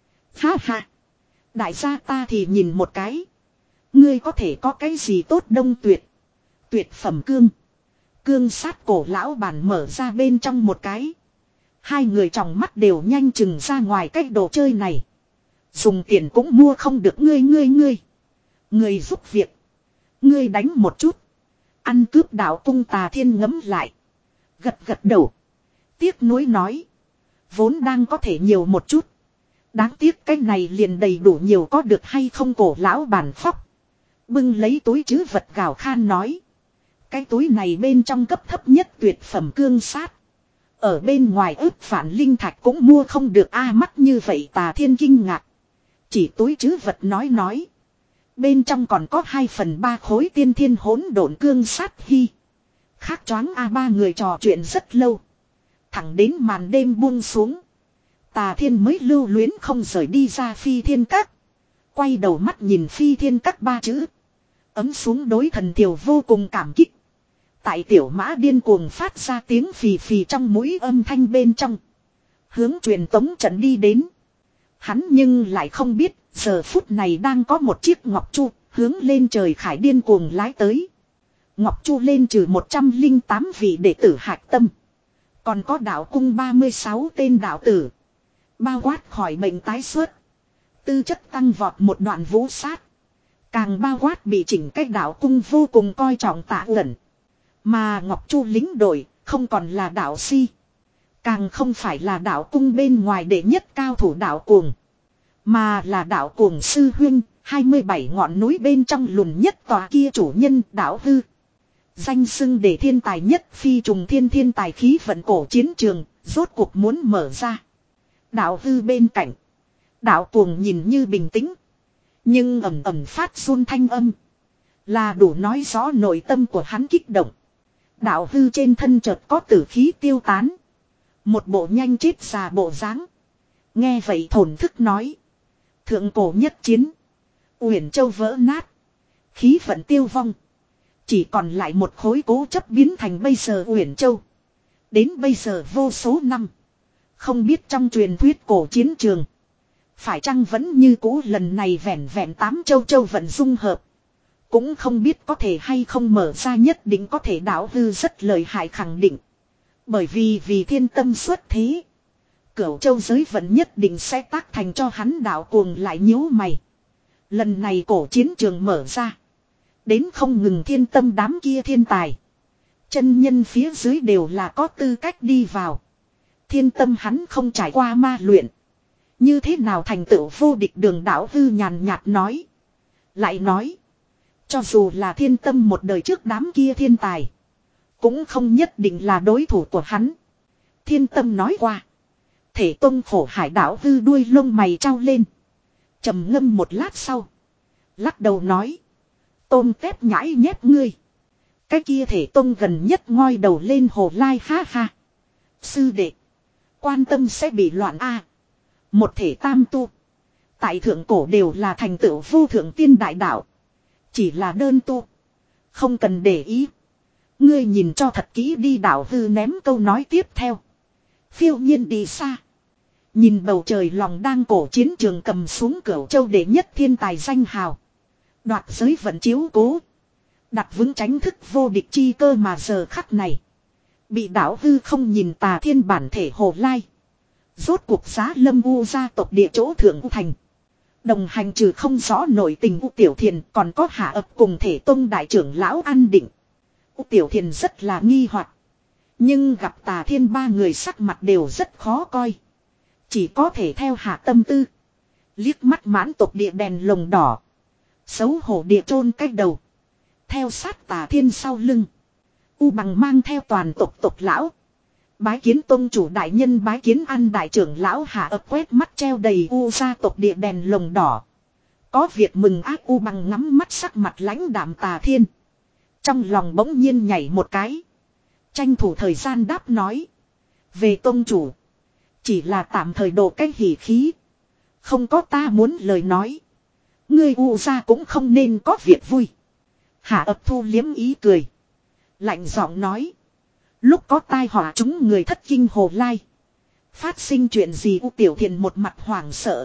Ha ha. Đại gia ta thì nhìn một cái. Ngươi có thể có cái gì tốt đông tuyệt. Tuyệt phẩm cương. Cương sát cổ lão bản mở ra bên trong một cái. Hai người trong mắt đều nhanh chừng ra ngoài cái đồ chơi này. Dùng tiền cũng mua không được, ngươi ngươi ngươi. Ngươi giúp việc. Ngươi đánh một chút. Ăn cướp đạo cung. Tà Thiên ngấm lại. Gật gật đầu. Tiếc nuối nói. Vốn đang có thể nhiều một chút. Đáng tiếc cái này liền đầy đủ nhiều, có được hay không? Cổ lão bản khóc. Bưng lấy túi trữ vật gào khan nói. Cái túi này bên trong cấp thấp nhất tuyệt phẩm cương sát. Ở bên ngoài ướp phản linh thạch cũng mua không được a. À, mắt như vậy Tà Thiên kinh ngạc. Chỉ túi trữ vật nói nói. Bên trong còn có hai phần ba khối tiên thiên hỗn độn cương sát hy. Khác choáng a. Ba người trò chuyện rất lâu. Thẳng đến màn đêm buông xuống. Tà Thiên mới lưu luyến không rời đi ra Phi Thiên Các. Quay đầu mắt nhìn Phi Thiên Các ba chữ. Ấm xuống đối Thần Thiều vô cùng cảm kích. Tại Tiểu Mã điên cuồng phát ra tiếng phì phì trong mũi âm thanh bên trong. Hướng truyền tống trận đi đến. Hắn nhưng lại không biết, giờ phút này đang có một chiếc Ngọc Chu, hướng lên trời khải điên cuồng lái tới. Ngọc Chu lên trừ một trăm lẻ tám vị đệ tử hạch tâm. Còn có đạo cung ba mươi sáu tên đạo tử. Bao quát khỏi bệnh tái xuất. Tư chất tăng vọt một đoạn vũ sát. Càng bao quát bị chỉnh cách đạo cung vô cùng coi trọng Tạ Ẩn. Mà Ngọc Chu lính đội không còn là đạo si. Càng không phải là đạo cung bên ngoài đệ nhất cao thủ đạo cuồng. Mà là đạo cuồng sư huynh, hai mươi bảy ngọn núi bên trong lùn nhất tòa kia chủ nhân đạo hư. Danh xưng để thiên tài nhất phi trùng thiên thiên tài khí vận cổ chiến trường, rốt cuộc muốn mở ra. Đạo hư bên cạnh. Đạo cuồng nhìn như bình tĩnh. Nhưng ẩm ẩm phát run thanh âm. Là đủ nói rõ nội tâm của hắn kích động. Đạo hư trên thân chợt có tử khí tiêu tán. Một bộ nhanh chết già bộ dáng. Nghe vậy thổn thức nói. Thượng cổ nhất chiến. Uyển Châu vỡ nát. Khí vận tiêu vong. Chỉ còn lại một khối cố chấp biến thành bây giờ Uyển Châu. Đến bây giờ vô số năm. Không biết trong truyền thuyết cổ chiến trường. Phải chăng vẫn như cũ lần này vẹn vẹn tám châu châu vận dung hợp. Cũng không biết có thể hay không mở ra, nhất định có thể. Đạo hư rất lợi hại khẳng định. Bởi vì vì thiên tâm xuất thế. Cửu châu giới vận nhất định sẽ tác thành cho hắn. Đạo cuồng lại nhíu mày. Lần này cổ chiến trường mở ra. Đến không ngừng thiên tâm đám kia thiên tài. Chân nhân phía dưới đều là có tư cách đi vào. Thiên tâm hắn không trải qua ma luyện. Như thế nào thành tựu vô địch? Đường Đạo hư nhàn nhạt nói. Lại nói. Cho dù là thiên tâm một đời trước đám kia thiên tài. Cũng không nhất định là đối thủ của hắn. Thiên tâm nói qua. Thể tông khổ hải. Đạo hư đuôi lông mày trao lên. Trầm ngâm một lát sau. Lắc đầu nói. Tôm tép nhãi nhép ngươi. Cái kia thể tông gần nhất ngoi đầu lên hồ lai ha ha. Sư đệ. Quan tâm sẽ bị loạn a. Một thể tam tu. Tại thượng cổ đều là thành tựu vô thượng tiên đại đạo. Chỉ là đơn tu. Không cần để ý. Ngươi nhìn cho thật kỹ đi. Đạo hư ném câu nói tiếp theo. Phiêu nhiên đi xa. Nhìn bầu trời lòng đang cổ chiến trường cầm xuống Cửu Châu đệ nhất thiên tài danh hào. Đoạt giới vận chiếu cố. Đặt vững tránh thức vô địch chi cơ mà giờ khắc này. Bị đảo hư không nhìn Tà Thiên bản thể Hồ Lai. Rốt cuộc giá lâm u gia tộc địa chỗ thượng u thành. Đồng hành trừ không rõ nội tình u Tiểu Thiền còn có Hạ Ập cùng thể tông đại trưởng lão An Định. U Tiểu Thiền rất là nghi hoặc. Nhưng gặp Tà Thiên ba người sắc mặt đều rất khó coi. Chỉ có thể theo hạ tâm tư. Liếc mắt mãn tộc địa đèn lồng đỏ. Xấu hổ địa chôn cách đầu. Theo sát Tà Thiên sau lưng. U Bằng mang theo toàn tộc tộc lão. Bái kiến tông chủ đại nhân, bái kiến An đại trưởng lão. Hạ Ập quét mắt treo đầy u gia tộc địa đèn lồng đỏ. Có việc mừng ác. U Bằng ngắm mắt sắc mặt lãnh đạm Tà Thiên. Trong lòng bỗng nhiên nhảy một cái. Tranh thủ thời gian đáp nói. Về tông chủ. Chỉ là tạm thời độ cái hỉ khí. Không có ta muốn lời nói. Ngươi u gia cũng không nên có việc vui. Hạ Ập thu liếm ý cười. Lạnh giọng nói. Lúc có tai họa chúng người thất kinh Hồ Lai. Phát sinh chuyện gì? U Tiểu Thiền một mặt hoảng sợ.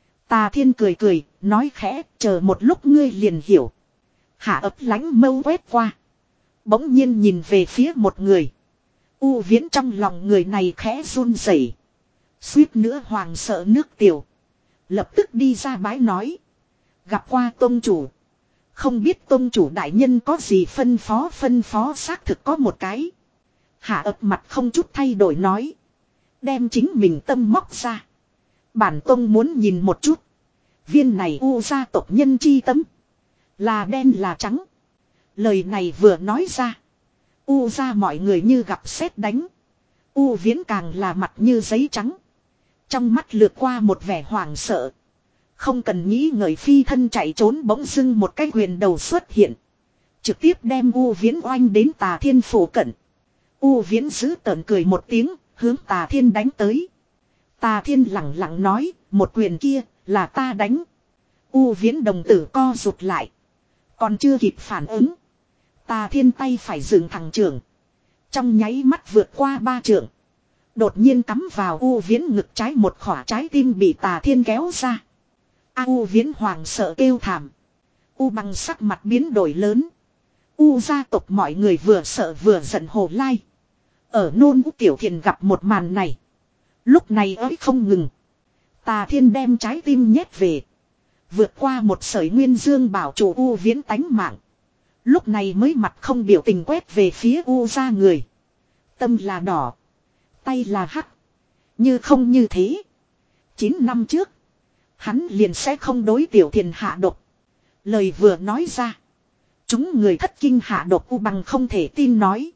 Tà Thiên cười cười, nói khẽ, chờ một lúc ngươi liền hiểu. Hạ Ập lánh mâu quét qua. Bỗng nhiên nhìn về phía một người. U Viễn trong lòng người này khẽ run rẩy, suýt nữa hoàng sợ nước tiểu. Lập tức đi ra bái nói. Gặp qua tông chủ. Không biết tông chủ đại nhân có gì phân phó. Phân phó xác thực có một cái. Hạ Ập mặt không chút thay đổi nói. Đem chính mình tâm móc ra. Bản tông muốn nhìn một chút. Viên này u gia tộc nhân chi tâm. Là đen là trắng. Lời này vừa nói ra. U gia mọi người như gặp sét đánh. U Viễn càng là mặt như giấy trắng. Trong mắt lướt qua một vẻ hoảng sợ. Không cần nghĩ ngợi phi thân chạy trốn, bỗng dưng một cái quyền đầu xuất hiện. Trực tiếp đem U Viễn oanh đến Tà Thiên phủ cận. U Viễn giữ tợn cười một tiếng, hướng Tà Thiên đánh tới. Tà Thiên lẳng lặng nói, một quyền kia là ta đánh. U Viễn đồng tử co rụt lại. Còn chưa kịp phản ứng. Tà Thiên tay phải dựng thẳng trưởng. Trong nháy mắt vượt qua ba trượng. Đột nhiên cắm vào U Viễn ngực trái, một khỏa trái tim bị Tà Thiên kéo ra. A U Viễn hoàng sợ kêu thảm. U Bằng sắc mặt biến đổi lớn. U gia tộc mọi người vừa sợ vừa giận Hồ Lai. Ở nôn U Tiểu Thiền gặp một màn này. Lúc này ới không ngừng. Tà Thiên đem trái tim nhét về. Vượt qua một sợi nguyên dương bảo chủ U Viễn tánh mạng. Lúc này mới mặt không biểu tình quét về phía U gia người. Tâm là đỏ. Tay là hắc. Như không như thế. Chín năm trước. Hắn liền sẽ không đối Tiểu Thiền hạ độc. Lời vừa nói ra. Chúng người thất kinh hạ độc. U Bằng không thể tin nói.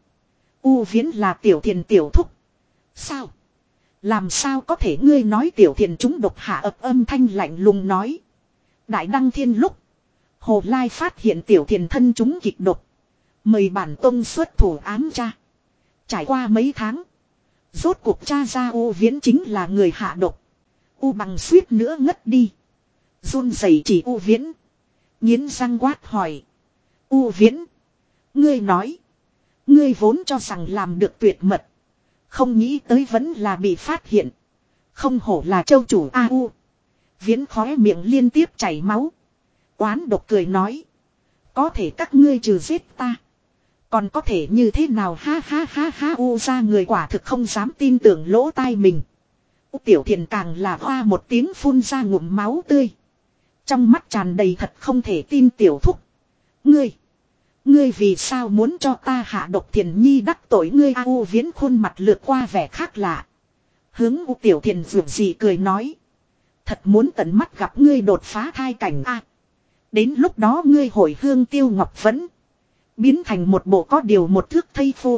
U Viễn là Tiểu Thiền tiểu thúc. Sao? Làm sao có thể ngươi nói Tiểu Thiền chúng độc? Hạ Ập âm thanh lạnh lùng nói. Đại Đăng Thiên lúc. Hồ Lai phát hiện Tiểu Thiền thân chúng kịch độc. Mời bản tông xuất thủ ám tra. Trải qua mấy tháng. Rốt cuộc tra ra U Viễn chính là người hạ độc. U Bằng suýt nữa ngất đi. Run rẩy chỉ U Viễn. Nghiến răng quát hỏi. U Viễn. Ngươi nói. Ngươi vốn cho rằng làm được tuyệt mật. Không nghĩ tới vẫn là bị phát hiện. Không hổ là châu chủ A U. Viễn khóe miệng liên tiếp chảy máu. Oán độc cười nói. Có thể các ngươi trừ giết ta. Còn có thể như thế nào? Ha ha ha ha. U ra người quả thực không dám tin tưởng lỗ tai mình. U Tiểu Thiền càng là hoa một tiếng phun ra ngụm máu tươi. Trong mắt tràn đầy thật không thể tin. Tiểu thúc. Ngươi. Ngươi vì sao muốn cho ta hạ độc? Thiền Nhi đắc tội ngươi. A U Viễn khuôn mặt lướt qua vẻ khác lạ. Hướng U Tiểu Thiền dường gì cười nói. Thật muốn tận mắt gặp ngươi đột phá thai cảnh a. Đến lúc đó ngươi hồi hương tiêu ngọc vẫn. Biến thành một bộ có điều một thước thây phu.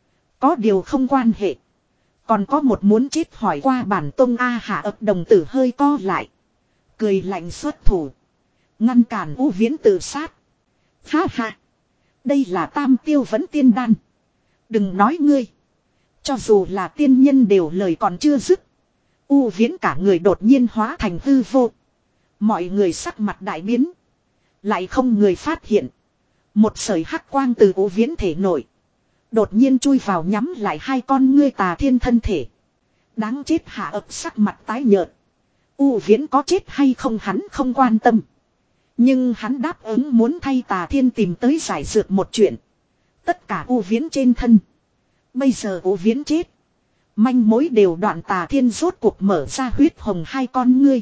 Có điều không quan hệ. Còn có một muốn chết hỏi qua bản tông. A Hạ Ập đồng tử hơi co lại. Cười lạnh xuất thủ. Ngăn cản U Viễn tự sát. Ha ha. Đây là tam tiêu vẫn tiên đan. Đừng nói ngươi. Cho dù là tiên nhân đều lời còn chưa dứt. U Viễn cả người đột nhiên hóa thành hư vô. Mọi người sắc mặt đại biến. Lại không người phát hiện. Một sợi hắc quang từ U Viễn thể nổi. Đột nhiên chui vào nhắm lại hai con ngươi Tà Thiên thân thể. Đáng chết Hạ ấp sắc mặt tái nhợt. U Viễn có chết hay không hắn không quan tâm. Nhưng hắn đáp ứng muốn thay Tà Thiên tìm tới giải dược một chuyện. Tất cả U Viễn trên thân. Bây giờ U Viễn chết. Manh mối đều đoạn. Tà Thiên rốt cuộc mở ra huyết hồng hai con ngươi.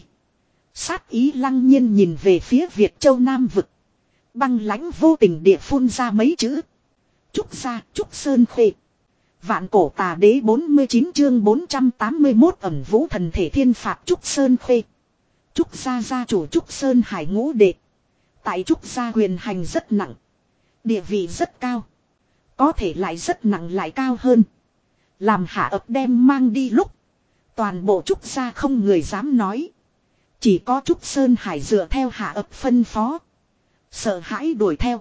Sát ý lăng nhiên nhìn về phía Việt Châu Nam vực. Băng lãnh vô tình địa phun ra mấy chữ. Trúc gia, Trúc Sơn Khê. Vạn cổ tà đế bốn mươi chín chương bốn trăm tám mươi mốt ẩn vũ thần thể thiên phạt Trúc Sơn Khê. Trúc gia gia chủ Trúc Sơn Hải ngũ đệ. Tại Trúc gia quyền hành rất nặng. Địa vị rất cao. Có thể lại rất nặng lại cao hơn. Làm Hạ ấp đem mang đi lúc. Toàn bộ Trúc gia không người dám nói. Chỉ có Trúc Sơn Hải dựa theo Hạ ấp phân phó. Sợ hãi đuổi theo.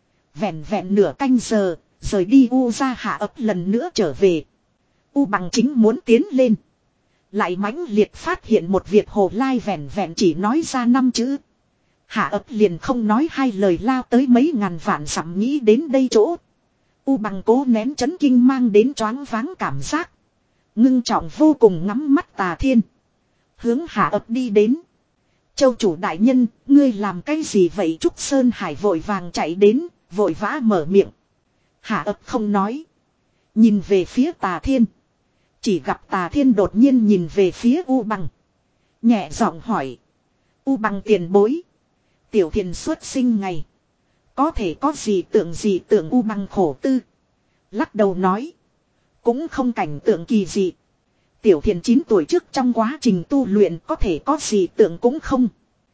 Vẹn vẹn nửa canh giờ. Rời đi U ra Hạ ấp lần nữa trở về. U bằng chính muốn tiến lên. Lại mãnh liệt phát hiện một việc Hồ Lai vẹn vẹn chỉ nói ra năm chữ. Hạ ấp liền không nói hai lời lao tới mấy ngàn vạn dặm nghĩ đến đây chỗ. U bằng cố nén chấn kinh mang đến choáng váng cảm giác. Ngưng trọng vô cùng ngắm mắt Tà Thiên. Hướng Hạ ấp đi đến. Châu chủ đại nhân, ngươi làm cái gì vậy? Trúc Sơn Hải vội vàng chạy đến, vội vã mở miệng. Hạ ấp không nói. Nhìn về phía Tà Thiên. Chỉ gặp Tà Thiên đột nhiên nhìn về phía U bằng. Nhẹ giọng hỏi. U bằng tiền bối. Tiểu Thiền xuất sinh ngày. Có thể có gì tưởng gì tưởng U bằng khổ tư. Lắc đầu nói. Cũng không cảnh tượng kỳ dị. Tiểu Thiền chín tuổi trước trong quá trình tu luyện có thể có gì tưởng cũng không.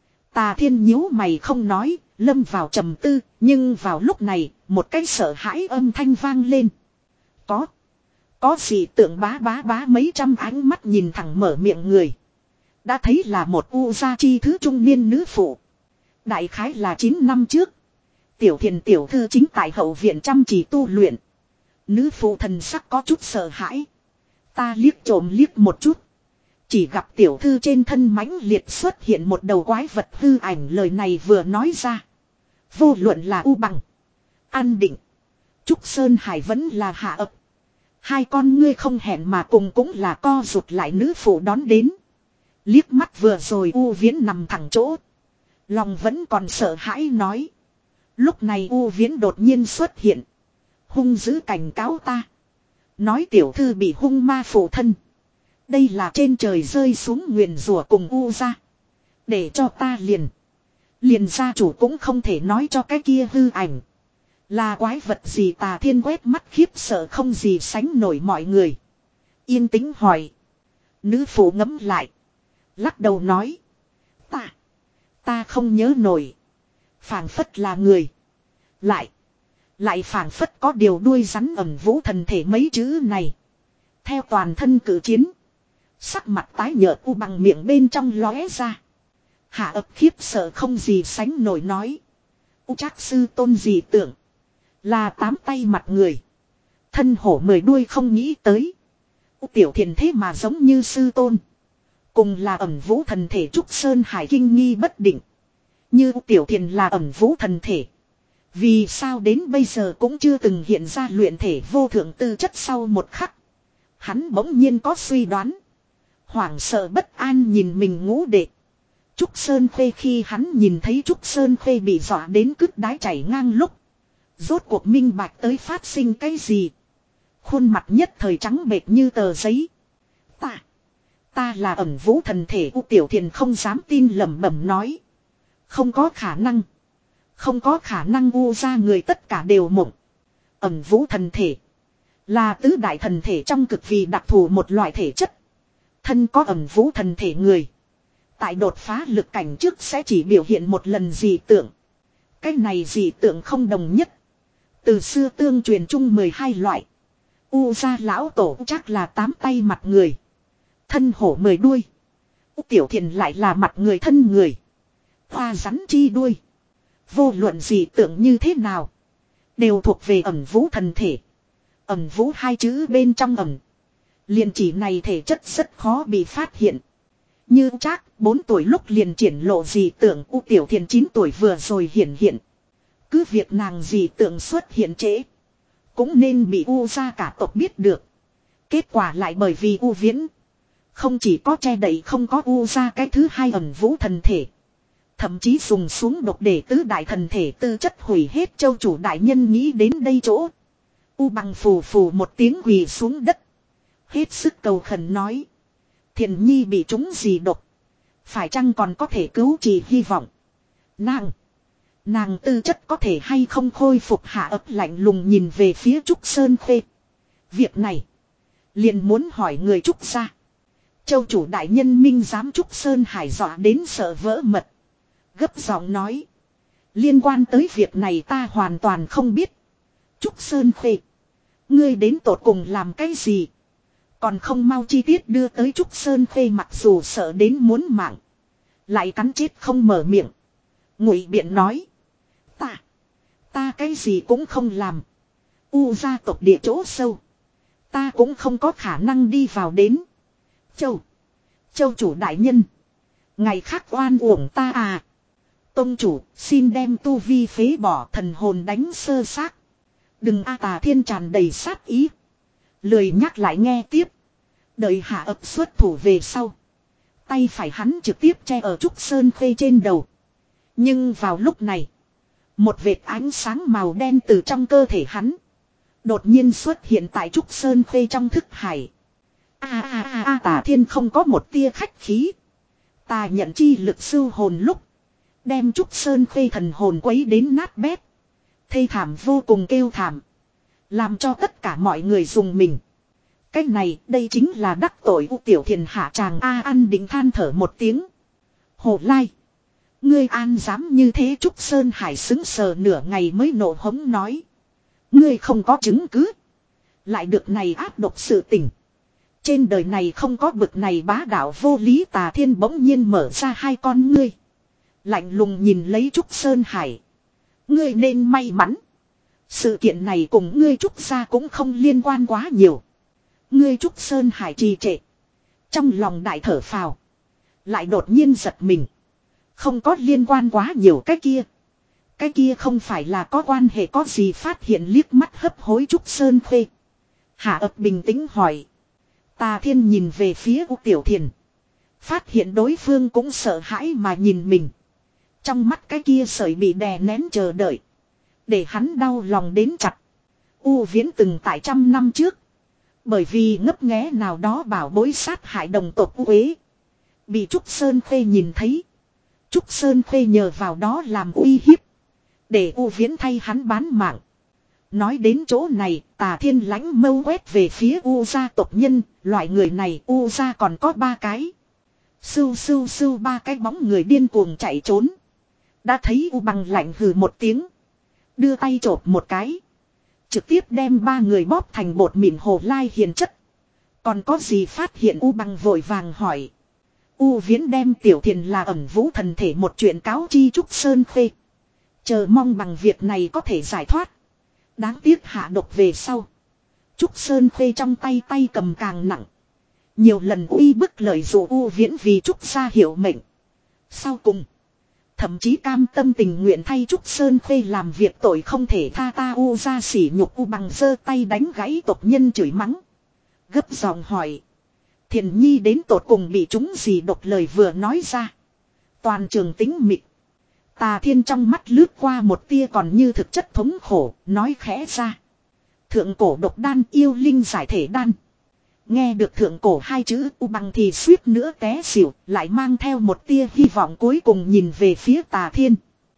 Tà Thiên nhíu mày không nói. Lâm vào trầm tư. Nhưng vào lúc này một cái sợ hãi âm thanh vang lên. Có. Có gì tưởng bá bá bá mấy trăm ánh mắt nhìn thẳng mở miệng người. Đã thấy là một u gia chi thứ trung niên nữ phụ. Đại khái là chín năm trước. Tiểu Thiền tiểu thư chính tại hậu viện chăm chỉ tu luyện. Nữ phụ thần sắc có chút sợ hãi. Ta liếc trộm liếc một chút. Chỉ gặp tiểu thư trên thân mãnh liệt xuất hiện một đầu quái vật hư ảnh. Lời này vừa nói ra. Vô luận là U bằng. An định. Trúc Sơn Hải vẫn là Hạ ấp. Hai con ngươi không hẹn mà cùng cũng là co rụt lại nữ phụ đón đến. Liếc mắt vừa rồi U Viễn nằm thẳng chỗ. Lòng vẫn còn sợ hãi nói. Lúc này U Viễn đột nhiên xuất hiện. Hung dữ cảnh cáo ta. Nói tiểu thư bị hung ma phụ thân. Đây là trên trời rơi xuống nguyền rủa cùng U ra. Để cho ta liền. Liền gia chủ cũng không thể nói cho cái kia hư ảnh. Là quái vật gì? Tà Thiên quét mắt khiếp sợ không gì sánh nổi mọi người. Yên tĩnh hỏi. Nữ phụ ngẫm lại. Lắc đầu nói. Ta. Ta không nhớ nổi. Phảng phất là người. Lại. Lại phảng phất có điều đuôi rắn ẩm vũ thần thể mấy chữ này. Theo toàn thân cử chiến. Sắc mặt tái nhợt U bằng miệng bên trong lóe ra. Hạ ấp khiếp sợ không gì sánh nổi nói. U Trác sư tôn gì tưởng. Là tám tay mặt người. Thân hổ mười đuôi không nghĩ tới. U tiểu Thiền thế mà giống như sư tôn. Cùng là ẩm vũ thần thể Trúc Sơn Hải kinh nghi bất định. Như U tiểu Thiền là ẩm vũ thần thể. Vì sao đến bây giờ cũng chưa từng hiện ra luyện thể vô thượng tư chất? Sau một khắc. Hắn bỗng nhiên có suy đoán. Hoảng sợ bất an nhìn mình ngũ đệ. Trúc Sơn Khê khi hắn nhìn thấy Trúc Sơn Khê bị dọa đến cứt đái chảy ngang lúc. Rốt cuộc minh bạch tới phát sinh cái gì. Khuôn mặt nhất thời trắng bệch như tờ giấy. Ta. Ta là ẩn vũ thần thể. U tiểu Thiền không dám tin lẩm bẩm nói. Không có khả năng. Không có khả năng. U ra người tất cả đều mộng. Ẩn vũ thần thể. Là tứ đại thần thể trong cực vì đặc thù một loại thể chất. Thân có ẩn vũ thần thể người. Tại đột phá lực cảnh trước sẽ chỉ biểu hiện một lần dị tượng. Cái này dị tượng không đồng nhất. Từ xưa tương truyền chung mười hai loại. U gia lão tổ chắc là tám tay mặt người. Thân hổ mười đuôi. U tiểu Thiền lại là mặt người thân người. Hoa rắn chi đuôi. Vô luận dị tượng như thế nào. Đều thuộc về ẩn vũ thần thể. Ẩn vũ hai chữ bên trong ẩn. Liền chỉ này thể chất rất khó bị phát hiện. Như Trác bốn tuổi lúc liền triển lộ dị tượng. U tiểu Thiền chín tuổi vừa rồi hiển hiện. Cứ việc nàng dị tượng xuất hiện trễ. Cũng nên bị U ra cả tộc biết được. Kết quả lại bởi vì U Viễn. Không chỉ có che đậy không có u ra cái thứ hai ẩn vũ thần thể. Thậm chí dùng xuống độc để tứ đại thần thể tư chất hủy hết. Châu chủ đại nhân nghĩ đến đây chỗ. U bằng phù phù một tiếng quỳ xuống đất. Hết sức cầu khẩn nói. Thiền nhi bị trúng gì độc. Phải chăng còn có thể cứu trì hy vọng. Nàng. Nàng tư chất có thể hay không khôi phục. Hạ ấp lạnh lùng nhìn về phía Trúc Sơn Khê. Việc này. Liền muốn hỏi người Trúc ra. Châu chủ đại nhân minh giám Trúc Sơn Hải dọa đến sợ vỡ mật. Gấp giọng nói. Liên quan tới việc này ta hoàn toàn không biết. Trúc Sơn Khê. Ngươi đến tột cùng làm cái gì? Còn không mau chi tiết đưa tới Trúc Sơn Khê mặc dù sợ đến muốn mạng. Lại cắn chết không mở miệng. Ngụy biện nói. Ta. Ta cái gì cũng không làm. U gia tộc địa chỗ sâu. Ta cũng không có khả năng đi vào đến. Châu. Châu chủ đại nhân. Ngày khác oan uổng ta à. Tông chủ xin đem tu vi phế bỏ thần hồn đánh sơ xác. Đừng a Tà Thiên tràn đầy sát ý. Lười nhắc lại nghe tiếp. Đợi hạ ập xuất thủ về sau. Tay phải hắn trực tiếp che ở Trúc Sơn Khê trên đầu. Nhưng vào lúc này. Một vệt ánh sáng màu đen từ trong cơ thể hắn. Đột nhiên xuất hiện tại Trúc Sơn Khê trong thức hải. A a a a Tà Thiên không có một tia khách khí. Ta nhận chi lực sưu hồn lúc. Đem Trúc Sơn Khê thần hồn quấy đến nát bét. Thê thảm vô cùng kêu thảm. Làm cho tất cả mọi người dùng mình. Cái này đây chính là đắc tội U Tiểu Thiền hạ chàng A An định than thở một tiếng. Hồ Lai. Ngươi an dám như thế Trúc Sơn Hải xứng sờ nửa ngày mới nổ hống nói. Ngươi không có chứng cứ. Lại được này áp độc sự tình. Trên đời này không có bực này bá đạo vô lý. Tà Thiên bỗng nhiên mở ra hai con ngươi. Lạnh lùng nhìn lấy Trúc Sơn Hải. Ngươi nên may mắn. Sự kiện này cùng ngươi Trúc gia cũng không liên quan quá nhiều. Ngươi Trúc Sơn Hải trì trệ. Trong lòng đại thở phào. Lại đột nhiên giật mình. Không có liên quan quá nhiều cái kia. Cái kia không phải là có quan hệ có gì phát hiện liếc mắt hấp hối Trúc Sơn Khê. Hạ ập bình tĩnh hỏi. Tà Thiên nhìn về phía U Tiểu Thiền. Phát hiện đối phương cũng sợ hãi mà nhìn mình. Trong mắt cái kia sợi bị đè nén chờ đợi. Để hắn đau lòng đến chặt. U Viễn từng tại trăm năm trước. Bởi vì ngấp nghé nào đó bảo bối sát hại đồng tộc U Uế. Bị Trúc Sơn Khê nhìn thấy. Trúc Sơn Khê nhờ vào đó làm uy hiếp. Để U Viễn thay hắn bán mạng. Nói đến chỗ này, Tà Thiên lãnh mâu quét về phía U gia tộc nhân. Loại người này U gia còn có ba cái. Sưu sưu sưu ba cái bóng người điên cuồng chạy trốn. Đã thấy U bằng lạnh hừ một tiếng. Đưa tay chộp một cái. Trực tiếp đem ba người bóp thành bột mịn. Hồ Lai hiền chất. Còn có gì phát hiện U bằng vội vàng hỏi. U Viễn đem Tiểu Thiền là ẩn vũ thần thể một chuyện cáo chi Trúc Sơn Khê. Chờ mong bằng việc này có thể giải thoát. Đáng tiếc hạ độc về sau. Trúc Sơn Khê trong tay tay cầm càng nặng. Nhiều lần uy bức lợi dụ U Viễn vì Trúc gia hiệu mệnh. Sau cùng. Thậm chí cam tâm tình nguyện thay Trúc Sơn Khê làm việc tội không thể tha ta U ra sỉ nhục U bằng giơ tay đánh gãy tộc nhân chửi mắng. Gấp giọng hỏi. Thiền nhi đến tột cùng bị chúng gì độc lời vừa nói ra. Toàn trường tính mịt. Tà Thiên trong mắt lướt qua một tia còn như thực chất thống khổ, nói khẽ ra. Thượng cổ độc đan yêu linh giải thể đan. Nghe được thượng cổ hai chữ U bằng thì suýt nữa té xỉu, lại mang theo một tia hy vọng cuối cùng nhìn về phía Tà Thiên.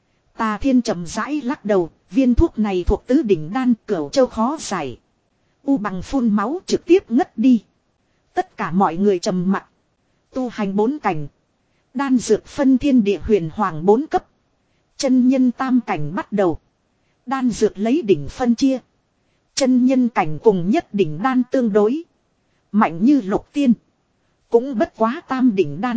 Tà Thiên chậm rãi lắc đầu, viên thuốc này thuộc tứ đỉnh đan cửu châu khó giải. U bằng phun máu trực tiếp ngất đi. Tất cả mọi người trầm mặc. Tu hành bốn cảnh. Đan dược phân thiên địa huyền hoàng bốn cấp. Chân nhân tam cảnh bắt đầu. Đan dược lấy đỉnh phân chia. Chân nhân cảnh cùng nhất đỉnh đan tương đối. Mạnh như lục tiên. Cũng bất quá tam đỉnh đan.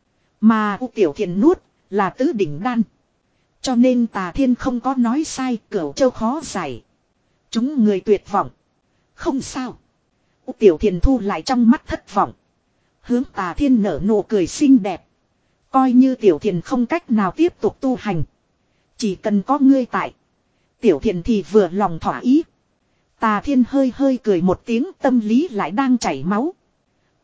Mà U Tiểu Thiền nuốt là tứ đỉnh đan. Cho nên Tà Thiên không có nói sai, cửu châu khó giải. Chúng người tuyệt vọng. Không sao. U Tiểu Thiền thu lại trong mắt thất vọng. Hướng Tà Thiên nở nụ cười xinh đẹp. Coi như Tiểu Thiền không cách nào tiếp tục tu hành. Chỉ cần có ngươi tại. Tiểu Thiền thì vừa lòng thỏa ý. Tà Thiên hơi hơi cười một tiếng, tâm lý lại đang chảy máu.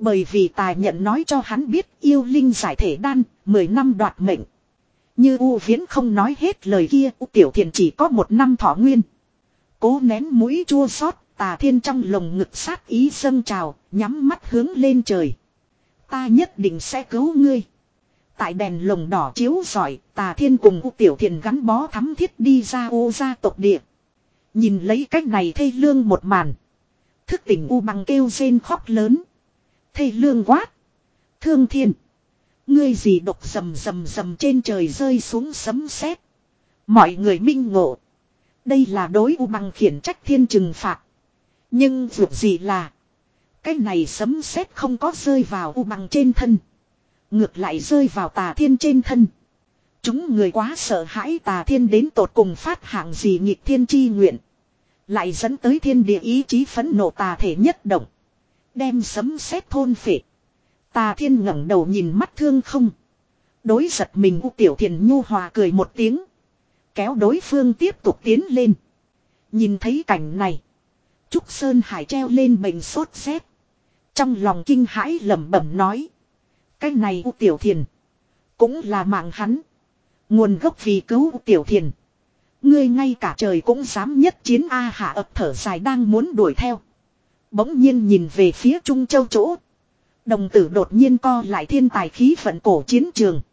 Bởi vì tài nhận nói cho hắn biết yêu linh giải thể đan, mười năm đoạt mệnh. Như U Viễn không nói hết lời kia, U Tiểu Thiền chỉ có một năm thọ nguyên. Cố nén mũi chua xót, Tà Thiên trong lồng ngực sát ý dâng trào, nhắm mắt hướng lên trời. Ta nhất định sẽ cứu ngươi. Tại đèn lồng đỏ chiếu rọi, Tà Thiên cùng U Tiểu Thiền gắn bó thắm thiết đi ra ô gia tộc địa. Nhìn lấy cách này thê lương một màn. Thức tỉnh U Bằng kêu rên khóc lớn. Thê lương quát. Thương Thiên. Ngươi gì độc rầm rầm rầm trên trời rơi xuống sấm sét. Mọi người minh ngộ. Đây là đối U Bằng khiển trách thiên trừng phạt. Nhưng việc gì là. Cái này sấm sét không có rơi vào U Bằng trên thân. Ngược lại rơi vào Tà Thiên trên thân. Chúng người quá sợ hãi Tà Thiên đến tột cùng phát hạng gì nghịch thiên chi nguyện. Lại dẫn tới thiên địa ý chí phẫn nộ tà thể nhất động. Đem sấm sét thôn phệ. Tà Thiên ngẩng đầu nhìn mắt thương không. Đối giật mình U Tiểu Thiền nhu hòa cười một tiếng. Kéo đối phương tiếp tục tiến lên. Nhìn thấy cảnh này. Trúc Sơn Hải treo lên bệnh sốt rét. Trong lòng kinh hãi lẩm bẩm nói. Cái này U Tiểu Thiền. Cũng là mạng hắn. Nguồn gốc vì cứu U Tiểu Thiền. Ngươi ngay cả trời cũng dám nhất chiến A Hạ ập thở dài đang muốn đuổi theo. Bỗng nhiên nhìn về phía Trung Châu chỗ. Đồng tử đột nhiên co lại thiên tài khí vận cổ chiến trường.